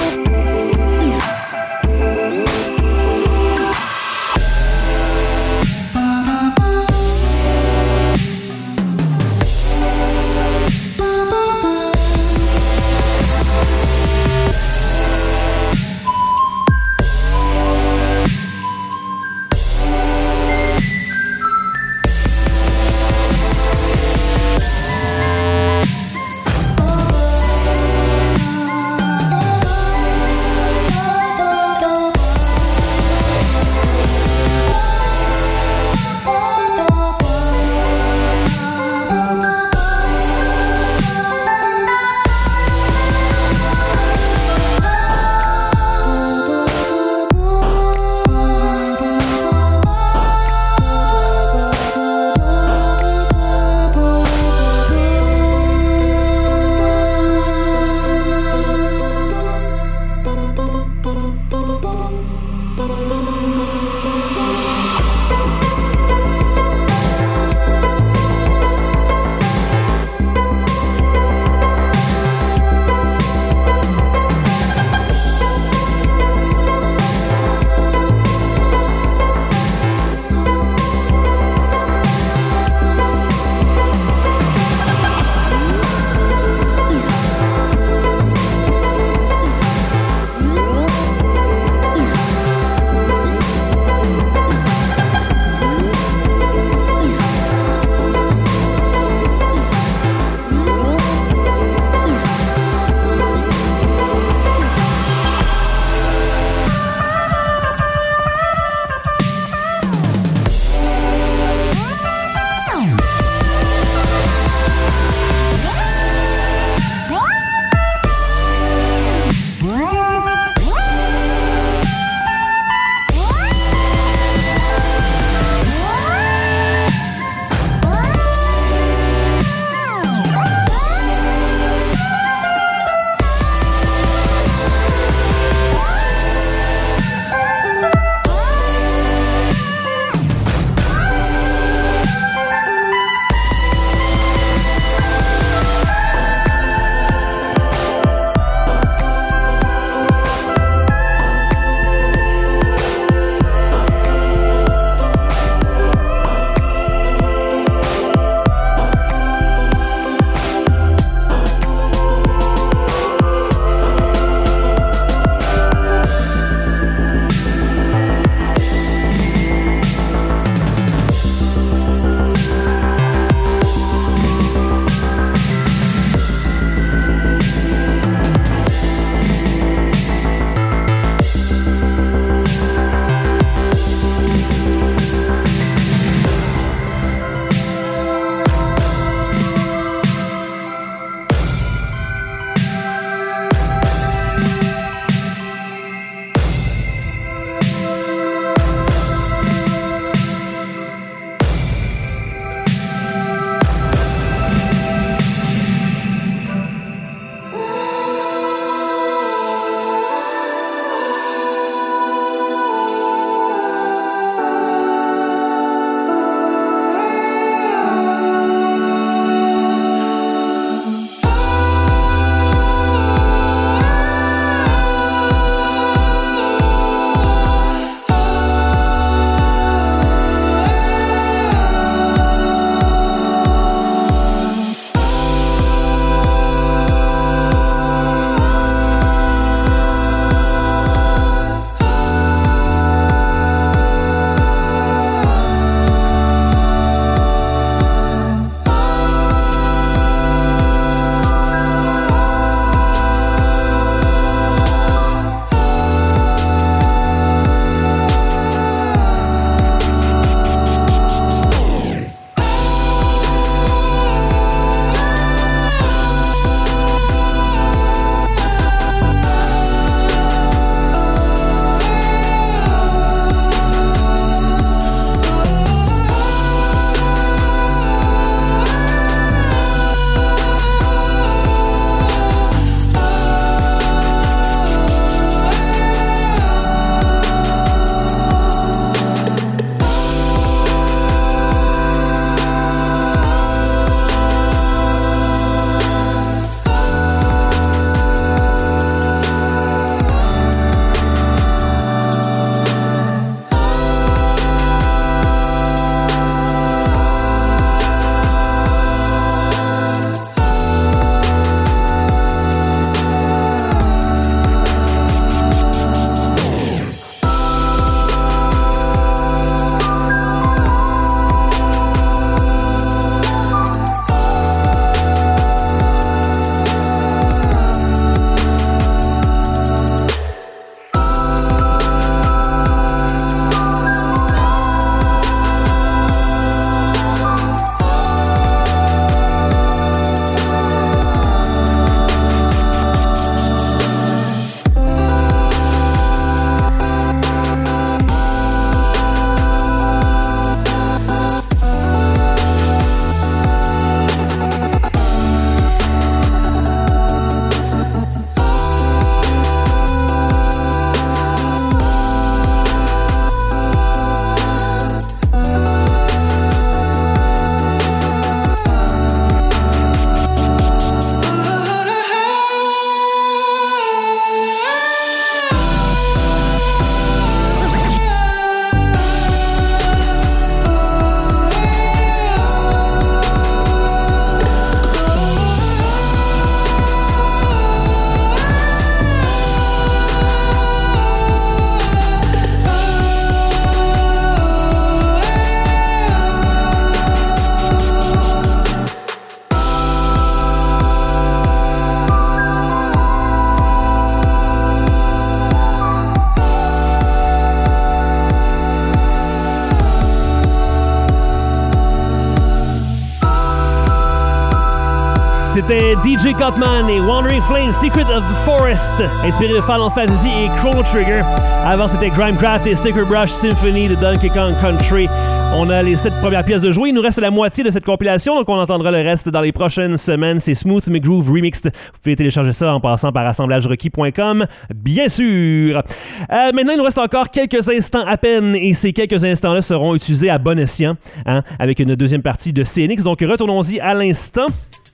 C'était D J Cutman et Wandering Flame, Secret of the Forest, inspiré de Final Fantasy et Chrono Trigger. Avant, c'était Grimecraft et Sticker Brush Symphony de Donkey Kong Country. On a les sept premières pièces de jouer. Il nous reste la moitié de cette compilation, donc on entendra le reste dans les prochaines semaines. C'est Smooth McGroove Remixed. Vous pouvez télécharger ça en passant par assemblage requis point com, bien sûr. Euh, maintenant, il nous reste encore quelques instants à peine, et ces quelques instants-là seront utilisés à bon escient, hein, avec une deuxième partie de C N X. Donc, retournons-y à l'instant.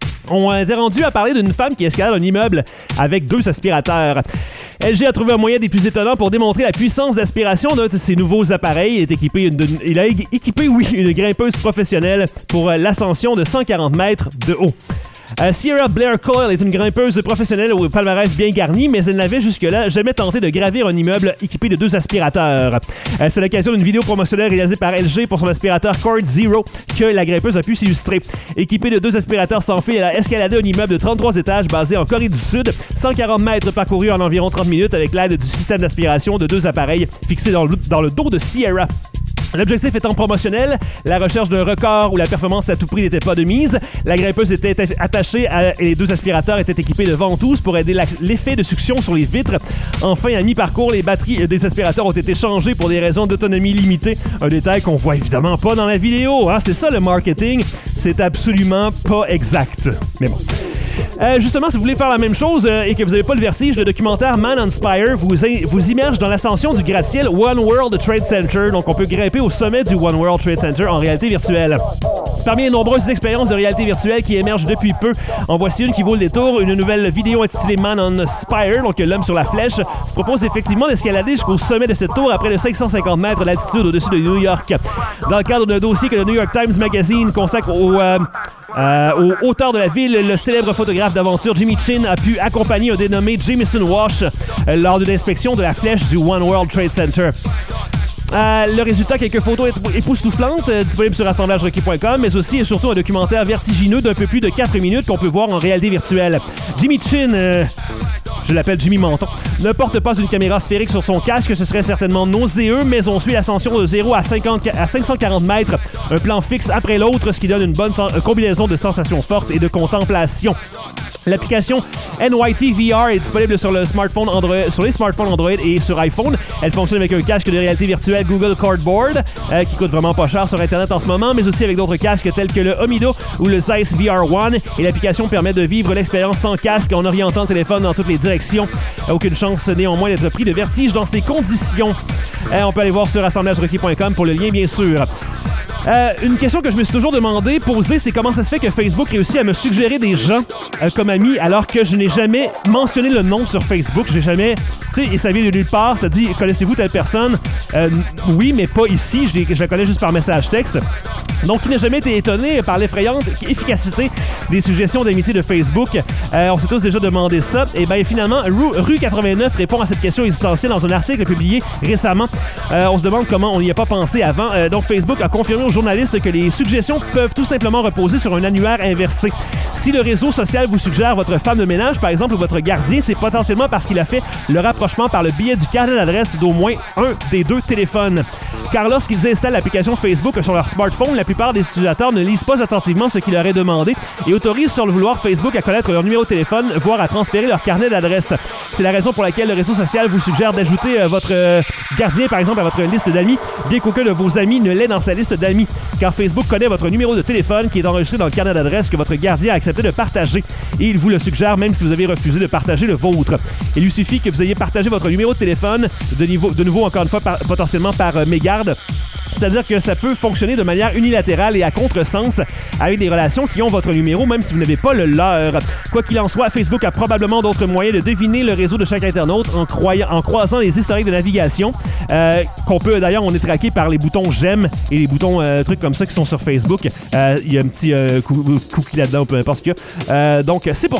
On était rendu à parler d'une femme qui escalade un immeuble avec deux aspirateurs. L G a trouvé un moyen des plus étonnants pour démontrer la puissance d'aspiration d'un de ses nouveaux appareils. Il, est équipé de, il a équipé, oui, une grimpeuse professionnelle pour l'ascension de cent quarante mètres de haut. Euh, Sierra Blair Coyle est une grimpeuse professionnelle au palmarès bien garni, mais elle n'avait jusque-là jamais tenté de gravir un immeuble équipé de deux aspirateurs. Euh, c'est l'occasion d'une vidéo promotionnelle réalisée par L G pour son aspirateur Cord Zero que la grimpeuse a pu s'illustrer. Équipée de deux aspirateurs sans fil, elle a escaladé un immeuble de trente-trois étages basé en Corée du Sud, cent quarante mètres parcourus en environ trente minutes avec l'aide du système d'aspiration de deux appareils fixés dans le, dans le dos de Sierra. L'objectif étant promotionnel, la recherche d'un record où la performance à tout prix n'était pas de mise. La grimpeuse était attachée à, et les deux aspirateurs étaient équipés de ventouses pour aider la, l'effet de succion sur les vitres. Enfin, à mi-parcours, les batteries des aspirateurs ont été changées pour des raisons d'autonomie limitée. Un détail qu'on voit évidemment pas dans la vidéo. Hein? C'est ça le marketing. C'est absolument pas exact. Mais bon. Euh, justement, si vous voulez faire la même chose euh, et que vous n'avez pas le vertige, le documentaire Man on Spire vous, in- vous immerge dans l'ascension du gratte-ciel One World Trade Center. Donc, on peut grimper au sommet du One World Trade Center en réalité virtuelle. Parmi les nombreuses expériences de réalité virtuelle qui émergent depuis peu, en voici une qui vaut le détour. Une nouvelle vidéo intitulée Man on Spire, donc l'homme sur la flèche, vous propose effectivement d'escalader jusqu'au sommet de cette tour à près de cinq cent cinquante mètres d'altitude au-dessus de New York. Dans le cadre d'un dossier que le New York Times Magazine consacre au... Euh, Euh, aux hauteurs de la ville, le célèbre photographe d'aventure Jimmy Chin a pu accompagner un dénommé Jameson Walsh euh, lors d'une inspection de la flèche du One World Trade Center. Euh, le résultat, quelques photos époustouflantes euh, disponibles sur assemblage requis point com, mais aussi et surtout un documentaire vertigineux d'un peu plus de quatre minutes qu'on peut voir en réalité virtuelle. Jimmy Chin... Euh Je l'appelle Jimmy Menton. Ne porte pas une caméra sphérique sur son casque, ce serait certainement nauséeux, mais on suit l'ascension de zéro à, cinquante, à cinq cent quarante mètres, un plan fixe après l'autre, ce qui donne une bonne sen- combinaison de sensations fortes et de contemplation. L'application N Y T V R est disponible sur, le smartphone Android, sur les smartphones Android et sur iPhone. Elle fonctionne avec un casque de réalité virtuelle Google Cardboard, euh, qui coûte vraiment pas cher sur Internet en ce moment, mais aussi avec d'autres casques tels que le Omido ou le Zeiss V R One. Et l'application permet de vivre l'expérience sans casque en orientant le téléphone dans toutes les directions. Aucune chance néanmoins d'être pris de vertige dans ces conditions. Euh, on peut aller voir sur assemblage requis point com pour le lien, bien sûr. Euh, une question que je me suis toujours demandé, posée, c'est comment ça se fait que Facebook réussit à me suggérer des gens euh, comme amis alors que je n'ai jamais mentionné le nom sur Facebook. J'ai jamais... Tu sais, et ça vient de nulle part. Ça dit, connaissez-vous telle personne? Euh, oui, mais pas ici. Je, je la connais juste par message texte. Donc, il n'a jamais été étonné par l'effrayante efficacité des suggestions d'amitié de Facebook. Euh, on s'est tous déjà demandé ça. Et bien, finalement, Rue quatre-vingt-neuf répond à cette question existentielle dans un article publié récemment. Euh, on se demande comment on n'y a pas pensé avant. Euh, donc, Facebook a confirmé aux journalistes que les suggestions peuvent tout simplement reposer sur un annuaire inversé. Si le réseau social vous suggère votre femme de ménage, par exemple, ou votre gardien, c'est potentiellement parce qu'il a fait le rapprochement par le biais du carnet d'adresse d'au moins un des deux téléphones. Car lorsqu'ils installent l'application Facebook sur leur smartphone, la plupart des utilisateurs ne lisent pas attentivement ce qu'il leur est demandé et autorisent sur le vouloir Facebook à connaître leur numéro de téléphone, voire à transférer leur carnet d'adresse. C'est la raison pour laquelle le réseau social vous suggère d'ajouter euh, votre euh, gardien, par exemple, à votre liste d'amis, bien qu'aucun de vos amis ne l'ait dans sa liste d'amis. Car Facebook connaît votre numéro de téléphone qui est enregistré dans le carnet d'adresse que votre gardien a accepté de partager et il vous le suggère même si vous avez refusé de partager le vôtre. Il lui suffit que vous ayez partagé votre numéro de téléphone, de, niveau, de nouveau encore une fois par, potentiellement par euh, mégarde. C'est-à-dire que ça peut fonctionner de manière unilatérale et à contresens avec des relations qui ont votre numéro, même si vous n'avez pas le leur. Quoi qu'il en soit, Facebook a probablement d'autres moyens de deviner le réseau de chaque internaute en, croyant, en croisant les historiques de navigation, euh, qu'on peut d'ailleurs, on est traqué par les boutons j'aime et les boutons euh, trucs comme ça qui sont sur Facebook. Euh, il y a un petit euh, cookie là-dedans, peu importe ce qu'il y a. Euh, donc, c'est pour ça.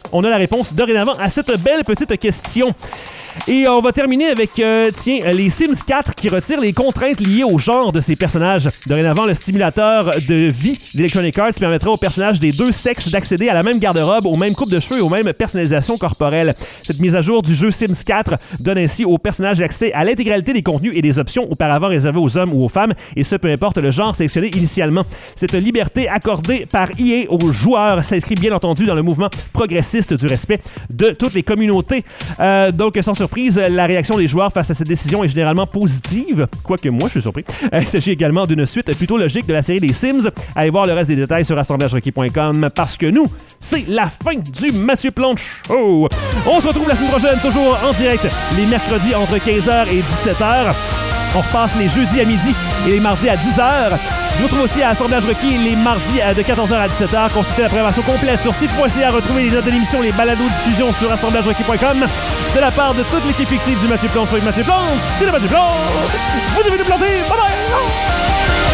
On a la réponse dorénavant à cette belle petite question. Et on va terminer avec, euh, tiens, les Sims quatre qui retirent les contraintes liées au genre de ces personnages. Dorénavant, le stimulateur de vie d'Electronic Arts permettra aux personnages des deux sexes d'accéder à la même garde-robe, aux mêmes coupes de cheveux et aux mêmes personnalisations corporelles. Cette mise à jour du jeu Sims quatre donne ainsi aux personnages accès à l'intégralité des contenus et des options auparavant réservées aux hommes ou aux femmes, et ce, peu importe le genre sélectionné initialement. Cette liberté accordée par E A aux joueurs s'inscrit bien entendu dans le mouvement progressiste du respect de toutes les communautés. Euh, donc, sans surprise, la réaction des joueurs face à cette décision est généralement positive, quoique moi je suis surpris. Il s'agit également d'une suite plutôt logique de la série des Sims. Allez voir le reste des détails sur assemblage requis point com parce que nous, c'est la fin du Mathieu Plante Show. On se retrouve la semaine prochaine, toujours en direct, les mercredis entre quinze heures et dix-sept heures. On repasse les jeudis à midi et les mardis à dix heures. Je vous retrouve aussi à Assemblage Requis les mardis de quatorze heures à dix-sept heures. Consultez la programmation complète sur site point c a. Retrouvez les notes de l'émission, les balados-diffusions sur assemblage requis point com. De la part de toute l'équipe fictive du Mathieu Plante, avec Mathieu Plante, c'est le Mathieu Plante. Vous avez nous planté. Bye bye!